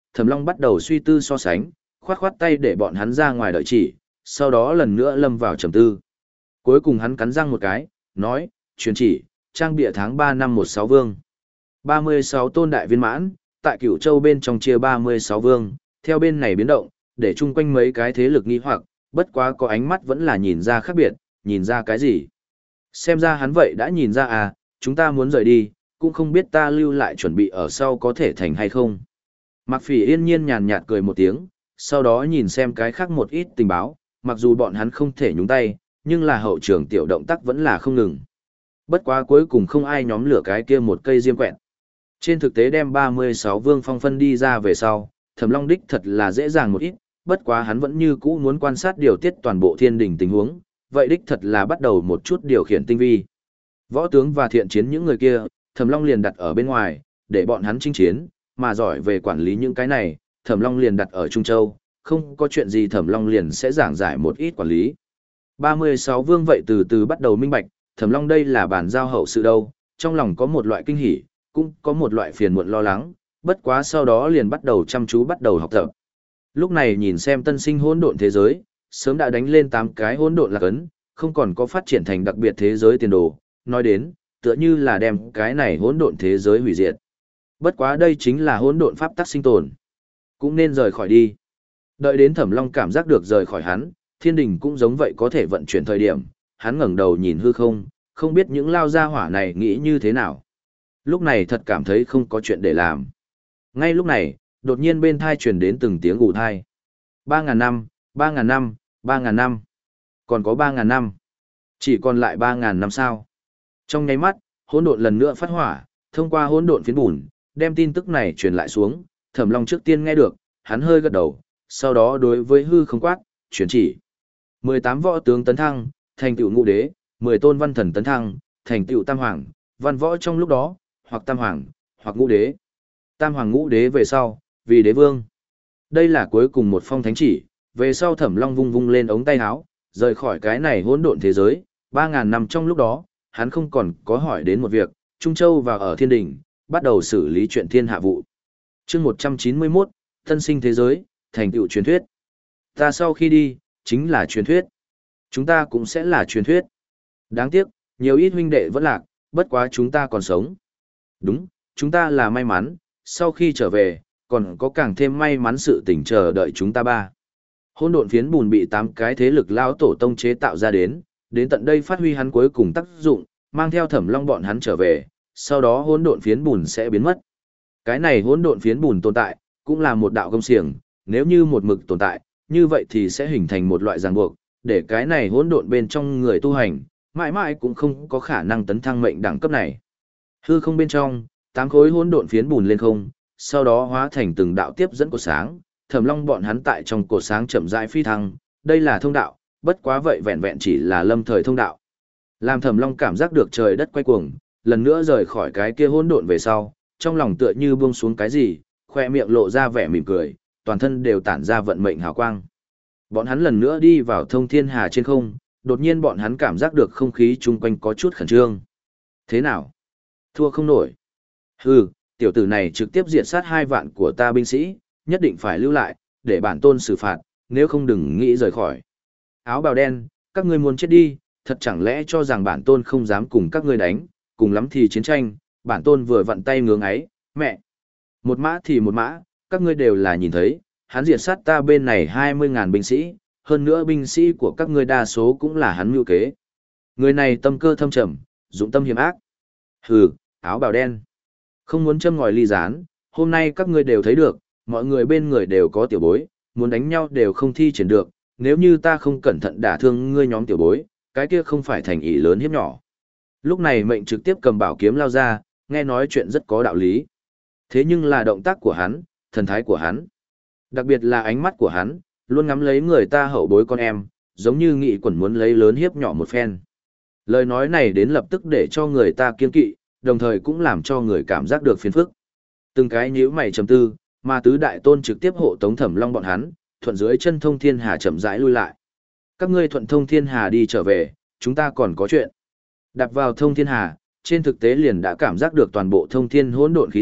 Thẩm Long bắt đầu suy tư so sánh, khoát khoát tay để bọn hắn ra ngoài đợi chỉ, sau đó lần nữa lâm vào trầm tư. Cuối cùng hắn cắn răng một cái, nói, truyền chỉ, trang bịa tháng ba năm một sáu vương. ba mươi sáu tôn đại viên mãn, tại Cửu Châu bên trong chia ba mươi sáu vương, theo bên này biến động, để chung quanh mấy cái thế lực nghi hoặc, bất quá có ánh mắt vẫn là nhìn ra khác biệt, nhìn ra cái gì. Xem ra hắn vậy đã nhìn ra à, chúng ta muốn rời đi, cũng không biết ta lưu lại chuẩn bị ở sau có thể thành hay không. Mạc Phỉ yên nhiên nhàn nhạt cười một tiếng, sau đó nhìn xem cái khác một ít tình báo, mặc dù bọn hắn không thể nhúng tay, nhưng là hậu trường tiểu động tác vẫn là không ngừng. Bất quá cuối cùng không ai nhóm lửa cái kia một cây diêm quẹt. Trên thực tế đem ba mươi sáu vương phong phân đi ra về sau, Thẩm Long đích thật là dễ dàng một ít, bất quá hắn vẫn như cũ muốn quan sát điều tiết toàn bộ thiên đình tình huống, vậy đích thật là bắt đầu một chút điều khiển tinh vi. Võ tướng và thiện chiến những người kia, Thẩm Long liền đặt ở bên ngoài, để bọn hắn chinh chiến, mà giỏi về quản lý những cái này, Thẩm Long liền đặt ở Trung Châu, không có chuyện gì Thẩm Long liền sẽ giảng giải một ít quản lý. ba mươi sáu vương vậy từ từ bắt đầu minh bạch, Thẩm Long đây là bàn giao hậu sự đâu, trong lòng có một loại kinh hỉ, cũng có một loại phiền muộn lo lắng, bất quá sau đó liền bắt đầu chăm chú bắt đầu học tập. Lúc này nhìn xem tân sinh hỗn độn thế giới, sớm đã đánh lên tám cái hỗn độn lạc ấn, không còn có phát triển thành đặc biệt thế giới tiền đồ, nói đến, tựa như là đem cái này hỗn độn thế giới hủy diệt. Bất quá đây chính là hỗn độn pháp tắc sinh tồn, cũng nên rời khỏi đi. Đợi đến Thẩm Long cảm giác được rời khỏi hắn, thiên đình cũng giống vậy có thể vận chuyển thời điểm, hắn ngẩng đầu nhìn hư không, không biết những lao gia hỏa này nghĩ như thế nào. Lúc này thật cảm thấy không có chuyện để làm. Ngay lúc này, đột nhiên bên thai truyền đến từng tiếng ù thai. Ba ngàn năm, ba ngàn năm, ba ngàn năm. Còn có ba ngàn năm. Chỉ còn lại ba ngàn năm sao. Trong nháy mắt, hỗn độn lần nữa phát hỏa, thông qua hỗn độn phiến bùn, đem tin tức này truyền lại xuống. Thẩm Long trước tiên nghe được, hắn hơi gật đầu, sau đó đối với hư không quát, truyền chỉ. mười tám võ tướng tấn thăng, thành tựu ngũ đế, mười tôn văn thần tấn thăng, thành tựu tam hoàng, văn võ trong lúc đó, hoặc tam hoàng, hoặc ngũ đế. Tam hoàng ngũ đế về sau, vì đế vương. Đây là cuối cùng một phong thánh chỉ, về sau Thẩm Long vung vung lên ống tay áo, rời khỏi cái này hỗn độn thế giới, ba ngàn năm trong lúc đó, hắn không còn có hỏi đến một việc, Trung Châu và ở thiên đình, bắt đầu xử lý chuyện thiên hạ vụ. Chương một trăm chín mươi mốt, tân sinh thế giới, thành tựu truyền thuyết. Ta sau khi đi, chính là truyền thuyết. Chúng ta cũng sẽ là truyền thuyết. Đáng tiếc, nhiều ít huynh đệ vẫn lạc, bất quá chúng ta còn sống. Đúng, chúng ta là may mắn, sau khi trở về, còn có càng thêm may mắn sự tỉnh chờ đợi chúng ta ba. Hỗn độn phiến bùn bị tám cái thế lực lão tổ tông chế tạo ra đến, đến tận đây phát huy hắn cuối cùng tác dụng, mang theo Thẩm Long bọn hắn trở về, sau đó hỗn độn phiến bùn sẽ biến mất. Cái này hỗn độn phiến bùn tồn tại, cũng là một đạo công xiềng, nếu như một mực tồn tại, như vậy thì sẽ hình thành một loại ràng buộc, để cái này hỗn độn bên trong người tu hành, mãi mãi cũng không có khả năng tấn thăng mệnh đẳng cấp này. Hư không bên trong, tám khối hỗn độn phiến bùn lên không, sau đó hóa thành từng đạo tiếp dẫn cột sáng, Thẩm Long bọn hắn tại trong cột sáng chậm rãi phi thăng, đây là thông đạo, bất quá vậy vẹn vẹn chỉ là lâm thời thông đạo. Làm Thẩm Long cảm giác được trời đất quay cuồng, lần nữa rời khỏi cái kia hỗn độn về sau, trong lòng tựa như buông xuống cái gì, khoe miệng lộ ra vẻ mỉm cười, toàn thân đều tản ra vận mệnh hào quang. Bọn hắn lần nữa đi vào thông thiên hà trên không, đột nhiên bọn hắn cảm giác được không khí chung quanh có chút khẩn trương. Thế nào? Thua không nổi. Hừ, tiểu tử này trực tiếp diệt sát hai vạn của ta binh sĩ, nhất định phải lưu lại, để bản tôn xử phạt, nếu không đừng nghĩ rời khỏi. Áo bào đen, các ngươi muốn chết đi, thật chẳng lẽ cho rằng bản tôn không dám cùng các ngươi đánh, cùng lắm thì chiến tranh, bản tôn vừa vặn tay ngưỡng ấy, mẹ. Một mã thì một mã, các ngươi đều là nhìn thấy, hắn diệt sát ta bên này hai mươi ngàn binh sĩ, hơn nữa binh sĩ của các ngươi đa số cũng là hắn mưu kế. Người này tâm cơ thâm trầm, dụng tâm hiểm ác. Hừ, áo bào đen. Không muốn châm ngòi ly gián, hôm nay các ngươi đều thấy được, mọi người bên người đều có tiểu bối, muốn đánh nhau đều không thi triển được, nếu như ta không cẩn thận đả thương ngươi nhóm tiểu bối, cái kia không phải thành ý lớn hiếp nhỏ. Lúc này mệnh trực tiếp cầm bảo kiếm lao ra, nghe nói chuyện rất có đạo lý. Thế nhưng là động tác của hắn, thần thái của hắn, đặc biệt là ánh mắt của hắn, luôn ngắm lấy người ta hậu bối con em, giống như nghị quẩn muốn lấy lớn hiếp nhỏ một phen. Lời nói này đến lập tức để cho người ta kiên kỵ, đồng thời cũng làm cho người cảm giác được phiền phức. Từng cái nhíu mày trầm tư, mà tứ đại tôn trực tiếp hộ tống Thẩm Long bọn hắn, thuận dưới chân thông thiên hà chậm rãi lui lại. Các ngươi thuận thông thiên hà đi trở về, chúng ta còn có chuyện. Đạp vào thông thiên hà, trên thực tế liền đã cảm giác được toàn bộ thông thiên hỗn độn khí tức,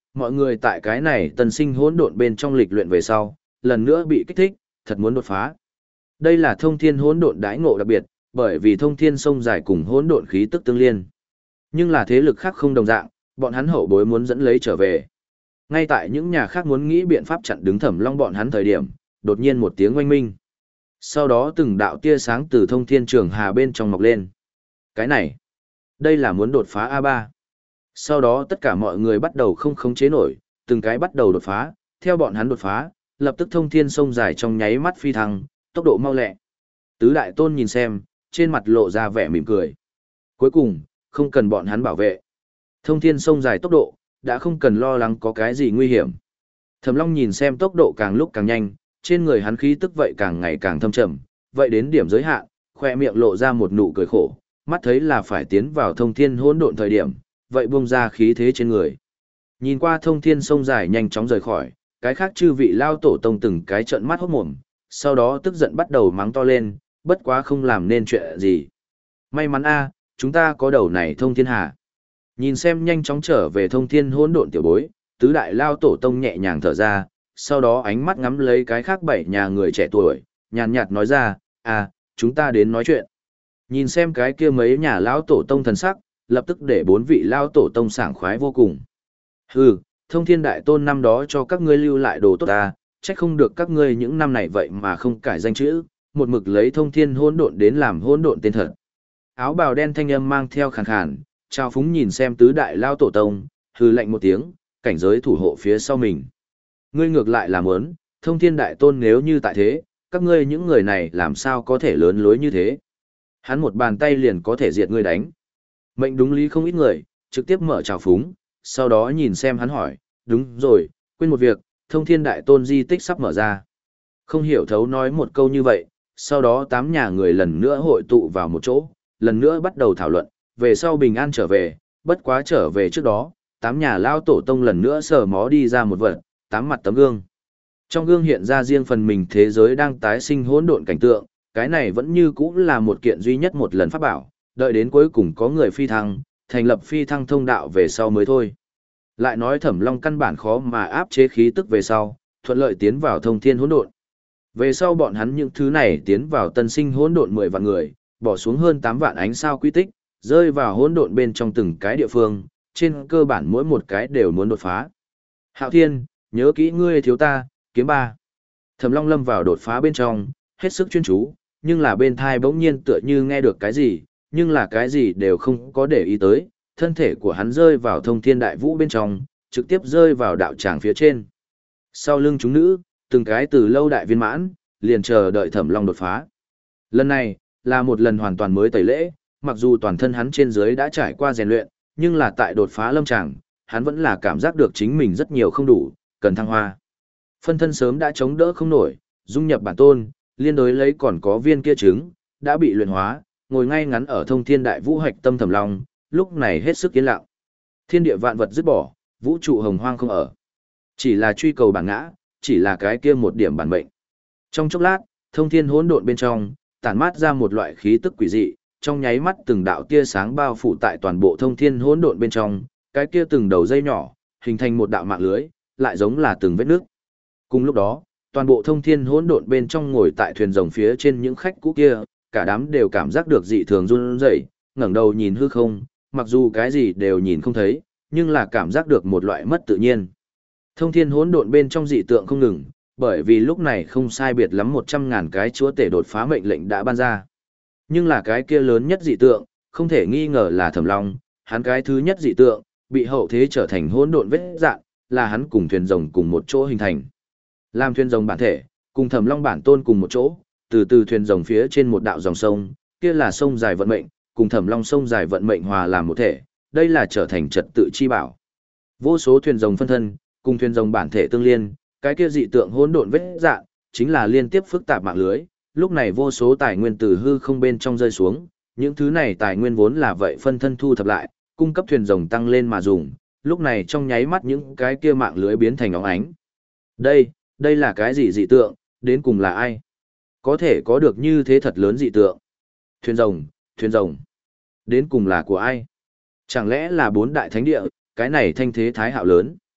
Mọi người tại cái này tân sinh hỗn độn bên trong lịch luyện về sau, lần nữa bị kích thích, thật muốn đột phá. Đây là thông thiên hỗn độn đãi ngộ đặc biệt, bởi vì thông thiên sông dài cùng hỗn độn khí tức tương liên. Nhưng là thế lực khác không đồng dạng, bọn hắn hậu bối muốn dẫn lấy trở về. Ngay tại những nhà khác muốn nghĩ biện pháp chặn đứng Thẩm Long bọn hắn thời điểm, đột nhiên một tiếng oanh minh. Sau đó từng đạo tia sáng từ thông thiên trường hà bên trong mọc lên. Cái này, đây là muốn đột phá a ba. Sau đó tất cả mọi người bắt đầu không khống chế nổi, từng cái bắt đầu đột phá, theo bọn hắn đột phá, lập tức thông thiên sông dài trong nháy mắt phi thăng, tốc độ mau lẹ. Tứ đại tôn nhìn xem, trên mặt lộ ra vẻ mỉm cười. Cuối cùng, không cần bọn hắn bảo vệ. Thông thiên sông dài tốc độ, đã không cần lo lắng có cái gì nguy hiểm. Thẩm Long nhìn xem tốc độ càng lúc càng nhanh, trên người hắn khí tức vậy càng ngày càng thâm trầm, vậy đến điểm giới hạn, khoe miệng lộ ra một nụ cười khổ, mắt thấy là phải tiến vào thông thiên hỗn độn thời điểm, vậy buông ra khí thế trên người. Nhìn qua thông thiên sông dài nhanh chóng rời khỏi, cái khác chư vị lao tổ tông từng cái trợn mắt hốt mồm, sau đó tức giận bắt đầu mắng to lên, bất quá không làm nên chuyện gì. May mắn a, chúng ta có đầu này thông thiên hà. Nhìn xem nhanh chóng trở về thông thiên hỗn độn tiểu bối, tứ đại lao tổ tông nhẹ nhàng thở ra, sau đó ánh mắt ngắm lấy cái khác bảy nhà người trẻ tuổi, nhàn nhạt nói ra, à, chúng ta đến nói chuyện. Nhìn xem cái kia mấy nhà lão tổ tông thần sắc, lập tức để bốn vị lao tổ tông sảng khoái vô cùng. Hừ, thông thiên đại tôn năm đó cho các ngươi lưu lại đồ tốt ta, trách không được các ngươi những năm này vậy mà không cải danh chữ, một mực lấy thông thiên hỗn độn đến làm hỗn độn tên thật. Áo bào đen thanh âm mang theo khàn khàn, trao phúng nhìn xem tứ đại lao tổ tông, hừ lạnh một tiếng, cảnh giới thủ hộ phía sau mình. Ngươi ngược lại là muốn, thông thiên đại tôn nếu như tại thế, các ngươi những người này làm sao có thể lớn lối như thế. Hắn một bàn tay liền có thể diệt ngươi đánh. Mệnh đúng lý không ít người, trực tiếp mở trào phúng, sau đó nhìn xem hắn hỏi, đúng rồi, quên một việc, thông thiên đại tôn di tích sắp mở ra. Không hiểu thấu nói một câu như vậy, sau đó tám nhà người lần nữa hội tụ vào một chỗ, lần nữa bắt đầu thảo luận, về sau bình an trở về, bất quá trở về trước đó, tám nhà lao tổ tông lần nữa sờ mó đi ra một vật, tám mặt tấm gương. Trong gương hiện ra riêng phần mình thế giới đang tái sinh hỗn độn cảnh tượng, cái này vẫn như cũ là một kiện duy nhất một lần pháp bảo, đợi đến cuối cùng có người phi thăng, thành lập phi thăng thông đạo về sau mới thôi. Lại nói Thẩm Long căn bản khó mà áp chế khí tức về sau, thuận lợi tiến vào thông thiên hỗn độn. Về sau bọn hắn những thứ này tiến vào tân sinh hỗn độn mười vạn người, bỏ xuống hơn tám vạn ánh sao quy tích, rơi vào hỗn độn bên trong từng cái địa phương, trên cơ bản mỗi một cái đều muốn đột phá. Hạo Thiên, nhớ kỹ ngươi thiếu ta, kiếm ba. Thẩm Long lâm vào đột phá bên trong, hết sức chuyên chú, nhưng là bên thai bỗng nhiên tựa như nghe được cái gì, nhưng là cái gì đều không có để ý tới, thân thể của hắn rơi vào thông thiên đại vũ bên trong, trực tiếp rơi vào đạo tràng phía trên. Sau lưng chúng nữ, từng cái từ lâu đại viên mãn, liền chờ đợi Thẩm Long đột phá. Lần này, là một lần hoàn toàn mới tẩy lễ, mặc dù toàn thân hắn trên dưới đã trải qua rèn luyện, nhưng là tại đột phá lâm tràng, hắn vẫn là cảm giác được chính mình rất nhiều không đủ, cần thăng hoa. Phân thân sớm đã chống đỡ không nổi, dung nhập bản tôn, liên đối lấy còn có viên kia trứng, đã bị luyện hóa, ngồi ngay ngắn ở thông thiên đại vũ hạch tâm Thẩm Long, lúc này hết sức yên lặng. Thiên địa vạn vật dứt bỏ, vũ trụ hồng hoang không ở. Chỉ là truy cầu bản ngã, chỉ là cái kia một điểm bản mệnh. Trong chốc lát, thông thiên hỗn độn bên trong, tản mát ra một loại khí tức quỷ dị, trong nháy mắt từng đạo tia sáng bao phủ tại toàn bộ thông thiên hỗn độn bên trong, cái kia từng đầu dây nhỏ, hình thành một đạo mạng lưới, lại giống là từng vết nước. Cùng lúc đó, toàn bộ thông thiên hỗn độn bên trong ngồi tại thuyền rồng phía trên những khách cũ kia, cả đám đều cảm giác được dị thường run rẩy, ngẩng đầu nhìn hư không, mặc dù cái gì đều nhìn không thấy, nhưng là cảm giác được một loại mất tự nhiên. Thông thiên hỗn độn bên trong dị tượng không ngừng, bởi vì lúc này không sai biệt lắm một trăm ngàn cái chúa tể đột phá mệnh lệnh đã ban ra. Nhưng là cái kia lớn nhất dị tượng, không thể nghi ngờ là Thẩm Long, hắn cái thứ nhất dị tượng, bị hậu thế trở thành hỗn độn vết dạn, là hắn cùng thuyền rồng cùng một chỗ hình thành. Làm thuyền rồng bản thể, cùng Thẩm Long bản tôn cùng một chỗ, từ từ thuyền rồng phía trên một đạo dòng sông, kia là sông dài vận mệnh, cùng Thẩm Long sông dài vận mệnh hòa làm một thể, đây là trở thành trật tự chi bảo. Vô số thuyền rồng phân thân, cùng thuyền rồng bản thể tương liên, cái kia dị tượng hỗn độn vết dạn, chính là liên tiếp phức tạp mạng lưới, lúc này vô số tài nguyên từ hư không bên trong rơi xuống, những thứ này tài nguyên vốn là vậy phân thân thu thập lại, cung cấp thuyền rồng tăng lên mà dùng, lúc này trong nháy mắt những cái kia mạng lưới biến thành óng ánh. Đây, đây là cái gì dị tượng, đến cùng là ai? Có thể có được như thế thật lớn dị tượng. Thuyền rồng, thuyền rồng. Đến cùng là của ai? Chẳng lẽ là bốn đại thánh địa, cái này thanh thế thái hạo lớn.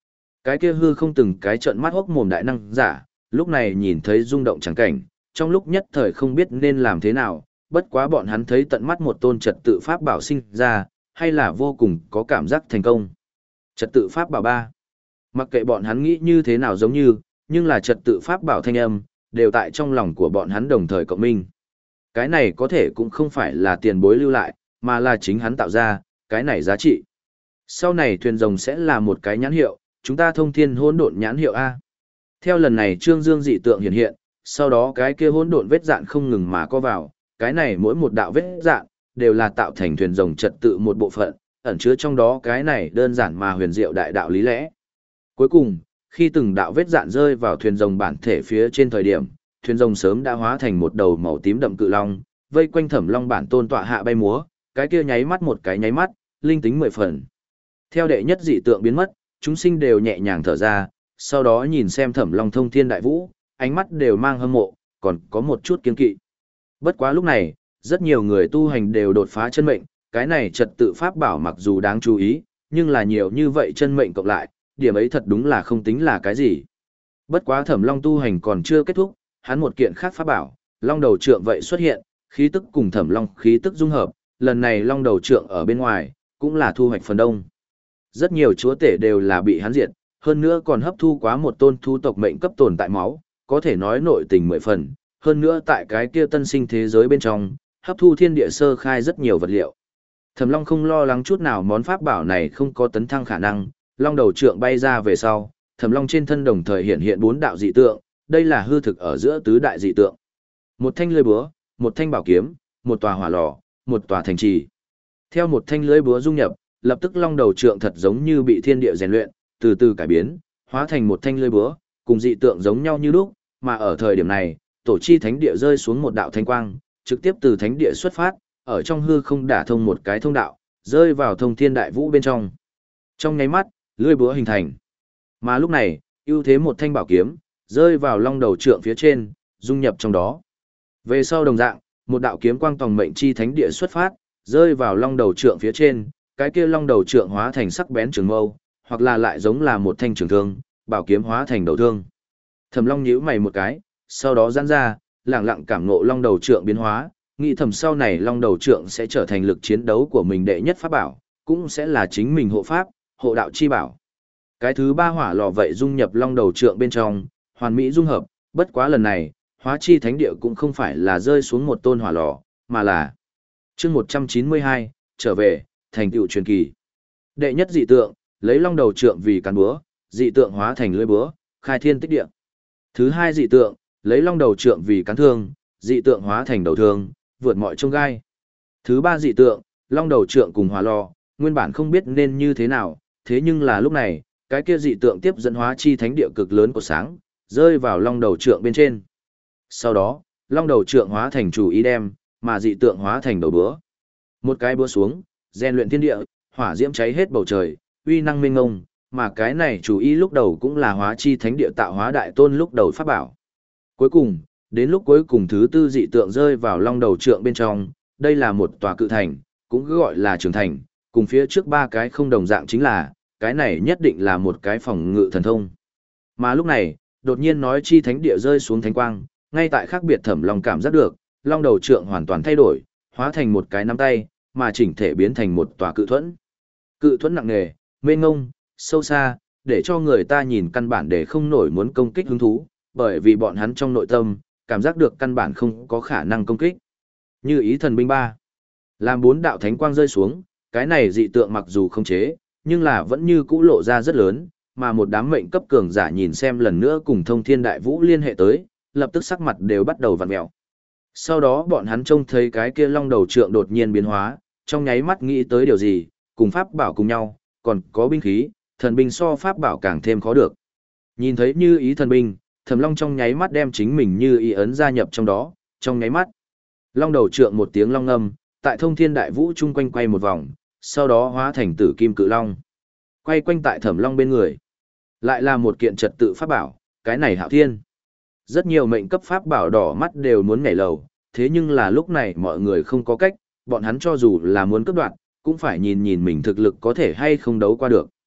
Cái kia hư không từng cái trợn mắt hốc mồm đại năng giả, lúc này nhìn thấy rung động chẳng cảnh, trong lúc nhất thời không biết nên làm thế nào, bất quá bọn hắn thấy tận mắt một tôn trật tự pháp bảo sinh ra, hay là vô cùng có cảm giác thành công. Trật tự pháp bảo ba. Mặc kệ bọn hắn nghĩ như thế nào giống như, nhưng là trật tự pháp bảo thanh âm, đều tại trong lòng của bọn hắn đồng thời cộng minh. Cái này có thể cũng không phải là tiền bối lưu lại, mà là chính hắn tạo ra, cái này giá trị. Sau này thuyền rồng sẽ là một cái nhãn hiệu, chúng ta thông thiên hỗn độn nhãn hiệu A. Theo lần này Trương Dương dị tượng hiện hiện, sau đó cái kia hỗn độn vết dạn không ngừng mà co vào, cái này mỗi một đạo vết dạn đều là tạo thành thuyền rồng trật tự một bộ phận, ẩn chứa trong đó cái này đơn giản mà huyền diệu đại đạo lý lẽ. Cuối cùng, khi từng đạo vết dạn rơi vào thuyền rồng bản thể phía trên thời điểm, thuyền rồng sớm đã hóa thành một đầu màu tím đậm cự long, vây quanh Thẩm Long bản tôn tọa hạ bay múa, cái kia nháy mắt một cái nháy mắt, linh tính mười phần. Theo đệ nhất dị tượng biến mất, chúng sinh đều nhẹ nhàng thở ra, sau đó nhìn xem Thẩm Long thông thiên đại vũ, ánh mắt đều mang hâm mộ, còn có một chút kiên kỵ. Bất quá lúc này, rất nhiều người tu hành đều đột phá chân mệnh, cái này trật tự pháp bảo mặc dù đáng chú ý, nhưng là nhiều như vậy chân mệnh cộng lại, điểm ấy thật đúng là không tính là cái gì. Bất quá Thẩm Long tu hành còn chưa kết thúc, hắn một kiện khác pháp bảo, Long đầu trượng vậy xuất hiện, khí tức cùng Thẩm Long khí tức dung hợp, lần này Long đầu trượng ở bên ngoài, cũng là thu hoạch phần đông. Rất nhiều chúa tể đều là bị hắn diệt, hơn nữa còn hấp thu quá một tôn thu tộc mệnh cấp tồn tại máu, có thể nói nội tình mười phần, hơn nữa tại cái kia tân sinh thế giới bên trong, hấp thu thiên địa sơ khai rất nhiều vật liệu. Thẩm Long không lo lắng chút nào món pháp bảo này không có tấn thăng khả năng, Long đầu trượng bay ra về sau, Thẩm Long trên thân đồng thời hiện hiện bốn đạo dị tượng, đây là hư thực ở giữa tứ đại dị tượng. Một thanh lưỡi búa, một thanh bảo kiếm, một tòa hỏa lò, một tòa thành trì. Theo một thanh lưỡi búa dung nhập, lập tức Long đầu trượng thật giống như bị thiên địa rèn luyện, từ từ cải biến, hóa thành một thanh lưỡi búa, cùng dị tượng giống nhau như lúc, mà ở thời điểm này, tổ chi thánh địa rơi xuống một đạo thanh quang, trực tiếp từ thánh địa xuất phát, ở trong hư không đả thông một cái thông đạo, rơi vào thông thiên đại vũ bên trong. Trong nháy mắt, lưỡi búa hình thành. Mà lúc này, ưu thế một thanh bảo kiếm, rơi vào Long đầu trượng phía trên, dung nhập trong đó. Về sau đồng dạng, một đạo kiếm quang tòng mệnh chi thánh địa xuất phát, rơi vào Long đầu trượng phía trên, cái kia Long đầu trượng hóa thành sắc bén trường mâu, hoặc là lại giống là một thanh trường thương, bảo kiếm hóa thành đầu thương. Thẩm Long nhíu mày một cái, sau đó giãn ra, lặng lặng cảm ngộ Long đầu trượng biến hóa, nghĩ thầm sau này Long đầu trượng sẽ trở thành lực chiến đấu của mình đệ nhất pháp bảo, cũng sẽ là chính mình hộ pháp, hộ đạo chi bảo. Cái thứ ba hỏa lò vậy dung nhập Long đầu trượng bên trong, hoàn mỹ dung hợp, bất quá lần này, hóa chi thánh địa cũng không phải là rơi xuống một tôn hỏa lò, mà là chương một trăm chín mươi hai, trở về, thành tựu truyền kỳ. Đệ nhất dị tượng, lấy Long đầu trượng vì cán búa, dị tượng hóa thành lưỡi búa, khai thiên tích địa. Thứ hai dị tượng, lấy Long đầu trượng vì cán thương, dị tượng hóa thành đầu thương, vượt mọi chông gai. Thứ ba dị tượng, Long đầu trượng cùng hỏa lò, nguyên bản không biết nên như thế nào, thế nhưng là lúc này, cái kia dị tượng tiếp dẫn hóa chi thánh địa cực lớn của sáng, rơi vào Long đầu trượng bên trên. Sau đó, Long đầu trượng hóa thành chủ ý đem, mà dị tượng hóa thành đầu búa. Một cái búa xuống, rèn luyện thiên địa, hỏa diễm cháy hết bầu trời, uy năng mênh ngông, mà cái này chủ ý lúc đầu cũng là hóa chi thánh địa tạo hóa đại tôn lúc đầu pháp bảo. Cuối cùng, đến lúc cuối cùng thứ tư dị tượng rơi vào Long đầu trượng bên trong, đây là một tòa cự thành, cũng cứ gọi là trường thành, cùng phía trước ba cái không đồng dạng chính là, cái này nhất định là một cái phòng ngự thần thông. Mà lúc này, đột nhiên nói chi thánh địa rơi xuống thánh quang, ngay tại khác biệt Thẩm Long cảm giác được, Long đầu trượng hoàn toàn thay đổi, hóa thành một cái nắm tay, mà chỉnh thể biến thành một tòa cự thuẫn. Cự thuẫn nặng nề, mênh ngông, sâu xa, để cho người ta nhìn căn bản để không nổi muốn công kích hứng thú, bởi vì bọn hắn trong nội tâm, cảm giác được căn bản không có khả năng công kích. Như ý thần binh ba, làm bốn đạo thánh quang rơi xuống, cái này dị tượng mặc dù không chế, nhưng là vẫn như cũ lộ ra rất lớn, mà một đám mệnh cấp cường giả nhìn xem lần nữa cùng thông thiên đại vũ liên hệ tới, lập tức sắc mặt đều bắt đầu vặn mèo. Sau đó bọn hắn trông thấy cái kia Long đầu trượng đột nhiên biến hóa, trong nháy mắt nghĩ tới điều gì, cùng pháp bảo cùng nhau, còn có binh khí, thần binh so pháp bảo càng thêm khó được. Nhìn thấy như ý thần binh, Thẩm Long trong nháy mắt đem chính mình như ý ấn gia nhập trong đó, trong nháy mắt. Long đầu trượng một tiếng long ngâm, tại thông thiên đại vũ chung quanh quay một vòng, sau đó hóa thành tử kim cự long. Quay quanh tại Thẩm Long bên người. Lại là một kiện trật tự pháp bảo, cái này hạo thiên. Rất nhiều mệnh cấp pháp bảo đỏ mắt đều muốn nhảy lầu, thế nhưng là lúc này mọi người không có cách, bọn hắn cho dù là muốn cấp đoạn, cũng phải nhìn nhìn mình thực lực có thể hay không đấu qua được.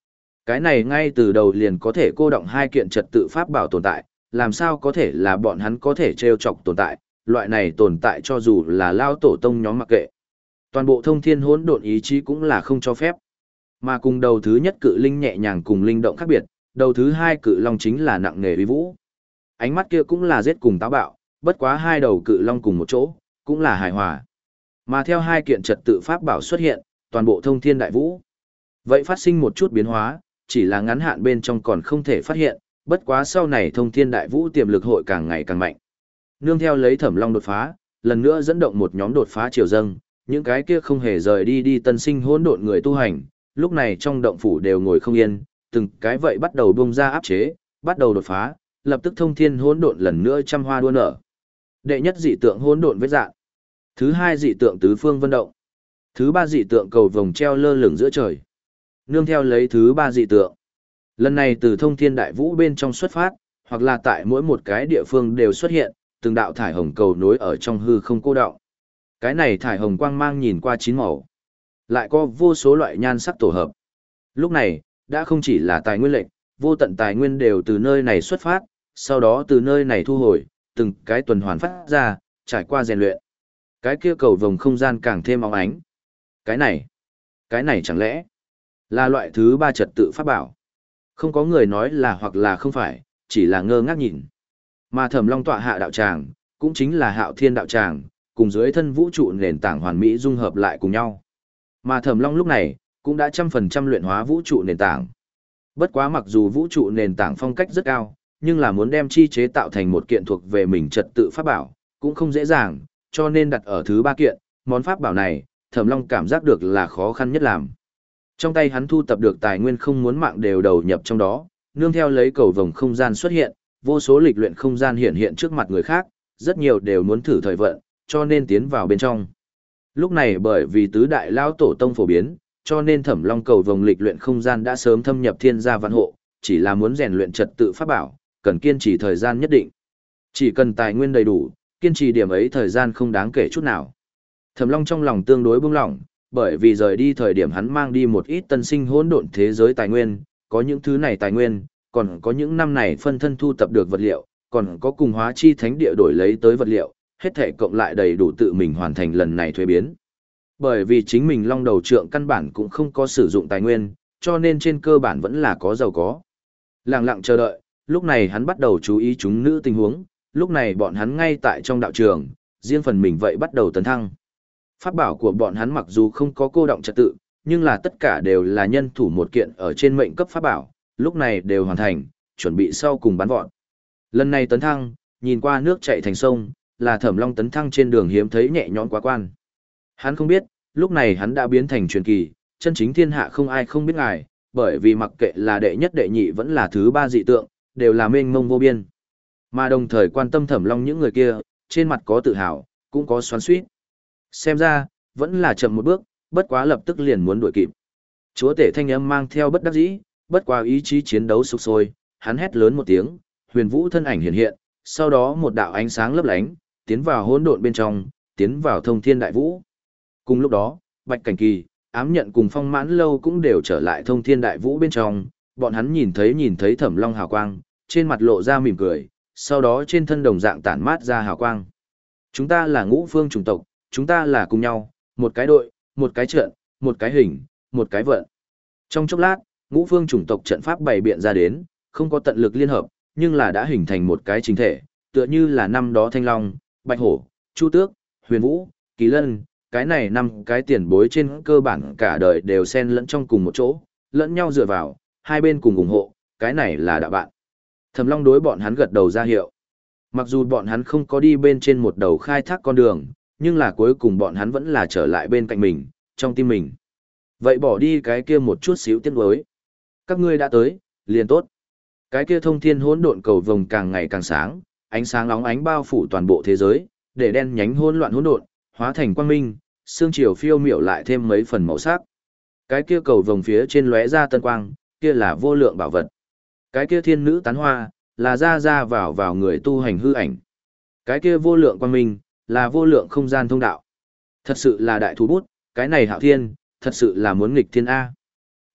Cái này ngay từ đầu liền có thể cô động hai kiện trật tự pháp bảo tồn tại, làm sao có thể là bọn hắn có thể trêu chọc tồn tại, loại này tồn tại cho dù là lao tổ tông nhóm mặc kệ. Toàn bộ thông thiên hỗn độn ý chí cũng là không cho phép. Mà cùng đầu thứ nhất cự linh nhẹ nhàng cùng linh động khác biệt, đầu thứ hai cự long chính là nặng nề uy vũ. Ánh mắt kia cũng là giết cùng táo bạo, bất quá hai đầu cự long cùng một chỗ, cũng là hài hòa. Mà theo hai kiện trật tự pháp bảo xuất hiện, toàn bộ thông thiên đại vũ. Vậy phát sinh một chút biến hóa, chỉ là ngắn hạn bên trong còn không thể phát hiện, bất quá sau này thông thiên đại vũ tiềm lực hội càng ngày càng mạnh. Nương theo lấy Thẩm Long đột phá, lần nữa dẫn động một nhóm đột phá triều dâng, những cái kia không hề rời đi đi tân sinh hỗn độn người tu hành, lúc này trong động phủ đều ngồi không yên, từng cái vậy bắt đầu bung ra áp chế, bắt đầu đột phá, lập tức thông thiên hỗn độn lần nữa trăm hoa đua nở. Đệ nhất dị tượng hỗn độn vết dạng, thứ hai dị tượng tứ phương vân động, thứ ba dị tượng cầu vồng treo lơ lửng giữa trời. Nương theo lấy thứ ba dị tượng, lần này từ thông thiên đại vũ bên trong xuất phát, hoặc là tại mỗi một cái địa phương đều xuất hiện, từng đạo thải hồng cầu nối ở trong hư không cô đọng. Cái này thải hồng quang mang nhìn qua chín màu, lại có vô số loại nhan sắc tổ hợp. Lúc này, đã không chỉ là tài nguyên lệnh, vô tận tài nguyên đều từ nơi này xuất phát, sau đó từ nơi này thu hồi, từng cái tuần hoàn phát ra, trải qua rèn luyện. Cái kia cầu vồng không gian càng thêm óng ánh. Cái này, cái này chẳng lẽ là loại thứ ba trật tự pháp bảo? Không có người nói là hoặc là không phải, chỉ là ngơ ngác nhìn. Mà Thẩm Long tọa hạ đạo tràng, cũng chính là Hạo Thiên đạo tràng, cùng dưới thân vũ trụ nền tảng hoàn mỹ dung hợp lại cùng nhau. Mà Thẩm Long lúc này, cũng đã trăm phần trăm luyện hóa vũ trụ nền tảng. Bất quá mặc dù vũ trụ nền tảng phong cách rất cao, nhưng là muốn đem chi chế tạo thành một kiện thuộc về mình trật tự pháp bảo, cũng không dễ dàng, cho nên đặt ở thứ ba kiện, món pháp bảo này, Thẩm Long cảm giác được là khó khăn nhất làm. Trong tay hắn thu tập được tài nguyên không muốn mạng đều đầu nhập trong đó, nương theo lấy cầu vồng không gian xuất hiện, vô số lịch luyện không gian hiện hiện trước mặt người khác, rất nhiều đều muốn thử thời vận, cho nên tiến vào bên trong. Lúc này bởi vì tứ đại lao tổ tông phổ biến, cho nên Thẩm Long cầu vồng lịch luyện không gian đã sớm thâm nhập thiên gia vạn hộ, chỉ là muốn rèn luyện trật tự pháp bảo, cần kiên trì thời gian nhất định. Chỉ cần tài nguyên đầy đủ, kiên trì điểm ấy thời gian không đáng kể chút nào. Thẩm Long trong lòng tương đối bông lỏng, bởi vì rời đi thời điểm hắn mang đi một ít tân sinh hỗn độn thế giới tài nguyên, có những thứ này tài nguyên, còn có những năm này phân thân thu tập được vật liệu, còn có cùng hóa chi thánh địa đổi lấy tới vật liệu, hết thể cộng lại đầy đủ tự mình hoàn thành lần này thuế biến. Bởi vì chính mình long đầu trượng căn bản cũng không có sử dụng tài nguyên, cho nên trên cơ bản vẫn là có giàu có. Lặng lặng chờ đợi, lúc này hắn bắt đầu chú ý chúng nữ tình huống, lúc này bọn hắn ngay tại trong đạo trường, riêng phần mình vậy bắt đầu tấn thăng. Pháp bảo của bọn hắn mặc dù không có cô động trật tự, nhưng là tất cả đều là nhân thủ một kiện ở trên mệnh cấp pháp bảo, lúc này đều hoàn thành, chuẩn bị sau cùng bắn vọt. Lần này tấn thăng, nhìn qua nước chảy thành sông, là Thẩm Long tấn thăng trên đường hiếm thấy nhẹ nhõm quá quan. Hắn không biết, lúc này hắn đã biến thành truyền kỳ, chân chính thiên hạ không ai không biết ngài, bởi vì mặc kệ là đệ nhất đệ nhị vẫn là thứ ba dị tượng, đều là mênh mông vô biên. Mà đồng thời quan tâm Thẩm Long những người kia, trên mặt có tự hào, cũng có xoắn xuýt. Xem ra, vẫn là chậm một bước, bất quá lập tức liền muốn đuổi kịp. Chúa tể thanh âm mang theo bất đắc dĩ, bất quá ý chí chiến đấu sục sôi, hắn hét lớn một tiếng, huyền vũ thân ảnh hiện hiện, sau đó một đạo ánh sáng lấp lánh, tiến vào hỗn độn bên trong, tiến vào thông thiên đại vũ. Cùng lúc đó, Bạch Cảnh Kỳ, Ám Nhận cùng Phong Mãn Lâu cũng đều trở lại thông thiên đại vũ bên trong, bọn hắn nhìn thấy nhìn thấy Thẩm Long hào quang, trên mặt lộ ra mỉm cười, sau đó trên thân đồng dạng tản mát ra hào quang. Chúng ta là ngũ phương chủng tộc, chúng ta là cùng nhau, một cái đội, một cái trận, một cái hình, một cái vận. Trong chốc lát, ngũ phương chủng tộc trận pháp bày biện ra đến, không có tận lực liên hợp, nhưng là đã hình thành một cái chính thể, tựa như là năm đó Thanh Long, Bạch Hổ, Chu Tước, Huyền Vũ, Kỳ Lân, cái này năm cái tiền bối trên cơ bản cả đời đều xen lẫn trong cùng một chỗ, lẫn nhau dựa vào, hai bên cùng ủng hộ, cái này là đạo bạn. Thẩm Long đối bọn hắn gật đầu ra hiệu. Mặc dù bọn hắn không có đi bên trên một đầu khai thác con đường, nhưng là cuối cùng bọn hắn vẫn là trở lại bên cạnh mình, trong tim mình. Vậy bỏ đi cái kia một chút xíu tiếc nuối. Các ngươi đã tới, liền tốt. Cái kia thông thiên hỗn độn cầu vồng càng ngày càng sáng, ánh sáng nóng ánh bao phủ toàn bộ thế giới, để đen nhánh hỗn loạn hỗn độn hóa thành quang minh, sương chiều phiêu miểu lại thêm mấy phần màu sắc. Cái kia cầu vồng phía trên lóe ra tân quang, kia là vô lượng bảo vật. Cái kia thiên nữ tán hoa, là ra ra vào vào người tu hành hư ảnh. Cái kia vô lượng quang minh, là vô lượng không gian thông đạo. Thật sự là đại thú bút, cái này Hạo Thiên, thật sự là muốn nghịch thiên A.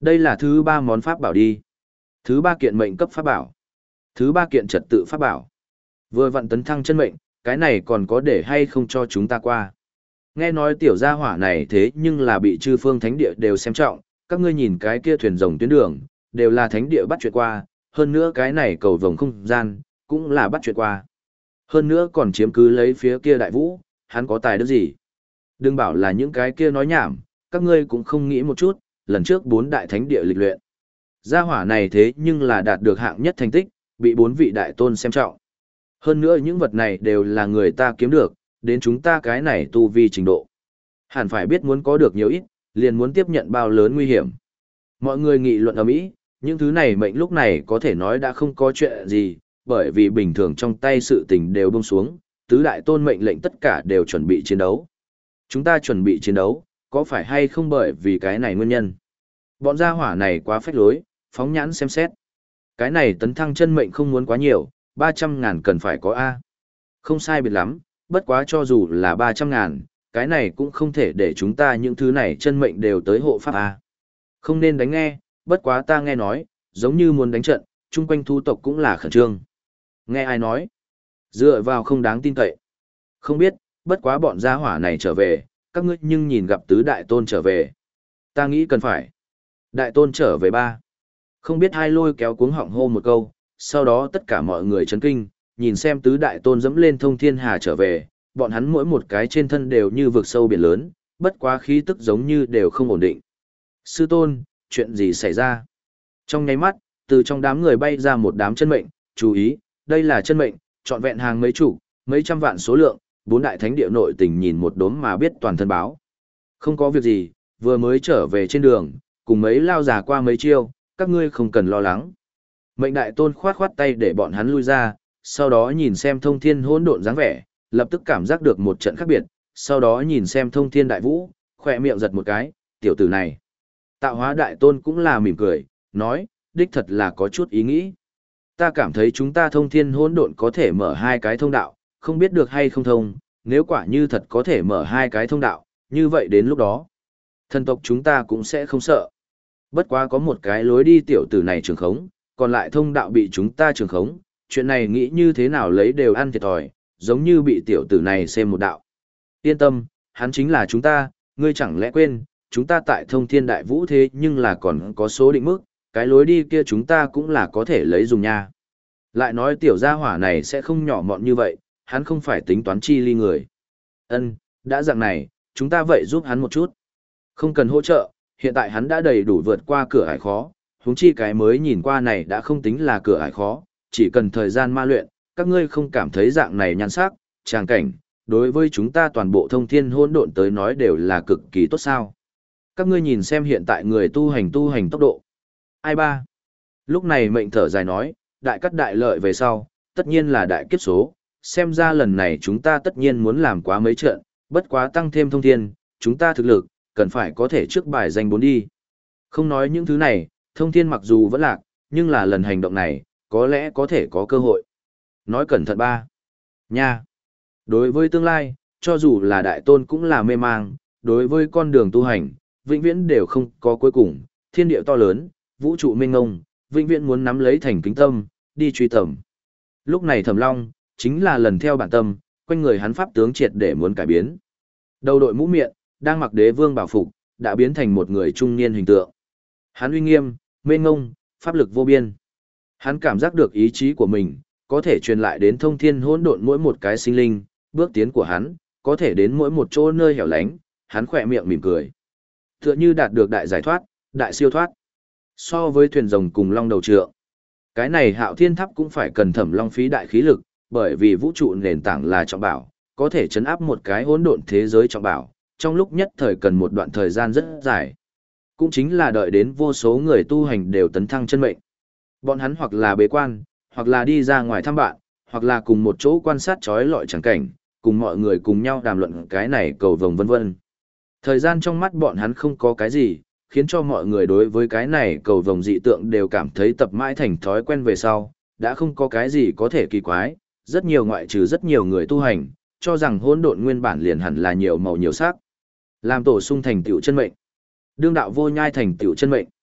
Đây là thứ ba món pháp bảo đi. Thứ ba kiện mệnh cấp pháp bảo. Thứ ba kiện trật tự pháp bảo. Vừa vặn tấn thăng chân mệnh, cái này còn có để hay không cho chúng ta qua. Nghe nói tiểu gia hỏa này thế nhưng là bị chư phương thánh địa đều xem trọng, các ngươi nhìn cái kia thuyền rồng tuyến đường, đều là thánh địa bắt chuyện qua, hơn nữa cái này cầu vồng không gian, cũng là bắt chuyện qua. Hơn nữa còn chiếm cứ lấy phía kia đại vũ, hắn có tài đức gì? Đừng bảo là những cái kia nói nhảm, các ngươi cũng không nghĩ một chút, lần trước bốn đại thánh địa lịch luyện. Gia hỏa này thế nhưng là đạt được hạng nhất thành tích, bị bốn vị đại tôn xem trọng. Hơn nữa những vật này đều là người ta kiếm được, đến chúng ta cái này tu vi trình độ. Hẳn phải biết muốn có được nhiều ít, liền muốn tiếp nhận bao lớn nguy hiểm. Mọi người nghị luận ầm ĩ, những thứ này mệnh lúc này có thể nói đã không có chuyện gì, bởi vì bình thường trong tay sự tình đều buông xuống, tứ đại tôn mệnh lệnh tất cả đều chuẩn bị chiến đấu. Chúng ta chuẩn bị chiến đấu, có phải hay không bởi vì cái này nguyên nhân? Bọn gia hỏa này quá phách lối, phóng nhãn xem xét. Cái này tấn thăng chân mệnh không muốn quá nhiều, ba trăm ngàn cần phải có A. Không sai biệt lắm, bất quá cho dù là ba trăm ngàn, cái này cũng không thể để chúng ta những thứ này chân mệnh đều tới hộ pháp A. Không nên đánh nghe, bất quá ta nghe nói, giống như muốn đánh trận, chung quanh thu tộc cũng là khẩn trương. Nghe ai nói? Dựa vào không đáng tin cậy. Không biết, bất quá bọn gia hỏa này trở về, các ngươi nhưng nhìn gặp tứ đại tôn trở về. Ta nghĩ cần phải. Đại tôn trở về ba. Không biết hai lôi kéo cuống họng hô một câu, sau đó tất cả mọi người chấn kinh, nhìn xem tứ đại tôn dẫm lên thông thiên hà trở về, bọn hắn mỗi một cái trên thân đều như vực sâu biển lớn, bất quá khí tức giống như đều không ổn định. Sư tôn, chuyện gì xảy ra? Trong nháy mắt, từ trong đám người bay ra một đám chân mệnh, chú ý, đây là chân mệnh, trọn vẹn hàng mấy chủ, mấy trăm vạn số lượng, bốn đại thánh địa nội tình nhìn một đốm mà biết toàn thân báo. Không có việc gì, vừa mới trở về trên đường, cùng mấy lao già qua mấy chiêu, các ngươi không cần lo lắng. Mệnh đại tôn khoát khoát tay để bọn hắn lui ra, sau đó nhìn xem thông thiên hỗn độn dáng vẻ, lập tức cảm giác được một trận khác biệt, sau đó nhìn xem thông thiên đại vũ, khỏe miệng giật một cái, tiểu tử này. Tạo hóa đại tôn cũng là mỉm cười, nói, đích thật là có chút ý nghĩ. Ta cảm thấy chúng ta thông thiên hỗn độn có thể mở hai cái thông đạo, không biết được hay không thông, nếu quả như thật có thể mở hai cái thông đạo, như vậy đến lúc đó, thần tộc chúng ta cũng sẽ không sợ. Bất quá có một cái lối đi tiểu tử này trường khống, còn lại thông đạo bị chúng ta trường khống, chuyện này nghĩ như thế nào lấy đều ăn thiệt thòi, giống như bị tiểu tử này xem một đạo. Yên tâm, hắn chính là chúng ta, ngươi chẳng lẽ quên, chúng ta tại thông thiên đại vũ thế nhưng là còn có số định mức, cái lối đi kia chúng ta cũng là có thể lấy dùng nha. Lại nói tiểu gia hỏa này sẽ không nhỏ mọn như vậy, hắn không phải tính toán chi ly người. Ân, đã dạng này, chúng ta vậy giúp hắn một chút. Không cần hỗ trợ, hiện tại hắn đã đầy đủ vượt qua cửa ải khó, huống chi cái mới nhìn qua này đã không tính là cửa ải khó, chỉ cần thời gian ma luyện, các ngươi không cảm thấy dạng này nhan sắc, tràng cảnh, đối với chúng ta toàn bộ thông thiên hỗn độn tới nói đều là cực kỳ tốt sao. Các ngươi nhìn xem hiện tại người tu hành tu hành tốc độ. Ai ba? Lúc này mệnh thở dài nói, đại cắt đại lợi về sau, tất nhiên là đại kiếp số, xem ra lần này chúng ta tất nhiên muốn làm quá mấy trận, bất quá tăng thêm thông thiên, chúng ta thực lực, cần phải có thể trước bài danh bốn đi. Không nói những thứ này, thông thiên mặc dù vẫn lạc, nhưng là lần hành động này, có lẽ có thể có cơ hội. Nói cẩn thận ba. Nha. Đối với tương lai, cho dù là đại tôn cũng là mê mang, đối với con đường tu hành, vĩnh viễn đều không có cuối cùng, thiên địa to lớn, vũ trụ mênh ngông, vĩnh viễn muốn nắm lấy thành kính tâm, đi truy tầm. Lúc này Thẩm Long, chính là lần theo bản tâm, quanh người hắn pháp tướng triệt để muốn cải biến. Đầu đội mũ miệng, đang mặc đế vương bảo phục, đã biến thành một người trung niên hình tượng. Hắn uy nghiêm, mênh ngông, pháp lực vô biên. Hắn cảm giác được ý chí của mình, có thể truyền lại đến thông thiên hỗn độn mỗi một cái sinh linh, bước tiến của hắn, có thể đến mỗi một chỗ nơi hẻo lánh, hắn khỏe miệng mỉm cười. Tựa như đạt được đại giải thoát, đại siêu thoát. So với thuyền rồng cùng long đầu trượng, cái này Hạo Thiên Tháp cũng phải cần Thẩm Long phí đại khí lực, bởi vì vũ trụ nền tảng là trọng bảo, có thể chấn áp một cái hỗn độn thế giới trọng bảo, trong lúc nhất thời cần một đoạn thời gian rất dài. Cũng chính là đợi đến vô số người tu hành đều tấn thăng chân mệnh. Bọn hắn hoặc là bế quan, hoặc là đi ra ngoài thăm bạn, hoặc là cùng một chỗ quan sát chói lọi chẳng cảnh, cùng mọi người cùng nhau đàm luận cái này cầu vồng vân vân. Thời gian trong mắt bọn hắn không có cái gì, khiến cho mọi người đối với cái này cầu vồng dị tượng đều cảm thấy tập mãi thành thói quen về sau, đã không có cái gì có thể kỳ quái, rất nhiều ngoại trừ rất nhiều người tu hành, cho rằng hỗn độn nguyên bản liền hẳn là nhiều màu nhiều sắc. Làm tổ sung thành tựu chân mệnh, đương đạo vô nhai thành tựu chân mệnh.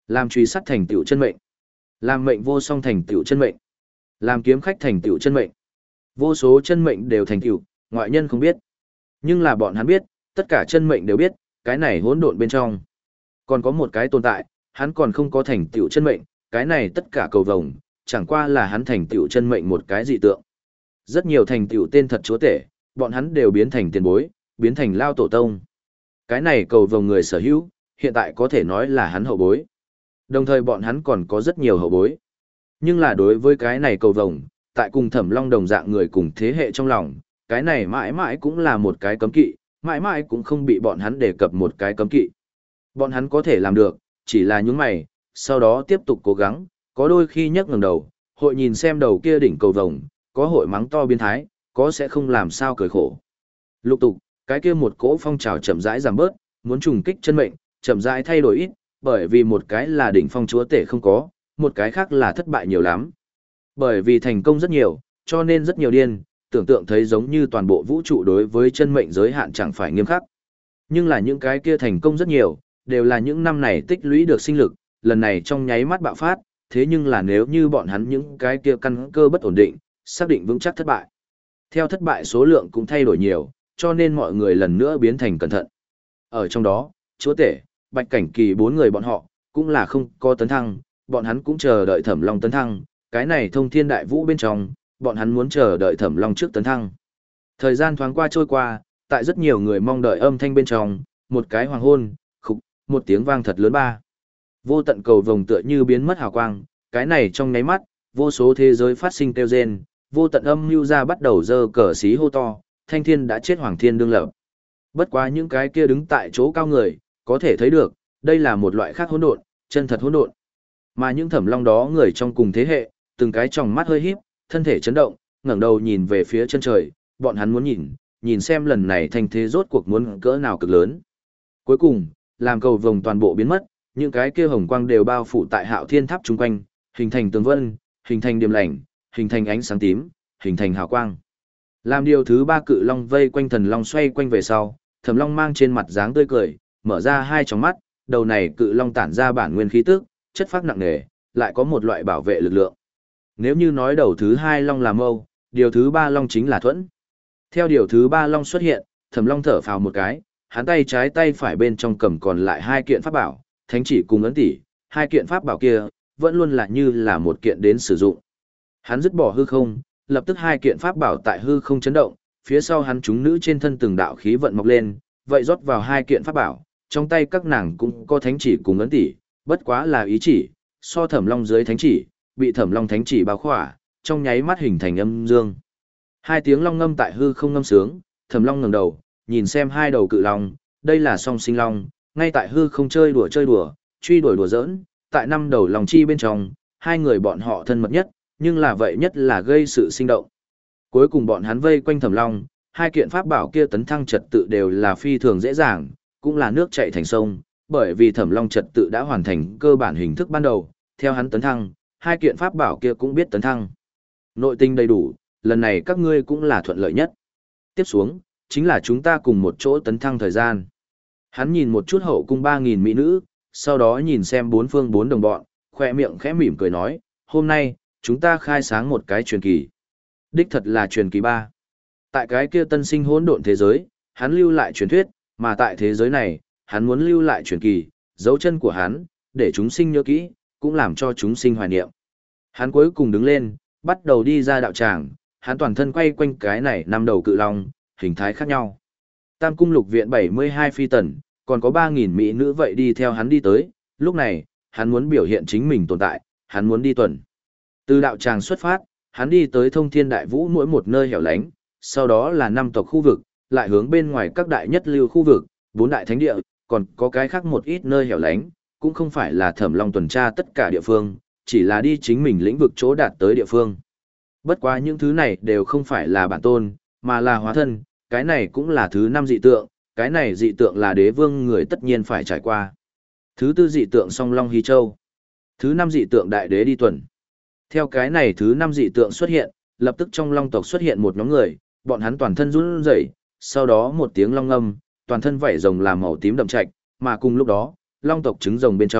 Làm truy sát thành tựu chân mệnh. Làm mệnh vô song thành tựu chân mệnh. Làm kiếm khách thành tựu chân mệnh. Vô số chân mệnh đều thành tựu, ngoại nhân không biết. Nhưng là bọn hắn biết, tất cả chân mệnh đều biết, cái này hỗn độn bên trong. Còn có một cái tồn tại, hắn còn không có thành tựu chân mệnh, cái này tất cả cầu vồng, chẳng qua là hắn thành tựu chân mệnh một cái dị tượng. Rất nhiều thành tựu tên thật chúa tể, bọn hắn đều biến thành tiền bối, biến thành lao tổ tông. Cái này cầu vồng người sở hữu, hiện tại có thể nói là hắn hậu bối. Đồng thời bọn hắn còn có rất nhiều hậu bối. Nhưng là đối với cái này cầu vồng, tại cùng Thẩm Long đồng dạng người cùng thế hệ trong lòng, cái này mãi mãi cũng là một cái cấm kỵ, mãi mãi cũng không bị bọn hắn đề cập một cái cấm kỵ. Bọn hắn có thể làm được, chỉ là những mày, sau đó tiếp tục cố gắng, có đôi khi nhấc ngẩng đầu, hội nhìn xem đầu kia đỉnh cầu vồng, có hội mắng to biến thái, có sẽ không làm sao cười khổ. Lục tục, cái kia một cỗ phong trào chậm rãi giảm bớt, muốn trùng kích chân mệnh, chậm rãi thay đổi ít, bởi vì một cái là đỉnh phong chúa tể không có, một cái khác là thất bại nhiều lắm. Bởi vì thành công rất nhiều, cho nên rất nhiều điên, tưởng tượng thấy giống như toàn bộ vũ trụ đối với chân mệnh giới hạn chẳng phải nghiêm khắc. Nhưng là những cái kia thành công rất nhiều, đều là những năm này tích lũy được sinh lực, lần này trong nháy mắt bạo phát, thế nhưng là nếu như bọn hắn những cái kia căn cơ bất ổn định, xác định vững chắc thất bại. Theo thất bại số lượng cũng thay đổi nhiều, cho nên mọi người lần nữa biến thành cẩn thận. Ở trong đó, chúa tể, Bạch Cảnh Kỳ bốn người bọn họ, cũng là không có tấn thăng, bọn hắn cũng chờ đợi Thẩm Long tấn thăng, cái này thông thiên đại vũ bên trong, bọn hắn muốn chờ đợi Thẩm Long trước tấn thăng. Thời gian thoáng qua trôi qua, tại rất nhiều người mong đợi âm thanh bên trong, một cái hoàng hôn, khục, một tiếng vang thật lớn ba. Vô tận cầu vồng tựa như biến mất hào quang, cái này trong nháy mắt, vô số thế giới phát sinh kêu rên, vô tận âm mưu ra bắt đầu giơ cờ xí hô to, thanh thiên đã chết hoàng thiên đương lập. Bất quá những cái kia đứng tại chỗ cao người, có thể thấy được, đây là một loại khác hỗn độn, chân thật hỗn độn. Mà những Thẩm Long đó người trong cùng thế hệ, từng cái tròng mắt hơi híp, thân thể chấn động, ngẩng đầu nhìn về phía chân trời, bọn hắn muốn nhìn, nhìn xem lần này thanh thế rốt cuộc muốn cỡ nào cực lớn. Cuối cùng, làm cầu vồng toàn bộ biến mất, những cái kia hồng quang đều bao phủ tại Hạo Thiên Tháp chung quanh, hình thành tường vân, hình thành điểm lành, hình thành ánh sáng tím, hình thành hào quang. Làm điều thứ ba cự long vây quanh thần long xoay quanh về sau, Thẩm Long mang trên mặt dáng tươi cười, mở ra hai tròng mắt, đầu này cự long tản ra bản nguyên khí tức, chất phác nặng nề, lại có một loại bảo vệ lực lượng. Nếu như nói đầu thứ hai long là mâu, điều thứ ba long chính là thuẫn. Theo điều thứ ba long xuất hiện, Thẩm Long thở phào một cái, hắn tay trái tay phải bên trong cầm còn lại hai kiện pháp bảo, thánh chỉ cùng ấn tỷ, hai kiện pháp bảo kia vẫn luôn là như là một kiện đến sử dụng. Hắn dứt bỏ hư không, lập tức hai kiện pháp bảo tại hư không chấn động, phía sau hắn chúng nữ trên thân từng đạo khí vận mọc lên, vậy rót vào hai kiện pháp bảo, trong tay các nàng cũng có thánh chỉ cùng ấn tỷ, bất quá là ý chỉ, so Thẩm Long dưới thánh chỉ, bị Thẩm Long thánh chỉ bao khỏa, trong nháy mắt hình thành âm dương. Hai tiếng long ngâm tại hư không ngâm sướng, Thẩm Long ngẩng đầu, nhìn xem hai đầu cự long, đây là song sinh long, ngay tại hư không chơi đùa chơi đùa, truy đuổi đùa giỡn, tại năm đầu lòng chi bên trong, hai người bọn họ thân mật nhất, nhưng là vậy nhất là gây sự sinh động. Cuối cùng bọn hắn vây quanh Thẩm Long, hai kiện pháp bảo kia tấn thăng trật tự đều là phi thường dễ dàng, cũng là nước chảy thành sông, bởi vì Thẩm Long trật tự đã hoàn thành cơ bản hình thức ban đầu, theo hắn tấn thăng, hai kiện pháp bảo kia cũng biết tấn thăng. Nội tình đầy đủ, lần này các ngươi cũng là thuận lợi nhất. Tiếp xuống, chính là chúng ta cùng một chỗ tấn thăng thời gian. Hắn nhìn một chút hậu cung ba nghìn mỹ nữ, sau đó nhìn xem bốn phương bốn đồng bọn, khoe miệng khẽ mỉm cười nói, hôm nay, chúng ta khai sáng một cái truyền kỳ. Đích thật là truyền kỳ ba. Tại cái kia tân sinh hỗn độn thế giới, hắn lưu lại truyền thuyết, mà tại thế giới này, hắn muốn lưu lại truyền kỳ, dấu chân của hắn, để chúng sinh nhớ kỹ, cũng làm cho chúng sinh hoài niệm. Hắn cuối cùng đứng lên, bắt đầu đi ra đạo tràng, hắn toàn thân quay quanh cái này năm đầu cự long, hình thái khác nhau. Tam cung lục viện bảy mươi hai phi tần, còn có ba nghìn mỹ nữ vậy đi theo hắn đi tới, lúc này, hắn muốn biểu hiện chính mình tồn tại, hắn muốn đi tuần. Từ đạo tràng xuất phát, hắn đi tới thông thiên đại vũ mỗi một nơi hẻo lánh, sau đó là năm tộc khu vực, lại hướng bên ngoài các đại nhất lưu khu vực, bốn đại thánh địa, còn có cái khác một ít nơi hẻo lánh, cũng không phải là Thẩm Long tuần tra tất cả địa phương, chỉ là đi chính mình lĩnh vực chỗ đạt tới địa phương. Bất quá những thứ này đều không phải là bản tôn, mà là hóa thân, cái này cũng là thứ năm dị tượng, cái này dị tượng là đế vương người tất nhiên phải trải qua. Thứ tư dị tượng song long hí châu. Thứ năm dị tượng đại đế đi tuần. Theo cái này thứ năm dị tượng xuất hiện, lập tức trong long tộc xuất hiện một nhóm người, bọn hắn toàn thân run rẩy, sau đó một tiếng long ngâm, toàn thân vảy rồng làm màu tím đậm trạch, mà cùng lúc đó, long tộc trứng rồng bên trong,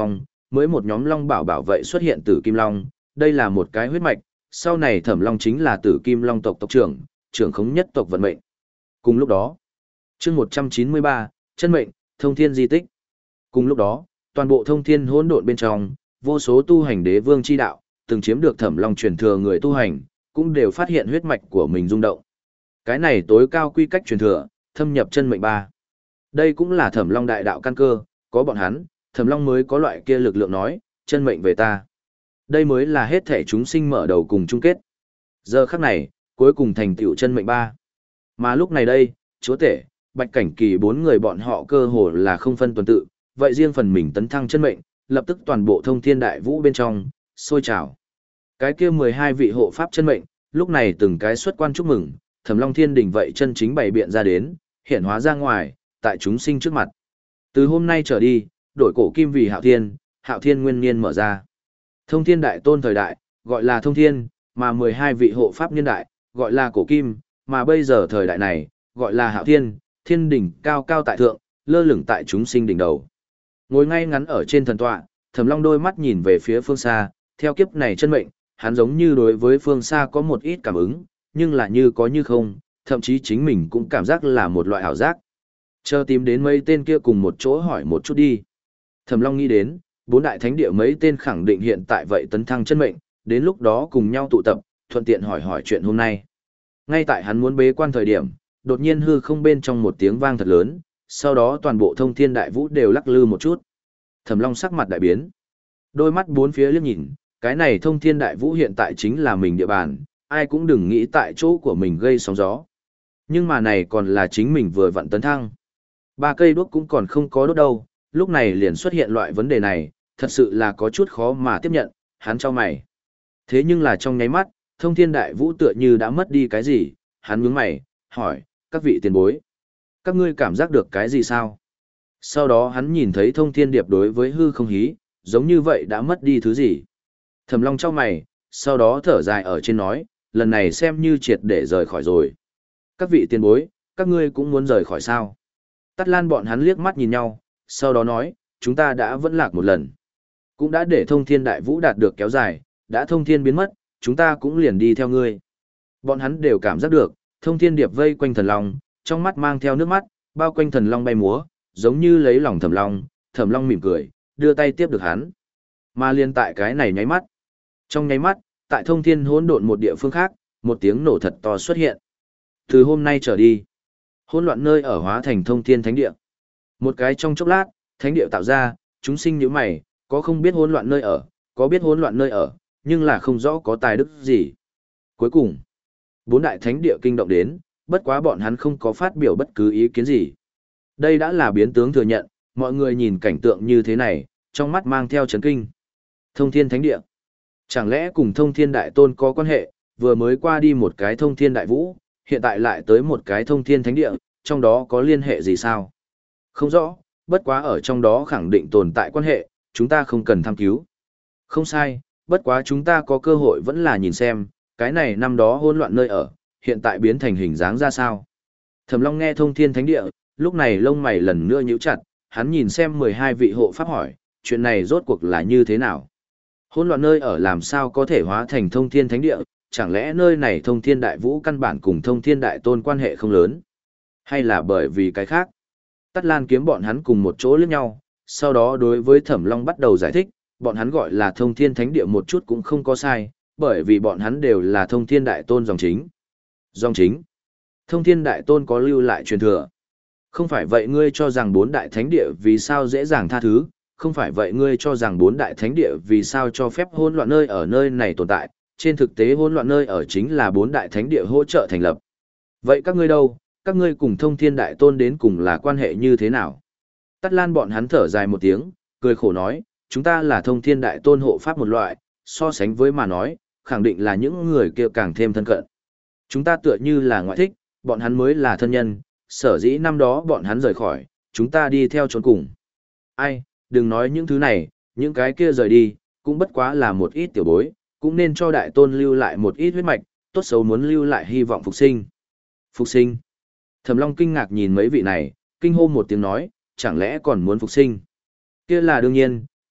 mới một nhóm long bảo bảo vậy xuất hiện Tử Kim Long, đây là một cái huyết mạch, sau này Thẩm Long chính là Tử Kim Long tộc tộc trưởng, trưởng khống nhất tộc vận mệnh. Cùng lúc đó, chương một trăm chín mươi ba, chân mệnh, thông thiên di tích. Cùng lúc đó, toàn bộ thông thiên hỗn độn bên trong, vô số tu hành đế vương chi đạo, từng chiếm được Thẩm Long truyền thừa người tu hành, cũng đều phát hiện huyết mạch của mình rung động. Cái này tối cao quy cách truyền thừa, thâm nhập chân mệnh ba. Đây cũng là Thẩm Long đại đạo căn cơ, có bọn hắn, Thẩm Long mới có loại kia lực lượng nói, chân mệnh về ta. Đây mới là hết thể chúng sinh mở đầu cùng chung kết. Giờ khắc này, cuối cùng thành tựu chân mệnh ba. Mà lúc này đây, chúa tể, Bạch Cảnh Kỳ bốn người bọn họ cơ hồ là không phân tuần tự, vậy riêng phần mình tấn thăng chân mệnh, lập tức toàn bộ thông thiên đại vũ bên trong, sôi trào. Cái kia mười hai vị hộ pháp chân mệnh, lúc này từng cái xuất quan chúc mừng, Thẩm Long Thiên Đình vậy chân chính bày biện ra đến, hiện hóa ra ngoài, tại chúng sinh trước mặt. Từ hôm nay trở đi, đổi cổ kim vì Hạo Thiên, Hạo Thiên nguyên niên mở ra. Thông thiên đại tôn thời đại, gọi là thông thiên, mà mười hai vị hộ pháp niên đại, gọi là cổ kim, mà bây giờ thời đại này, gọi là Hạo Thiên, thiên đỉnh cao cao tại thượng, lơ lửng tại chúng sinh đỉnh đầu. Ngồi ngay ngắn ở trên thần tọa, Thẩm Long đôi mắt nhìn về phía phương xa, theo kiếp này chân mệnh, hắn giống như đối với phương xa có một ít cảm ứng, nhưng là như có như không, thậm chí chính mình cũng cảm giác là một loại ảo giác. Chờ tìm đến mấy tên kia cùng một chỗ hỏi một chút đi. Thẩm Long nghĩ đến, bốn đại thánh địa mấy tên khẳng định hiện tại vậy tấn thăng chân mệnh, đến lúc đó cùng nhau tụ tập, thuận tiện hỏi hỏi chuyện hôm nay. Ngay tại hắn muốn bế quan thời điểm, đột nhiên hư không bên trong một tiếng vang thật lớn, sau đó toàn bộ thông thiên đại vũ đều lắc lư một chút. Thẩm Long sắc mặt đại biến. Đôi mắt bốn phía liếc nhìn, cái này thông thiên đại vũ hiện tại chính là mình địa bàn, ai cũng đừng nghĩ tại chỗ của mình gây sóng gió. Nhưng mà này còn là chính mình vừa vặn tấn thăng. Ba cây đuốc cũng còn không có đốt đâu, lúc này liền xuất hiện loại vấn đề này, thật sự là có chút khó mà tiếp nhận, hắn cho mày. Thế nhưng là trong nháy mắt, thông thiên đại vũ tựa như đã mất đi cái gì, hắn nhướng mày, hỏi, các vị tiền bối, các ngươi cảm giác được cái gì sao? Sau đó hắn nhìn thấy thông thiên điệp đối với hư không hí, giống như vậy đã mất đi thứ gì. Thẩm Long cho mày, sau đó thở dài ở trên nói, lần này xem như triệt để rời khỏi rồi. Các vị tiền bối, các ngươi cũng muốn rời khỏi sao? Tắt Lan bọn hắn liếc mắt nhìn nhau, sau đó nói, chúng ta đã vẫn lạc một lần. Cũng đã để thông thiên đại vũ đạt được kéo dài, đã thông thiên biến mất, chúng ta cũng liền đi theo ngươi. Bọn hắn đều cảm giác được, thông thiên điệp vây quanh thần long, trong mắt mang theo nước mắt, bao quanh thần long bay múa, giống như lấy lòng Thẩm Long, Thẩm Long mỉm cười, đưa tay tiếp được hắn. Mà liên tại cái này nháy mắt. Trong nháy mắt, tại thông thiên hỗn độn một địa phương khác, một tiếng nổ thật to xuất hiện. Từ hôm nay trở đi, hỗn loạn nơi ở hóa thành thông thiên thánh địa. Một cái trong chốc lát, thánh địa tạo ra, chúng sinh nhíu mày, có không biết hỗn loạn nơi ở, có biết hỗn loạn nơi ở, nhưng là không rõ có tài đức gì. Cuối cùng, bốn đại thánh địa kinh động đến, bất quá bọn hắn không có phát biểu bất cứ ý kiến gì. Đây đã là biến tướng thừa nhận, mọi người nhìn cảnh tượng như thế này, trong mắt mang theo chấn kinh. Thông thiên thánh địa. Chẳng lẽ cùng thông thiên đại tôn có quan hệ, vừa mới qua đi một cái thông thiên đại vũ, hiện tại lại tới một cái thông thiên thánh địa, trong đó có liên hệ gì sao? Không rõ, bất quá ở trong đó khẳng định tồn tại quan hệ, chúng ta không cần tham cứu. Không sai, bất quá chúng ta có cơ hội vẫn là nhìn xem, cái này năm đó hỗn loạn nơi ở, hiện tại biến thành hình dáng ra sao. Thẩm Long nghe thông thiên thánh địa, lúc này lông mày lần nữa nhíu chặt, hắn nhìn xem mười hai vị hộ pháp hỏi, chuyện này rốt cuộc là như thế nào? Hỗn loạn nơi ở làm sao có thể hóa thành thông thiên thánh địa, chẳng lẽ nơi này thông thiên đại vũ căn bản cùng thông thiên đại tôn quan hệ không lớn? Hay là bởi vì cái khác? Tắt Lan kiếm bọn hắn cùng một chỗ liếc nhau, sau đó đối với Thẩm Long bắt đầu giải thích, bọn hắn gọi là thông thiên thánh địa một chút cũng không có sai, bởi vì bọn hắn đều là thông thiên đại tôn dòng chính. Dòng chính? Thông thiên đại tôn có lưu lại truyền thừa. Không phải vậy ngươi cho rằng bốn đại thánh địa vì sao dễ dàng tha thứ, không phải vậy ngươi cho rằng bốn đại thánh địa vì sao cho phép hỗn loạn nơi ở nơi này tồn tại, trên thực tế hỗn loạn nơi ở chính là bốn đại thánh địa hỗ trợ thành lập. Vậy các ngươi đâu, các ngươi cùng thông thiên đại tôn đến cùng là quan hệ như thế nào? Tắt Lan bọn hắn thở dài một tiếng, cười khổ nói, chúng ta là thông thiên đại tôn hộ pháp một loại, so sánh với mà nói, khẳng định là những người kia càng thêm thân cận. Chúng ta tựa như là ngoại thích, bọn hắn mới là thân nhân, sở dĩ năm đó bọn hắn rời khỏi, chúng ta đi theo trốn cùng. Ai, đừng nói những thứ này, những cái kia rời đi, cũng bất quá là một ít tiểu bối, cũng nên cho đại tôn lưu lại một ít huyết mạch, tốt xấu muốn lưu lại hy vọng phục sinh. Phục sinh. Thẩm Long kinh ngạc nhìn mấy vị này, kinh hô một tiếng nói, chẳng lẽ còn muốn phục sinh? Kia là đương nhiên,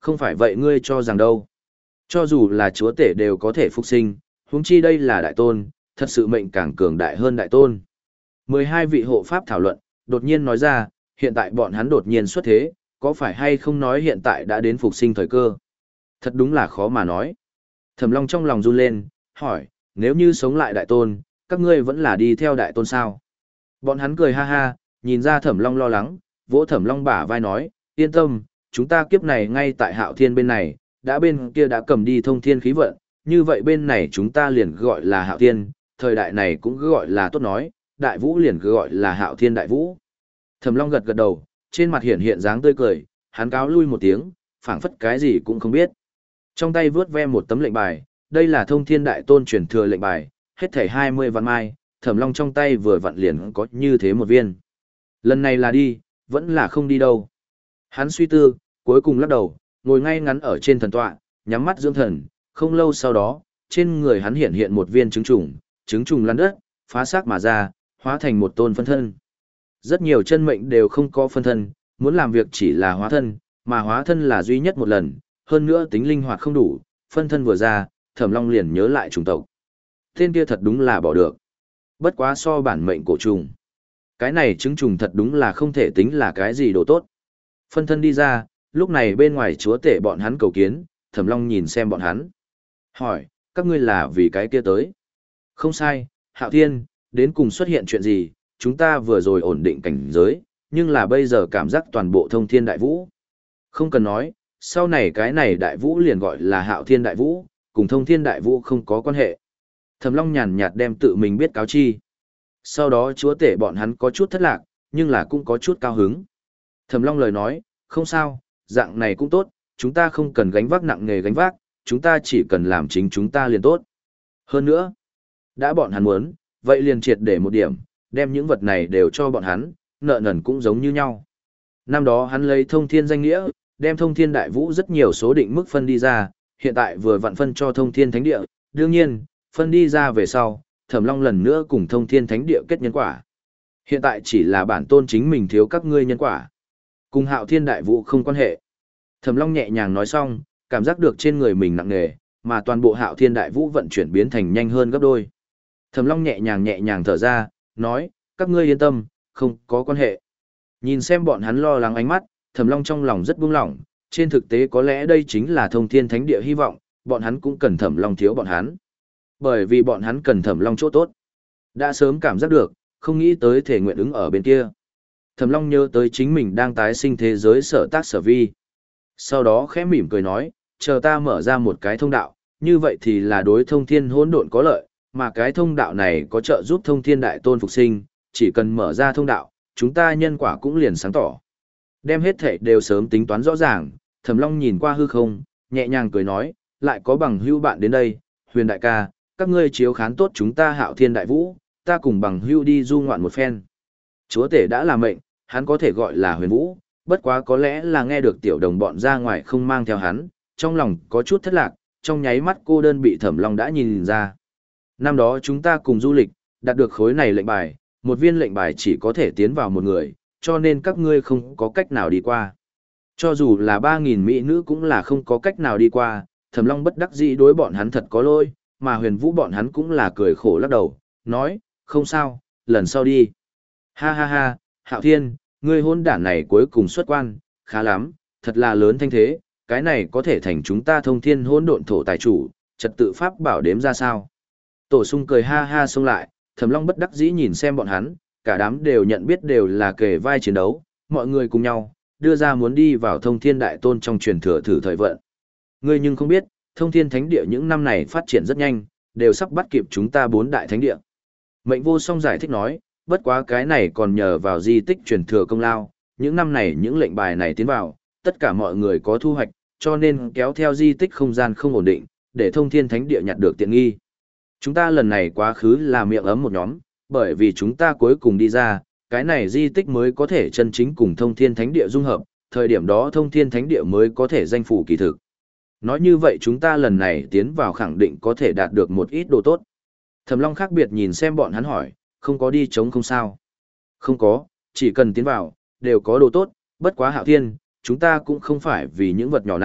Không phải vậy ngươi cho rằng đâu. Cho dù là chúa tể đều có thể phục sinh, huống chi đây là đại tôn, thật sự mệnh càng cường đại hơn đại tôn. Mười hai vị hộ pháp thảo luận, đột nhiên nói ra, hiện tại bọn hắn đột nhiên xuất thế, có phải hay không nói hiện tại đã đến phục sinh thời cơ? Thật đúng là khó mà nói. Thẩm Long trong lòng run lên, hỏi, nếu như sống lại đại tôn, các ngươi vẫn là đi theo đại tôn sao? Bọn hắn cười ha ha, nhìn ra Thẩm Long lo lắng, vỗ Thẩm Long bả vai nói, yên tâm, chúng ta kiếp này ngay tại Hạo Thiên bên này, đã bên kia đã cầm đi thông thiên khí vận, như vậy bên này chúng ta liền gọi là Hạo Thiên, thời đại này cũng gọi là tốt nói, đại vũ liền gọi là Hạo Thiên đại vũ. Thẩm Long gật gật đầu, trên mặt hiện hiện dáng tươi cười, hắn cáo lui một tiếng, phảng phất cái gì cũng không biết. Trong tay vướt ve một tấm lệnh bài, đây là thông thiên đại tôn truyền thừa lệnh bài, hết thảy hai mươi vạn mai, Thẩm Long trong tay vừa vặn liền có như thế một viên. Lần này là đi, vẫn là không đi đâu. Hắn suy tư, cuối cùng lắc đầu, ngồi ngay ngắn ở trên thần tọa, nhắm mắt dưỡng thần, không lâu sau đó, trên người hắn hiện hiện một viên trứng trùng, trứng trùng lăn đất, phá xác mà ra, hóa thành một tôn phân thân. Rất nhiều chân mệnh đều không có phân thân, muốn làm việc chỉ là hóa thân, mà hóa thân là duy nhất một lần, hơn nữa tính linh hoạt không đủ, phân thân vừa ra, Thẩm Long liền nhớ lại chủng tộc. Tên kia thật đúng là bỏ được. Bất quá so bản mệnh cổ trùng. Cái này trứng trùng thật đúng là không thể tính là cái gì đồ tốt. Phân thân đi ra, lúc này bên ngoài chúa tể bọn hắn cầu kiến, Thẩm Long nhìn xem bọn hắn. Hỏi, các ngươi là vì cái kia tới? Không sai, Hạo Thiên, đến cùng xuất hiện chuyện gì, chúng ta vừa rồi ổn định cảnh giới, nhưng là bây giờ cảm giác toàn bộ thông thiên đại vũ. Không cần nói, sau này cái này đại vũ liền gọi là Hạo Thiên đại vũ, cùng thông thiên đại vũ không có quan hệ. Thẩm Long nhàn nhạt đem tự mình biết cáo chi. Sau đó chúa tể bọn hắn có chút thất lạc, nhưng là cũng có chút cao hứng. Thẩm Long lời nói, không sao, dạng này cũng tốt, chúng ta không cần gánh vác nặng nghề gánh vác, chúng ta chỉ cần làm chính chúng ta liền tốt. Hơn nữa, đã bọn hắn muốn, vậy liền triệt để một điểm, đem những vật này đều cho bọn hắn, nợ nần cũng giống như nhau. Năm đó hắn lấy thông thiên danh nghĩa, đem thông thiên đại vũ rất nhiều số định mức phân đi ra, hiện tại vừa vặn phân cho thông thiên thánh địa, đương nhiên, phân đi ra về sau, Thẩm Long lần nữa cùng thông thiên thánh địa kết nhân quả. Hiện tại chỉ là bản tôn chính mình thiếu các ngươi nhân quả. Cùng Hạo Thiên đại vũ không quan hệ. Thẩm Long nhẹ nhàng nói xong, cảm giác được trên người mình nặng nề, mà toàn bộ Hạo Thiên đại vũ vận chuyển biến thành nhanh hơn gấp đôi. Thẩm Long nhẹ nhàng nhẹ nhàng thở ra, nói, các ngươi yên tâm, không có quan hệ. Nhìn xem bọn hắn lo lắng ánh mắt, Thẩm Long trong lòng rất buông lỏng, trên thực tế có lẽ đây chính là thông thiên thánh địa hy vọng, bọn hắn cũng cần Thẩm Long thiếu bọn hắn. Bởi vì bọn hắn cần Thẩm Long chỗ tốt. Đã sớm cảm giác được, không nghĩ tới thể nguyện ứng ở bên kia. Thẩm Long nhớ tới chính mình đang tái sinh thế giới sở tác sở vi. Sau đó khẽ mỉm cười nói, chờ ta mở ra một cái thông đạo, như vậy thì là đối thông thiên hỗn độn có lợi, mà cái thông đạo này có trợ giúp thông thiên đại tôn phục sinh, chỉ cần mở ra thông đạo, chúng ta nhân quả cũng liền sáng tỏ. Đem hết thể đều sớm tính toán rõ ràng, Thẩm Long nhìn qua hư không, nhẹ nhàng cười nói, lại có bằng hữu bạn đến đây, Huyền đại ca, các ngươi chiếu khán tốt chúng ta Hạo Thiên đại vũ, ta cùng bằng hữu đi du ngoạn một phen. Chúa tể đã là mệnh, hắn có thể gọi là Huyền Vũ, bất quá có lẽ là nghe được tiểu đồng bọn ra ngoài không mang theo hắn, trong lòng có chút thất lạc, trong nháy mắt cô đơn bị Thẩm Long đã nhìn ra. Năm đó chúng ta cùng du lịch, đạt được khối này lệnh bài, một viên lệnh bài chỉ có thể tiến vào một người, cho nên các ngươi không có cách nào đi qua. Cho dù là ba nghìn mỹ nữ cũng là không có cách nào đi qua, Thẩm Long bất đắc dĩ đối bọn hắn thật có lỗi, mà Huyền Vũ bọn hắn cũng là cười khổ lắc đầu, nói, không sao, lần sau đi. Ha ha ha, Hạo Thiên, ngươi hôn đản này cuối cùng xuất quan, khá lắm, thật là lớn thanh thế, cái này có thể thành chúng ta thông thiên hỗn độn thổ tài chủ, trật tự pháp bảo đếm ra sao. Tổ sung cười ha ha xông lại, Thẩm Long bất đắc dĩ nhìn xem bọn hắn, cả đám đều nhận biết đều là kề vai chiến đấu, mọi người cùng nhau, đưa ra muốn đi vào thông thiên đại tôn trong truyền thừa thử thời vận. Ngươi nhưng không biết, thông thiên thánh địa những năm này phát triển rất nhanh, đều sắp bắt kịp chúng ta bốn đại thánh địa. Mệnh Vô Song giải thích nói, bất quá cái này còn nhờ vào di tích truyền thừa công lao, những năm này những lệnh bài này tiến vào, tất cả mọi người có thu hoạch, cho nên kéo theo di tích không gian không ổn định, để thông thiên thánh địa nhặt được tiện nghi. Chúng ta lần này quá khứ là miệng ấm một nhóm, bởi vì chúng ta cuối cùng đi ra, cái này di tích mới có thể chân chính cùng thông thiên thánh địa dung hợp, thời điểm đó thông thiên thánh địa mới có thể danh phủ kỳ thực. Nói như vậy chúng ta lần này tiến vào khẳng định có thể đạt được một ít đồ tốt. Thẩm Long khác biệt nhìn xem bọn hắn hỏi, không có đi chống không sao? Không có, chỉ cần tiến vào, đều có đồ tốt, bất quá Hạo Thiên, chúng ta cũng không phải vì những vật nhỏ này,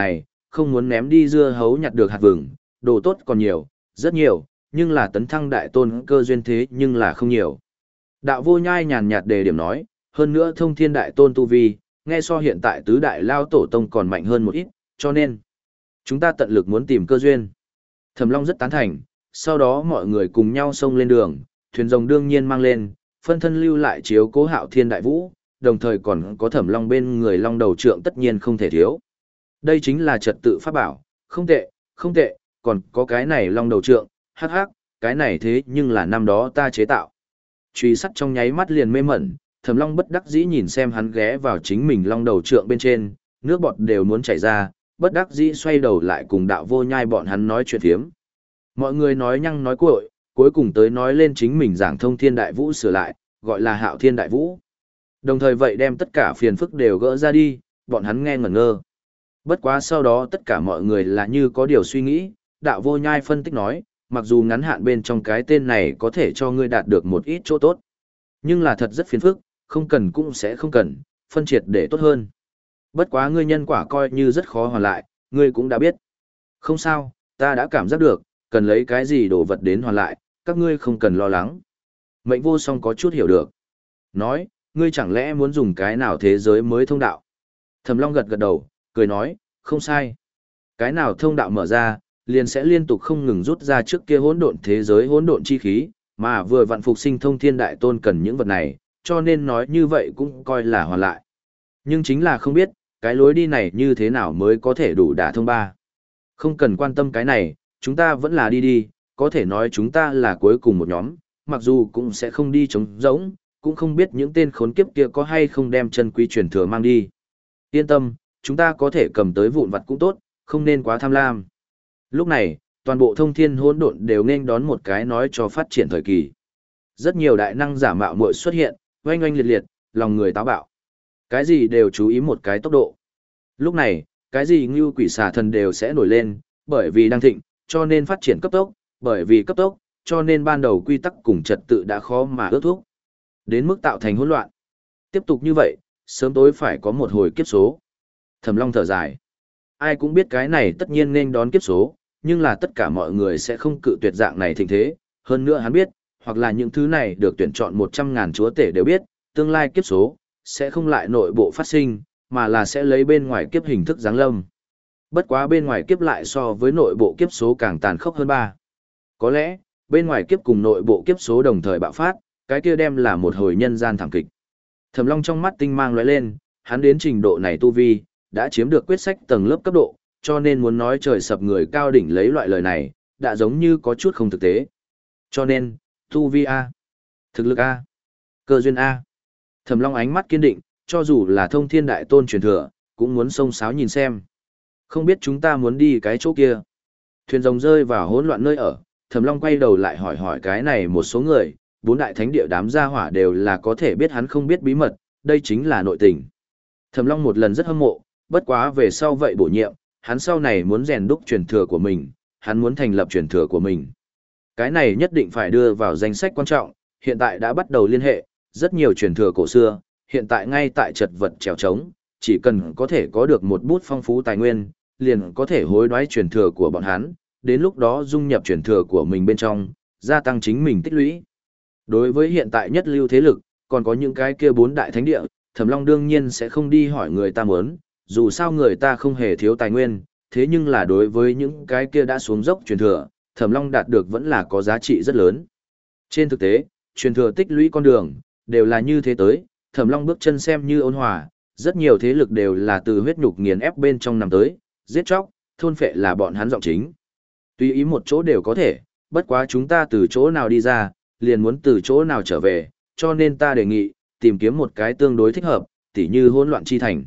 không muốn ném đi dưa hấu nhặt được hạt vừng, đồ tốt còn nhiều, rất nhiều, nhưng là tấn thăng đại tôn cơ duyên thế nhưng là không nhiều. Đạo vô nhai nhàn nhạt đề điểm nói, hơn nữa thông thiên đại tôn tu vi, nghe so hiện tại tứ đại lao tổ tông còn mạnh hơn một ít, cho nên chúng ta tận lực muốn tìm cơ duyên. Thẩm Long rất tán thành, sau đó mọi người cùng nhau xông lên đường, thuyền rồng đương nhiên mang lên, phân thân lưu lại chiếu cố Hạo Thiên Đại Vũ, đồng thời còn có Thẩm Long bên người Long đầu trượng tất nhiên không thể thiếu. Đây chính là trật tự pháp bảo, không tệ, không tệ, còn có cái này Long đầu trượng, hắc hắc, cái này thế nhưng là năm đó ta chế tạo. Truy sắt trong nháy mắt liền mê mẩn, Thẩm Long bất đắc dĩ nhìn xem hắn ghé vào chính mình Long đầu trượng bên trên, nước bọt đều muốn chảy ra, bất đắc dĩ xoay đầu lại cùng đạo vô nhai bọn hắn nói chuyện thiếm. Mọi người nói nhăng nói cuội, cuối cùng tới nói lên chính mình giảng thông thiên đại vũ sửa lại, gọi là Hạo Thiên Đại Vũ. Đồng thời vậy đem tất cả phiền phức đều gỡ ra đi, bọn hắn nghe ngẩn ngơ. Bất quá sau đó tất cả mọi người là như có điều suy nghĩ, đạo vô nhai phân tích nói, mặc dù ngắn hạn bên trong cái tên này có thể cho ngươi đạt được một ít chỗ tốt, nhưng là thật rất phiền phức, không cần cũng sẽ không cần, phân triệt để tốt hơn. Bất quá ngươi nhân quả coi như rất khó hoàn lại, ngươi cũng đã biết. Không sao, ta đã cảm giác được, cần lấy cái gì đồ vật đến hoàn lại, các ngươi không cần lo lắng. Mệnh vô song có chút hiểu được. Nói, ngươi chẳng lẽ muốn dùng cái nào thế giới mới thông đạo? Thẩm Long gật gật đầu, cười nói, không sai. Cái nào thông đạo mở ra, liền sẽ liên tục không ngừng rút ra trước kia hỗn độn thế giới hỗn độn chi khí, mà vừa vặn phục sinh thông thiên đại tôn cần những vật này, cho nên nói như vậy cũng coi là hoàn lại. Nhưng chính là không biết, cái lối đi này như thế nào mới có thể đủ đả thông ba. Không cần quan tâm cái này, chúng ta vẫn là đi đi, có thể nói chúng ta là cuối cùng một nhóm, mặc dù cũng sẽ không đi trống rỗng, cũng không biết những tên khốn kiếp kia có hay không đem chân quý truyền thừa mang đi. Yên tâm, chúng ta có thể cầm tới vụn vặt cũng tốt, không nên quá tham lam. Lúc này, toàn bộ thông thiên hỗn độn đều nên đón một cái nói cho phát triển thời kỳ. Rất nhiều đại năng giả mạo muội xuất hiện, oanh oanh liệt liệt, lòng người táo bạo. Cái gì đều chú ý một cái tốc độ. Lúc này, cái gì ngưu quỷ xà thần đều sẽ nổi lên, bởi vì đang thịnh, cho nên phát triển cấp tốc, bởi vì cấp tốc, cho nên ban đầu quy tắc cùng trật tự đã khó mà ước thúc. Đến mức tạo thành hỗn loạn. Tiếp tục như vậy, sớm tối phải có một hồi kiếp số. Thẩm Long thở dài. Ai cũng biết cái này tất nhiên nên đón kiếp số, nhưng là tất cả mọi người sẽ không cự tuyệt dạng này thịnh thế. Hơn nữa hắn biết, hoặc là những thứ này được tuyển chọn một trăm ngàn chúa tể đều biết, tương lai kiếp số, sẽ không lại nội bộ phát sinh, mà là sẽ lấy bên ngoài kiếp hình thức giáng lâm. Bất quá bên ngoài kiếp lại so với nội bộ kiếp số càng tàn khốc hơn ba. Có lẽ, bên ngoài kiếp cùng nội bộ kiếp số đồng thời bạo phát, cái kia đem là một hồi nhân gian thảm kịch. Thẩm Long trong mắt tinh mang lóe lên, hắn đến trình độ này tu vi, đã chiếm được quyết sách tầng lớp cấp độ, cho nên muốn nói trời sập người cao đỉnh lấy loại lời này, đã giống như có chút không thực tế. Cho nên, tu vi A, thực lực A, cơ duyên A. Thẩm Long ánh mắt kiên định, cho dù là thông thiên đại tôn truyền thừa, cũng muốn xông xáo nhìn xem. Không biết chúng ta muốn đi cái chỗ kia. Thuyền rồng rơi vào hỗn loạn nơi ở, Thẩm Long quay đầu lại hỏi hỏi cái này một số người, bốn đại thánh địa đám gia hỏa đều là có thể biết hắn không biết bí mật, đây chính là nội tình. Thẩm Long một lần rất hâm mộ, bất quá về sau vậy bổ nhiệm, hắn sau này muốn rèn đúc truyền thừa của mình, hắn muốn thành lập truyền thừa của mình. Cái này nhất định phải đưa vào danh sách quan trọng, hiện tại đã bắt đầu liên hệ, rất nhiều truyền thừa cổ xưa, hiện tại ngay tại chật vật trèo trống, chỉ cần có thể có được một bút phong phú tài nguyên, liền có thể hối đoái truyền thừa của bọn hắn, đến lúc đó dung nhập truyền thừa của mình bên trong, gia tăng chính mình tích lũy. Đối với hiện tại nhất lưu thế lực, còn có những cái kia bốn đại thánh địa, Thẩm Long đương nhiên sẽ không đi hỏi người ta muốn, dù sao người ta không hề thiếu tài nguyên, thế nhưng là đối với những cái kia đã xuống dốc truyền thừa, Thẩm Long đạt được vẫn là có giá trị rất lớn. Trên thực tế, truyền thừa tích lũy con đường, đều là như thế tới, Thẩm Long bước chân xem như ôn hòa, rất nhiều thế lực đều là từ huyết nhục nghiền ép bên trong nằm tới, giết chóc, thôn phệ là bọn hắn giọng chính. Tùy ý một chỗ đều có thể, bất quá chúng ta từ chỗ nào đi ra, liền muốn từ chỗ nào trở về, cho nên ta đề nghị, tìm kiếm một cái tương đối thích hợp, tỉ như hỗn loạn chi thành.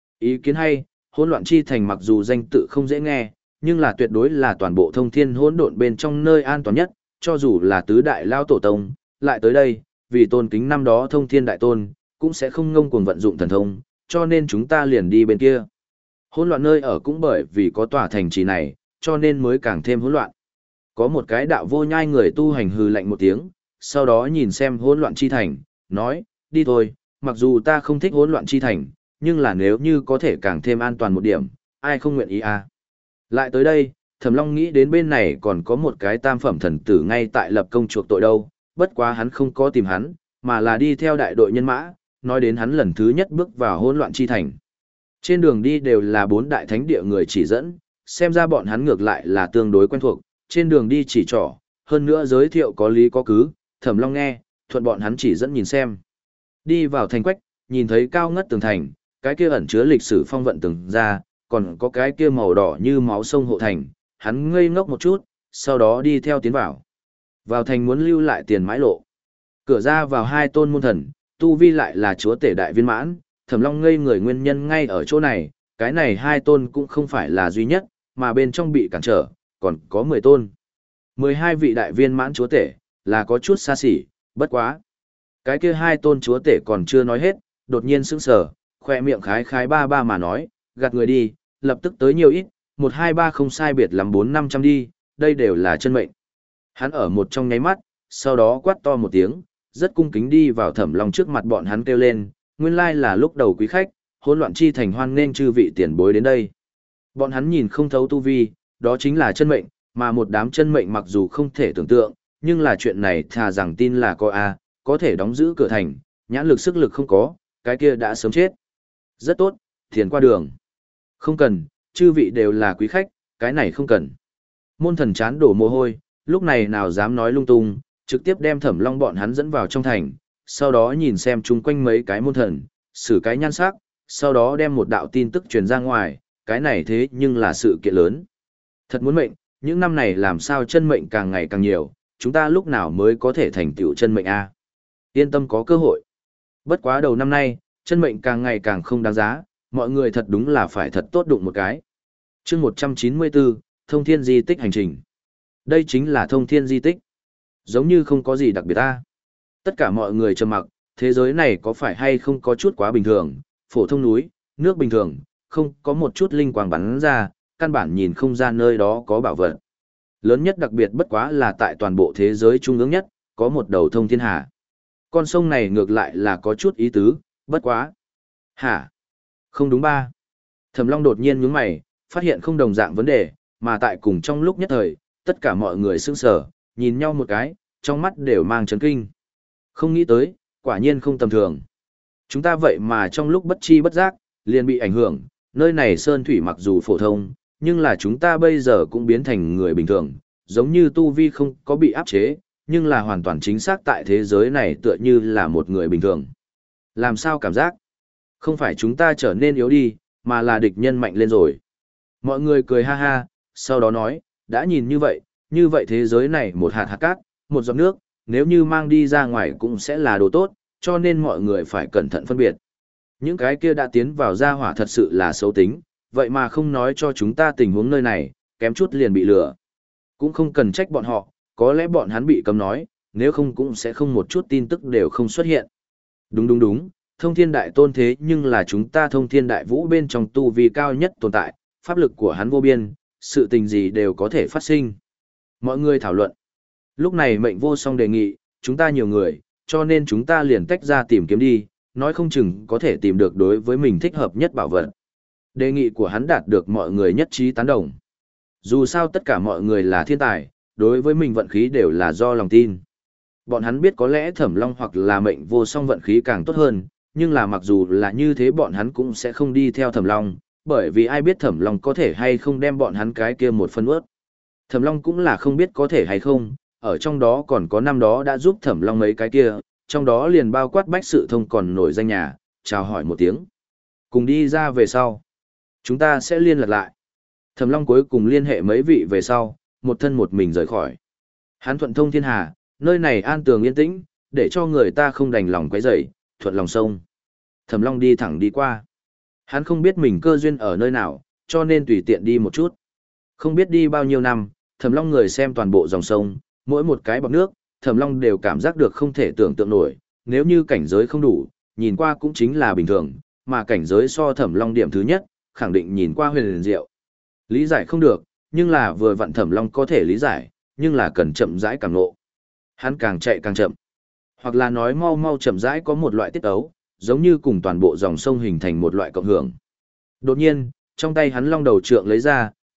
Ý kiến hay, hỗn loạn chi thành mặc dù danh tự không dễ nghe, nhưng là tuyệt đối là toàn bộ thông thiên hỗn độn bên trong nơi an toàn nhất, cho dù là tứ đại lao tổ tông, lại tới đây, vì tôn kính năm đó thông thiên đại tôn, cũng sẽ không ngông cuồng vận dụng thần thông, cho nên chúng ta liền đi bên kia. Hỗn loạn nơi ở cũng bởi vì có tòa thành trì này, cho nên mới càng thêm hỗn loạn. Có một cái đạo vô nhai người tu hành hừ lạnh một tiếng, sau đó nhìn xem hỗn loạn chi thành, nói, đi thôi, mặc dù ta không thích hỗn loạn chi thành, nhưng là nếu như có thể càng thêm an toàn một điểm, ai không nguyện ý à. Lại tới đây, Thẩm Long nghĩ đến bên này còn có một cái tam phẩm thần tử ngay tại lập công chuộc tội đâu, bất quá hắn không có tìm hắn, mà là đi theo đại đội nhân mã, nói đến hắn lần thứ nhất bước vào hỗn loạn chi thành. Trên đường đi đều là bốn đại thánh địa người chỉ dẫn, xem ra bọn hắn ngược lại là tương đối quen thuộc, trên đường đi chỉ trỏ, hơn nữa giới thiệu có lý có cứ, Thẩm Long nghe, thuận bọn hắn chỉ dẫn nhìn xem. Đi vào thành quách, nhìn thấy cao ngất tường thành, cái kia ẩn chứa lịch sử phong vận tường ra, còn có cái kia màu đỏ như máu sông hộ thành, hắn ngây ngốc một chút, sau đó đi theo tiến vào. Vào thành muốn lưu lại tiền mãi lộ. Cửa ra vào hai tôn môn thần, tu vi lại là chúa tể đại viên mãn, Thẩm Long ngây người nguyên nhân ngay ở chỗ này, cái này hai tôn cũng không phải là duy nhất, mà bên trong bị cản trở, còn có mười tôn. Mười hai vị đại viên mãn chúa tể, là có chút xa xỉ, bất quá. Cái kia hai tôn chúa tể còn chưa nói hết, đột nhiên sững sờ, khoe miệng khái khái ba ba mà nói, gạt người đi, lập tức tới nhiều ít, một hai ba không sai biệt lắm bốn năm trăm đi, đây đều là chân mệnh. Hắn ở một trong nháy mắt, sau đó quát to một tiếng, rất cung kính đi vào Thẩm Long trước mặt bọn hắn kêu lên, nguyên lai là lúc đầu quý khách, hỗn loạn chi thành hoan nên chư vị tiền bối đến đây. Bọn hắn nhìn không thấu tu vi, đó chính là chân mệnh, mà một đám chân mệnh mặc dù không thể tưởng tượng, nhưng là chuyện này thà rằng tin là có A, có thể đóng giữ cửa thành, nhãn lực sức lực không có, cái kia đã sớm chết. Rất tốt, thiền qua đường. Không cần, chư vị đều là quý khách, cái này không cần. Môn thần chán đổ mồ hôi, lúc này nào dám nói lung tung, trực tiếp đem Thẩm Long bọn hắn dẫn vào trong thành, sau đó nhìn xem chung quanh mấy cái môn thần, xử cái nhan sắc, sau đó đem một đạo tin tức truyền ra ngoài, cái này thế nhưng là sự kiện lớn. Thật muốn mệnh, những năm này làm sao chân mệnh càng ngày càng nhiều, chúng ta lúc nào mới có thể thành tựu chân mệnh A. Yên tâm có cơ hội. Bất quá đầu năm nay, chân mệnh càng ngày càng không đáng giá, mọi người thật đúng là phải thật tốt đụng một cái. chương một trăm chín mươi bốn, Thông Thiên Di Tích hành trình. Đây chính là Thông Thiên Di Tích. Giống như không có gì đặc biệt ta. Tất cả mọi người trầm mặc, thế giới này có phải hay không có chút quá bình thường, phổ thông núi, nước bình thường, không có một chút linh quang bắn ra, căn bản nhìn không ra nơi đó có bảo vật. Lớn nhất đặc biệt bất quá là tại toàn bộ thế giới trung ương nhất, có một đầu thông thiên hà. Con sông này ngược lại là có chút ý tứ, bất quá. Hả? Không đúng ba. Thẩm Long đột nhiên nhướng mày, phát hiện không đồng dạng vấn đề, mà tại cùng trong lúc nhất thời, tất cả mọi người sững sờ, nhìn nhau một cái, trong mắt đều mang chấn kinh. Không nghĩ tới, quả nhiên không tầm thường. Chúng ta vậy mà trong lúc bất chi bất giác, liền bị ảnh hưởng, nơi này sơn thủy mặc dù phổ thông, nhưng là chúng ta bây giờ cũng biến thành người bình thường, giống như tu vi không có bị áp chế, nhưng là hoàn toàn chính xác tại thế giới này tựa như là một người bình thường. Làm sao cảm giác? Không phải chúng ta trở nên yếu đi, mà là địch nhân mạnh lên rồi. Mọi người cười ha ha, sau đó nói, đã nhìn như vậy, như vậy thế giới này một hạt hạt cát, một giọt nước, nếu như mang đi ra ngoài cũng sẽ là đồ tốt, cho nên mọi người phải cẩn thận phân biệt. Những cái kia đã tiến vào gia hỏa thật sự là xấu tính, vậy mà không nói cho chúng ta tình huống nơi này, kém chút liền bị lừa. Cũng không cần trách bọn họ, có lẽ bọn hắn bị cấm nói, nếu không cũng sẽ không một chút tin tức đều không xuất hiện. Đúng đúng đúng, thông thiên đại tôn thế nhưng là chúng ta thông thiên đại vũ bên trong tu vi cao nhất tồn tại, pháp lực của hắn vô biên, sự tình gì đều có thể phát sinh. Mọi người thảo luận. Lúc này mệnh vô song đề nghị, chúng ta nhiều người, cho nên chúng ta liền tách ra tìm kiếm đi, nói không chừng có thể tìm được đối với mình thích hợp nhất bảo vật. Đề nghị của hắn đạt được mọi người nhất trí tán đồng. Dù sao tất cả mọi người là thiên tài, đối với mình vận khí đều là do lòng tin. Bọn hắn biết có lẽ Thẩm Long hoặc là mệnh vô song vận khí càng tốt hơn, nhưng là mặc dù là như thế bọn hắn cũng sẽ không đi theo Thẩm Long, bởi vì ai biết Thẩm Long có thể hay không đem bọn hắn cái kia một phân ướt. Thẩm Long cũng là không biết có thể hay không, ở trong đó còn có năm đó đã giúp Thẩm Long mấy cái kia, trong đó liền bao quát Bách Sự Thông còn nổi danh nhà, chào hỏi một tiếng. Cùng đi ra về sau. Chúng ta sẽ liên lạc lại. Thẩm Long cuối cùng liên hệ mấy vị về sau, một thân một mình rời khỏi. Hắn thuận thông thiên hà, nơi này an tường yên tĩnh, để cho người ta không đành lòng quấy rầy, thuận lòng sông. Thẩm Long đi thẳng đi qua. Hắn không biết mình cơ duyên ở nơi nào, cho nên tùy tiện đi một chút. Không biết đi bao nhiêu năm, Thẩm Long người xem toàn bộ dòng sông, mỗi một cái bọt nước, Thẩm Long đều cảm giác được không thể tưởng tượng nổi, nếu như cảnh giới không đủ, nhìn qua cũng chính là bình thường, mà cảnh giới so Thẩm Long điểm thứ nhất, khẳng định nhìn qua huyền liền diệu. Lý giải không được, nhưng là vừa vặn Thẩm Long có thể lý giải, nhưng là cần chậm rãi càng ngộ. Hắn càng chạy càng chậm, hoặc là nói mau mau chậm rãi có một loại tiết ấu, giống như cùng toàn bộ dòng sông hình thành một loại cộng hưởng. Đột nhiên, trong tay hắn long đầu trượng lấy ra,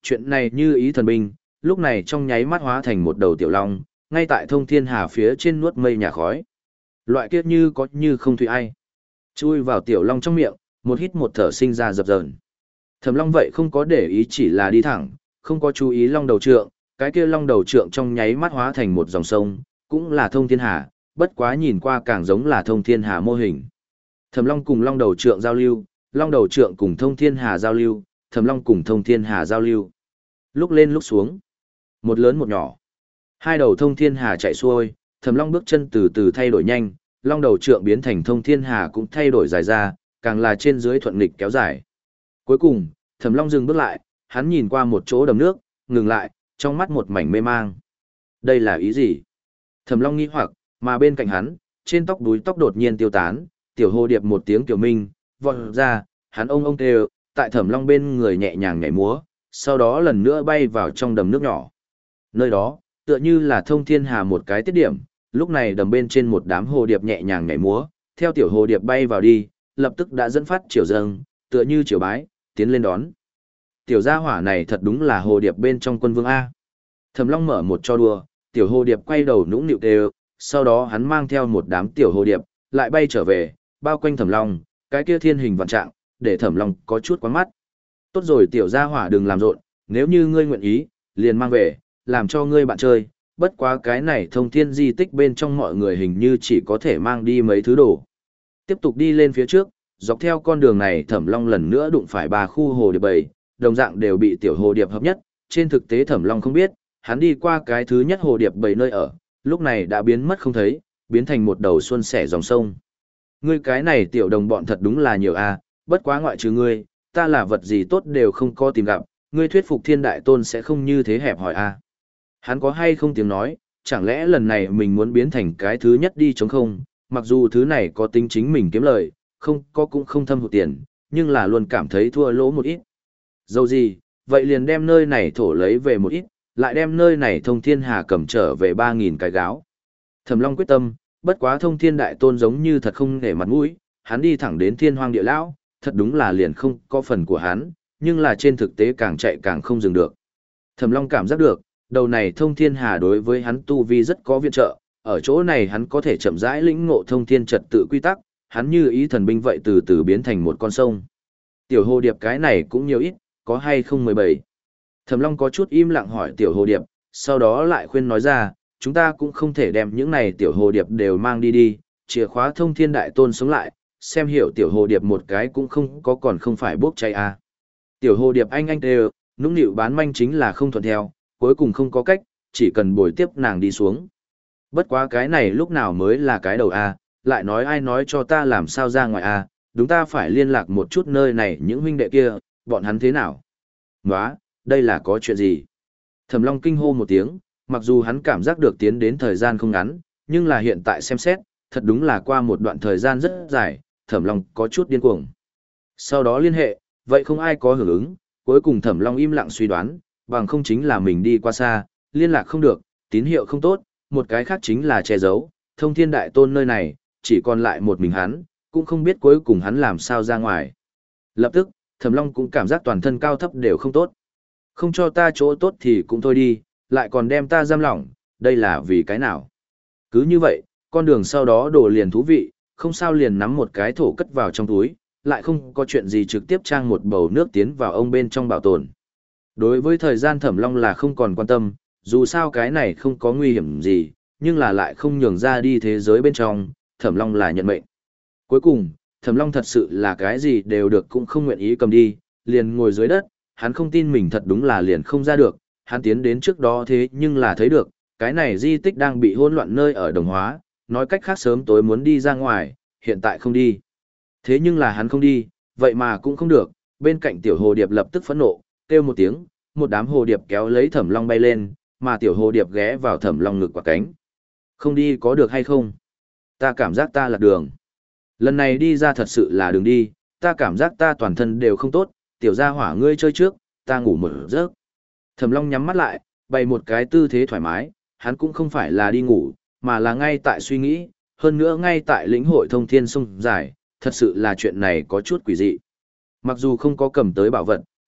chuyện này như ý thần binh, lúc này trong nháy mắt hóa thành một đầu tiểu long, ngay tại thông thiên hà phía trên nuốt mây nhà khói. Loại kiếp như có như không thủy ai. Chui vào tiểu long trong miệng, một hít một thở sinh ra dập dờn. Thẩm Long vậy không có để ý, chỉ là đi thẳng, không có chú ý long đầu trượng, cái kia long đầu trượng trong nháy mắt hóa thành một dòng sông, cũng là thông thiên hà, bất quá nhìn qua càng giống là thông thiên hà mô hình. Thẩm Long cùng long đầu trượng giao lưu, long đầu trượng cùng thông thiên hà giao lưu, Thẩm Long cùng thông thiên hà giao lưu. Lúc lên lúc xuống, một lớn một nhỏ. Hai đầu thông thiên hà chạy xuôi, Thẩm Long bước chân từ từ thay đổi nhanh, long đầu trượng biến thành thông thiên hà cũng thay đổi dài ra, càng là trên dưới thuận nghịch kéo dài. Cuối cùng, Thẩm Long dừng bước lại, hắn nhìn qua một chỗ đầm nước, ngừng lại, trong mắt một mảnh mê mang. Đây là ý gì? Thẩm Long nghi hoặc, mà bên cạnh hắn, trên tóc đuôi tóc đột nhiên tiêu tán, tiểu hồ điệp một tiếng kiểu minh, vọt ra, hắn ông ông kêu, tại Thẩm Long bên người nhẹ nhàng nhảy múa, sau đó lần nữa bay vào trong đầm nước nhỏ. Nơi đó, tựa như là thông thiên hà một cái tiết điểm, lúc này đầm bên trên một đám hồ điệp nhẹ nhàng nhảy múa, theo tiểu hồ điệp bay vào đi, lập tức đã dẫn phát chiều dâng, tựa như chiều bái, tiến lên đón. Tiểu gia hỏa này thật đúng là hồ điệp bên trong quân vương A. Thẩm Long mở một cho đùa, tiểu hồ điệp quay đầu nũng nịu đều, sau đó hắn mang theo một đám tiểu hồ điệp, lại bay trở về, bao quanh Thẩm Long, cái kia thiên hình vạn trạng, để Thẩm Long có chút quán mắt. Tốt rồi tiểu gia hỏa đừng làm rộn, nếu như ngươi nguyện ý, liền mang về, làm cho ngươi bạn chơi, bất quá cái này thông thiên di tích bên trong mọi người hình như chỉ có thể mang đi mấy thứ đồ. Tiếp tục đi lên phía trước, dọc theo con đường này Thẩm Long lần nữa đụng phải ba khu hồ điệp bầy, đồng dạng đều bị tiểu hồ điệp hợp nhất, trên thực tế Thẩm Long không biết, hắn đi qua cái thứ nhất hồ điệp bầy nơi ở, lúc này đã biến mất không thấy, biến thành một đầu xuân sẻ dòng sông. Ngươi cái này tiểu đồng bọn thật đúng là nhiều a, bất quá ngoại trừ ngươi, ta là vật gì tốt đều không có tìm gặp, ngươi thuyết phục Thiên Đại Tôn sẽ không như thế hẹp hòi a. Hắn có hay không tiếng nói, chẳng lẽ lần này mình muốn biến thành cái thứ nhất đi chống không, mặc dù thứ này có tính chính mình kiếm lời, không có cũng không thâm hụt tiền, nhưng là luôn cảm thấy thua lỗ một ít. Dẫu gì, vậy liền đem nơi này thổ lấy về một ít, lại đem nơi này thông thiên hà cầm trở về ba nghìn cái gáo. Thẩm Long quyết tâm, bất quá thông thiên đại tôn giống như thật không để mặt mũi, hắn đi thẳng đến thiên hoang địa lão, thật đúng là liền không có phần của hắn, nhưng là trên thực tế càng chạy càng không dừng được. Thẩm Long cảm giác được, đầu này thông thiên hà đối với hắn tu vi rất có viện trợ, ở chỗ này hắn có thể chậm rãi lĩnh ngộ thông thiên trật tự quy tắc, hắn như ý thần binh vậy từ từ biến thành một con sông. Tiểu hồ điệp cái này cũng nhiều ít, có hay không mười bảy? Thẩm Long có chút im lặng hỏi tiểu hồ điệp, sau đó lại khuyên nói ra, chúng ta cũng không thể đem những này tiểu hồ điệp đều mang đi đi, chìa khóa thông thiên đại tôn sống lại, xem hiểu tiểu hồ điệp một cái cũng không có còn không phải bốc cháy à. Tiểu hồ điệp anh anh đều, nũng nịu bán manh chính là không thuận theo, cuối cùng không có cách, chỉ cần bồi tiếp nàng đi xuống. Bất quá cái này lúc nào mới là cái đầu a, lại nói ai nói cho ta làm sao ra ngoài a, đúng ta phải liên lạc một chút nơi này những huynh đệ kia, bọn hắn thế nào? Nóa, đây là có chuyện gì? Thẩm Long kinh hô một tiếng, mặc dù hắn cảm giác được tiến đến thời gian không ngắn, nhưng là hiện tại xem xét, thật đúng là qua một đoạn thời gian rất dài, Thẩm Long có chút điên cuồng. Sau đó liên hệ, vậy không ai có hưởng ứng, cuối cùng Thẩm Long im lặng suy đoán, bằng không chính là mình đi qua xa, liên lạc không được, tín hiệu không tốt, một cái khác chính là che giấu, thông thiên đại tôn nơi này, chỉ còn lại một mình hắn, cũng không biết cuối cùng hắn làm sao ra ngoài. Lập tức, Thẩm Long cũng cảm giác toàn thân cao thấp đều không tốt. Không cho ta chỗ tốt thì cũng thôi đi, lại còn đem ta giam lỏng, đây là vì cái nào? Cứ như vậy, con đường sau đó đổ liền thú vị, không sao liền nắm một cái thổ cất vào trong túi, lại không có chuyện gì trực tiếp trang một bầu nước tiến vào ông bên trong bảo tồn. Đối với thời gian Thẩm Long là không còn quan tâm, dù sao cái này không có nguy hiểm gì, nhưng là lại không nhường ra đi thế giới bên trong, Thẩm Long là nhận mệnh. Cuối cùng, Thẩm Long thật sự là cái gì đều được cũng không nguyện ý cầm đi, liền ngồi dưới đất, hắn không tin mình thật đúng là liền không ra được, hắn tiến đến trước đó thế nhưng là thấy được, cái này di tích đang bị hỗn loạn nơi ở đồng hóa, nói cách khác sớm tối muốn đi ra ngoài, hiện tại không đi. Thế nhưng là hắn không đi, vậy mà cũng không được, bên cạnh tiểu hồ điệp lập tức phẫn nộ, kêu một tiếng, một đám hồ điệp kéo lấy Thẩm Long bay lên, mà tiểu hồ điệp ghé vào Thẩm Long ngực quả cánh. Không đi có được hay không? Ta cảm giác ta lạc đường. Lần này đi ra thật sự là đường đi, ta cảm giác ta toàn thân đều không tốt, tiểu gia hỏa ngươi chơi trước, ta ngủ một giấc. Thẩm Long nhắm mắt lại, bày một cái tư thế thoải mái, hắn cũng không phải là đi ngủ, mà là ngay tại suy nghĩ, hơn nữa ngay tại lĩnh hội thông thiên sông dài, thật sự là chuyện này có chút quỷ dị. Mặc dù không có cầm tới bảo vật,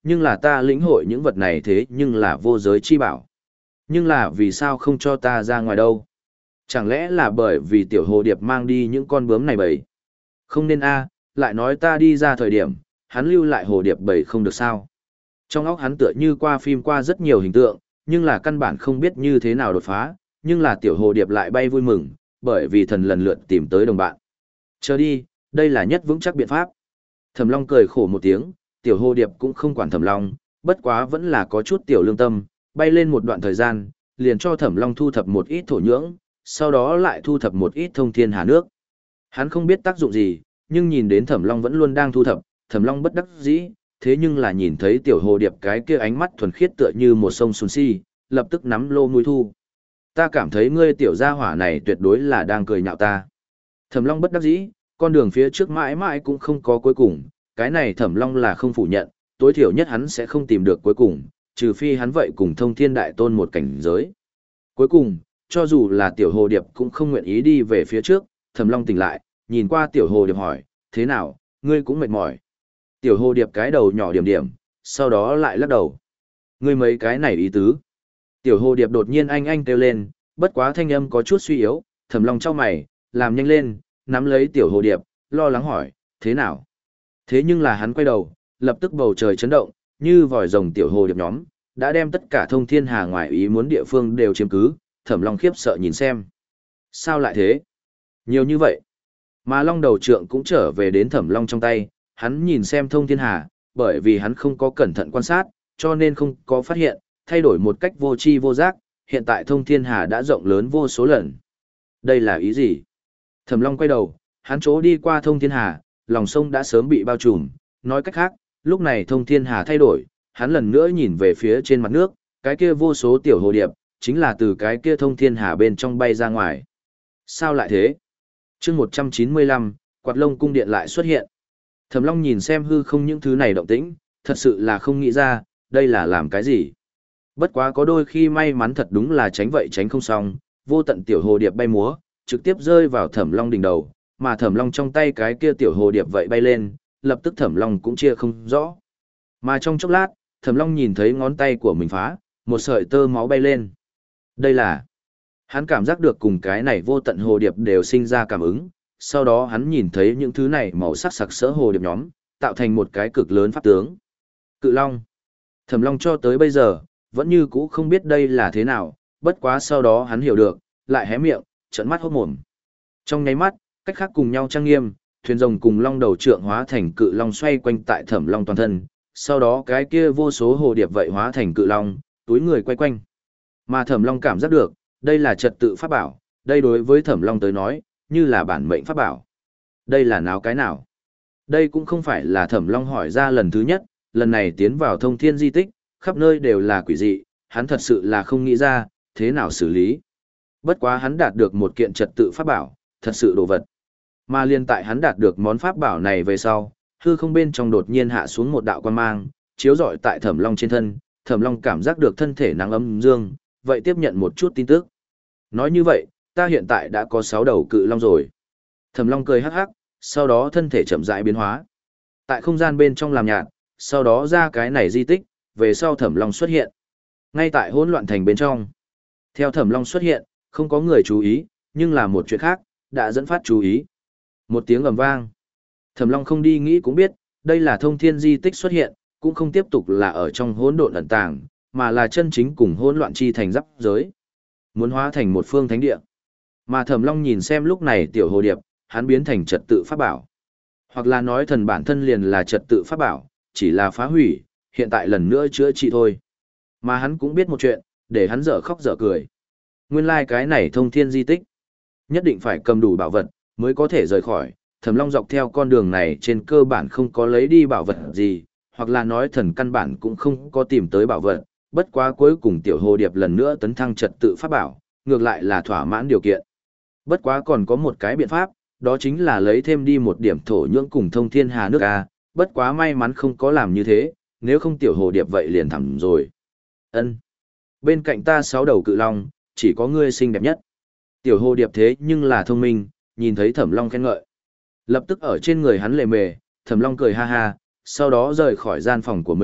nhưng là ta lĩnh hội những vật này thế nhưng là vô giới chi bảo. Nhưng là vì sao không cho ta ra ngoài đâu? Chẳng lẽ là bởi vì tiểu hồ điệp mang đi những con bướm này bầy? Không nên a, lại nói ta đi ra thời điểm, hắn lưu lại hồ điệp bầy không được sao? Trong óc hắn tựa như qua phim qua rất nhiều hình tượng, nhưng là căn bản không biết như thế nào đột phá, nhưng là tiểu hồ điệp lại bay vui mừng, bởi vì thần lần lượt tìm tới đồng bạn. Chờ đi, đây là nhất vững chắc biện pháp. Thẩm Long cười khổ một tiếng, tiểu hồ điệp cũng không quản Thẩm Long, bất quá vẫn là có chút tiểu lương tâm, bay lên một đoạn thời gian, liền cho Thẩm Long thu thập một ít thổ nhưỡng, sau đó lại thu thập một ít thông thiên hà nước. Hắn không biết tác dụng gì, nhưng nhìn đến Thẩm Long vẫn luôn đang thu thập, Thẩm Long bất đắc dĩ, thế nhưng là nhìn thấy tiểu hồ điệp cái kia ánh mắt thuần khiết tựa như một sông xuân si, lập tức nắm lô mũi thu. Ta cảm thấy ngươi tiểu gia hỏa này tuyệt đối là đang cười nhạo ta. Thẩm Long bất đắc dĩ, con đường phía trước mãi mãi cũng không có cuối cùng, cái này Thẩm Long là không phủ nhận, tối thiểu nhất hắn sẽ không tìm được cuối cùng, trừ phi hắn vậy cùng thông thiên đại tôn một cảnh giới. Cuối cùng, cho dù là tiểu hồ điệp cũng không nguyện ý đi về phía trước, Thẩm Long tỉnh lại, nhìn qua tiểu hồ điệp hỏi, thế nào, ngươi cũng mệt mỏi. Tiểu hồ điệp cái đầu nhỏ điểm điểm, sau đó lại lắc đầu. Ngươi mấy cái này ý tứ. Tiểu hồ điệp đột nhiên anh anh kêu lên, bất quá thanh âm có chút suy yếu, Thẩm Long chau mày, làm nhanh lên, nắm lấy tiểu hồ điệp, lo lắng hỏi, thế nào? Thế nhưng là hắn quay đầu, lập tức bầu trời chấn động, như vòi rồng tiểu hồ điệp nhóm, đã đem tất cả thông thiên hà ngoài ý muốn địa phương đều chiếm cứ, Thẩm Long khiếp sợ nhìn xem. Sao lại thế? Nhiều như vậy. Mà Long đầu trượng cũng trở về đến Thẩm Long trong tay, hắn nhìn xem thông thiên hà, bởi vì hắn không có cẩn thận quan sát, cho nên không có phát hiện, thay đổi một cách vô tri vô giác, hiện tại thông thiên hà đã rộng lớn vô số lần. Đây là ý gì? Thẩm Long quay đầu, hắn chỗ đi qua thông thiên hà, lòng sông đã sớm bị bao trùm, nói cách khác, lúc này thông thiên hà thay đổi, hắn lần nữa nhìn về phía trên mặt nước, cái kia vô số tiểu hồ điệp, chính là từ cái kia thông thiên hà bên trong bay ra ngoài. Sao lại thế? Chương một trăm chín mươi lăm, quạt lông cung điện lại xuất hiện. Thẩm Long nhìn xem hư không những thứ này động tĩnh, thật sự là không nghĩ ra, đây là làm cái gì. Bất quá có đôi khi may mắn thật đúng là tránh vậy tránh không xong, vô tận tiểu hồ điệp bay múa, trực tiếp rơi vào Thẩm Long đỉnh đầu, mà Thẩm Long trong tay cái kia tiểu hồ điệp vậy bay lên, lập tức Thẩm Long cũng chia không rõ. Mà trong chốc lát, Thẩm Long nhìn thấy ngón tay của mình phá, một sợi tơ máu bay lên. Đây là... Hắn cảm giác được cùng cái này vô tận hồ điệp đều sinh ra cảm ứng, sau đó hắn nhìn thấy những thứ này màu sắc sặc sỡ hồ điệp nhóm, tạo thành một cái cực lớn pháp tướng. Cự Long. Thẩm Long cho tới bây giờ, vẫn như cũ không biết đây là thế nào, bất quá sau đó hắn hiểu được, lại hé miệng, trợn mắt hốt mồm. Trong nháy mắt, cách khác cùng nhau trang nghiêm, thuyền rồng cùng long đầu trượng hóa thành cự long xoay quanh tại Thẩm Long toàn thân, sau đó cái kia vô số hồ điệp vậy hóa thành cự long, túi người quay quanh. Mà Thẩm Long cảm giác được, đây là trật tự pháp bảo, đây đối với Thẩm Long tới nói, như là bản mệnh pháp bảo. Đây là nào cái nào? Đây cũng không phải là Thẩm Long hỏi ra lần thứ nhất, lần này tiến vào thông thiên di tích, khắp nơi đều là quỷ dị, hắn thật sự là không nghĩ ra, thế nào xử lý. Bất quá hắn đạt được một kiện trật tự pháp bảo, thật sự đồ vật. Mà liên tại hắn đạt được món pháp bảo này về sau, hư không bên trong đột nhiên hạ xuống một đạo quan mang, chiếu rọi tại Thẩm Long trên thân, Thẩm Long cảm giác được thân thể nắng ấm dương, vậy tiếp nhận một chút tin tức. Nói như vậy, ta hiện tại đã có sáu đầu cự long rồi. Thẩm Long cười hắc hắc, sau đó thân thể chậm rãi biến hóa. Tại không gian bên trong làm nhạt, sau đó ra cái này di tích, về sau Thẩm Long xuất hiện. Ngay tại hỗn loạn thành bên trong. Theo Thẩm Long xuất hiện, không có người chú ý, nhưng là một chuyện khác, đã dẫn phát chú ý. Một tiếng ầm vang. Thẩm Long không đi nghĩ cũng biết, đây là thông thiên di tích xuất hiện, cũng không tiếp tục là ở trong hỗn độn ẩn tàng, mà là chân chính cùng hỗn loạn chi thành giáp giới. Muốn hóa thành một phương thánh địa. Mà Thẩm Long nhìn xem lúc này tiểu hồ điệp, hắn biến thành trật tự pháp bảo. Hoặc là nói thần bản thân liền là trật tự pháp bảo, chỉ là phá hủy, hiện tại lần nữa chữa trị thôi. Mà hắn cũng biết một chuyện, để hắn dở khóc dở cười. Nguyên lai like cái này thông thiên di tích. Nhất định phải cầm đủ bảo vật, mới có thể rời khỏi. Thẩm Long dọc theo con đường này trên cơ bản không có lấy đi bảo vật gì, hoặc là nói thần căn bản cũng không có tìm tới bảo vật. Bất quá cuối cùng tiểu hồ điệp lần nữa tấn thăng trật tự pháp bảo, ngược lại là thỏa mãn điều kiện. Bất quá còn có một cái biện pháp, đó chính là lấy thêm đi một điểm thổ nhưỡng cùng thông thiên hà nước A, bất quá may mắn không có làm như thế, nếu không tiểu hồ điệp vậy liền thẳm rồi. Ân, bên cạnh ta sáu đầu cự long, chỉ có ngươi xinh đẹp nhất. Tiểu hồ điệp thế nhưng là thông minh, nhìn thấy Thẩm Long khen ngợi. Lập tức ở trên người hắn lề mề, Thẩm Long cười ha ha, sau đó rời khỏi gian phòng của mình,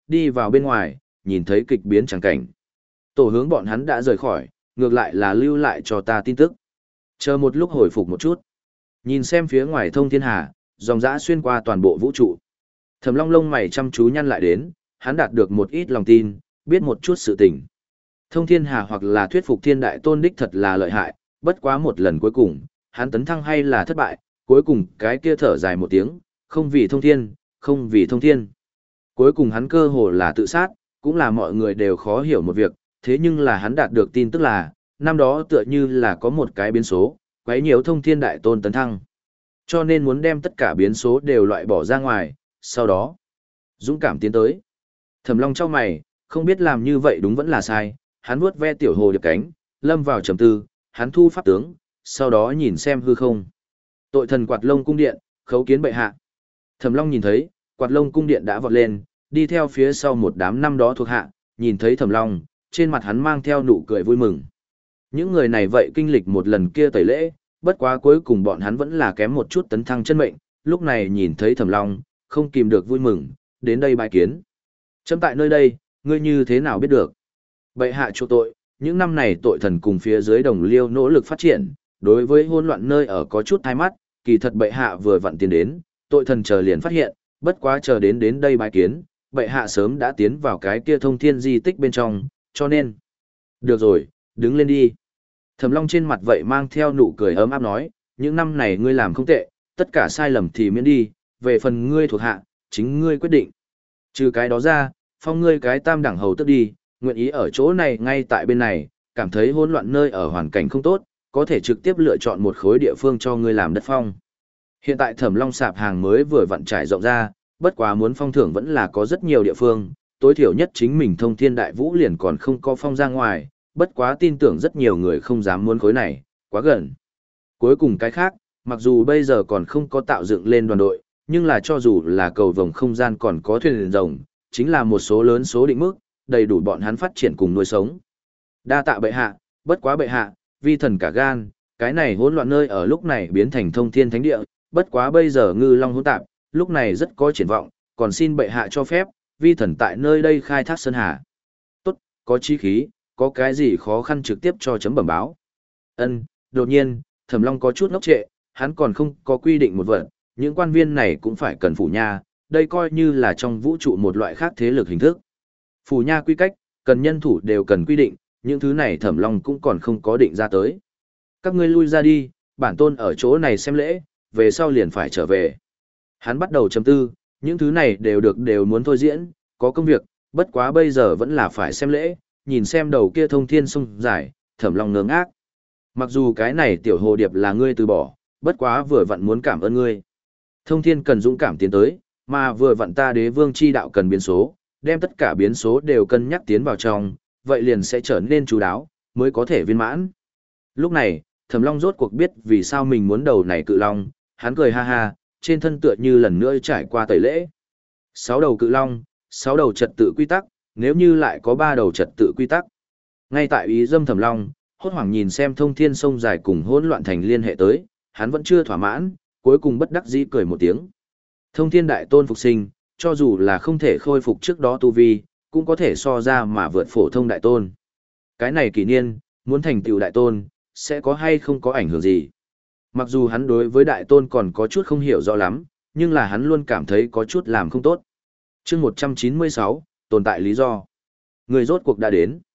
đi vào bên ngoài, nhìn thấy kịch biến chẳng cảnh. Tổ hướng bọn hắn đã rời khỏi, ngược lại là lưu lại cho ta tin tức. Chờ một lúc hồi phục một chút. Nhìn xem phía ngoài thông thiên hà, dòng dã xuyên qua toàn bộ vũ trụ. Thẩm Long lông mày chăm chú nhăn lại đến, hắn đạt được một ít lòng tin, biết một chút sự tình. Thông thiên hà hoặc là thuyết phục thiên đại tôn đích thật là lợi hại, bất quá một lần cuối cùng, hắn tấn thăng hay là thất bại, cuối cùng cái kia thở dài một tiếng, không vì thông thiên, không vì thông thiên. Cuối cùng hắn cơ hồ là tự sát, cũng là mọi người đều khó hiểu một việc, thế nhưng là hắn đạt được tin tức là, năm đó tựa như là có một cái biến số, quấy nhiều thông thiên đại tôn tấn thăng. Cho nên muốn đem tất cả biến số đều loại bỏ ra ngoài, sau đó, dũng cảm tiến tới. Thẩm Long chau mày, không biết làm như vậy đúng vẫn là sai, hắn vuốt ve tiểu hồ điệp cánh, lâm vào trầm tư, hắn thu pháp tướng, sau đó nhìn xem hư không. Tội thần quạt lông cung điện, khấu kiến bệ hạ. Thẩm Long nhìn thấy, quạt lông cung điện đã vọt lên, đi theo phía sau một đám năm đó thuộc hạ, nhìn thấy Thẩm Long, trên mặt hắn mang theo nụ cười vui mừng. Những người này vậy kinh lịch một lần kia tẩy lễ, bất quá cuối cùng bọn hắn vẫn là kém một chút tấn thăng chân mệnh, lúc này nhìn thấy Thẩm Long, không kìm được vui mừng, đến đây bái kiến. Chấm tại nơi đây, ngươi như thế nào biết được? Bệ hạ chỗ tội, những năm này tội thần cùng phía dưới đồng liêu nỗ lực phát triển, đối với hỗn loạn nơi ở có chút thay mắt, kỳ thật bệ hạ vừa vặn tiến đến, tội thần chờ liền phát hiện, bất quá chờ đến đến đây bái kiến, bệ hạ sớm đã tiến vào cái kia thông thiên di tích bên trong, cho nên. Được rồi, đứng lên đi. Thẩm Long trên mặt vậy mang theo nụ cười ấm áp nói, những năm này ngươi làm không tệ, tất cả sai lầm thì miễn đi, về phần ngươi thuộc hạ, chính ngươi quyết định. Trừ cái đó ra, phong ngươi cái tam đẳng hầu tức đi, nguyện ý ở chỗ này ngay tại bên này, cảm thấy hỗn loạn nơi ở hoàn cảnh không tốt, có thể trực tiếp lựa chọn một khối địa phương cho ngươi làm đất phong. Hiện tại Thẩm Long sạp hàng mới vừa vặn trải rộng ra, bất quá muốn phong thưởng vẫn là có rất nhiều địa phương, tối thiểu nhất chính mình thông thiên đại vũ liền còn không có phong ra ngoài, bất quá tin tưởng rất nhiều người không dám muốn khối này, quá gần. Cuối cùng cái khác, mặc dù bây giờ còn không có tạo dựng lên đoàn đội, nhưng là cho dù là cầu vồng không gian còn có thuyền rồng, chính là một số lớn số định mức, đầy đủ bọn hắn phát triển cùng nuôi sống. Đa tạ bệ hạ, bất quá bệ hạ, vi thần cả gan, cái này hỗn loạn nơi ở lúc này biến thành thông thiên thánh địa, bất quá bây giờ ngư long hỗn tạp, lúc này rất có triển vọng, còn xin bệ hạ cho phép, vi thần tại nơi đây khai thác sơn hà. Tốt, có chí khí, có cái gì khó khăn trực tiếp cho chấm bẩm báo. Ân, đột nhiên, Thẩm Long có chút ngốc trệ, hắn còn không có quy định một vật, những quan viên này cũng phải cần phủ nha, đây coi như là trong vũ trụ một loại khác thế lực hình thức. Phủ nha quy cách, cần nhân thủ đều cần quy định, những thứ này Thẩm Long cũng còn không có định ra tới. Các ngươi lui ra đi, bản tôn ở chỗ này xem lễ, về sau liền phải trở về. Hắn bắt đầu trầm tư, những thứ này đều được đều muốn thôi diễn, có công việc, bất quá bây giờ vẫn là phải xem lễ, nhìn xem đầu kia thông thiên sông dài, Thẩm Long ngớ ngác. Mặc dù cái này tiểu hồ điệp là ngươi từ bỏ, bất quá vừa vặn muốn cảm ơn ngươi. Thông thiên cần dũng cảm tiến tới, mà vừa vặn ta đế vương chi đạo cần biến số, đem tất cả biến số đều cân nhắc tiến vào trong, vậy liền sẽ trở nên chú đáo, mới có thể viên mãn. Lúc này, Thẩm Long rốt cuộc biết vì sao mình muốn đầu này cự long, hắn cười ha ha, trên thân tựa như lần nữa trải qua tẩy lễ. Sáu đầu cự long, sáu đầu trật tự quy tắc, nếu như lại có ba đầu trật tự quy tắc. Ngay tại ý dâm Thẩm Long, hốt hoảng nhìn xem thông thiên sông dài cùng hỗn loạn thành liên hệ tới, hắn vẫn chưa thỏa mãn, cuối cùng bất đắc dĩ cười một tiếng. Thông thiên đại tôn phục sinh, cho dù là không thể khôi phục trước đó tu vi, cũng có thể so ra mà vượt phổ thông đại tôn. Cái này kỷ niên, muốn thành tựu đại tôn, sẽ có hay không có ảnh hưởng gì? Mặc dù hắn đối với đại tôn còn có chút không hiểu rõ lắm, nhưng là hắn luôn cảm thấy có chút làm không tốt. Chương một trăm chín mươi sáu, tồn tại lý do. Người rốt cuộc đã đến.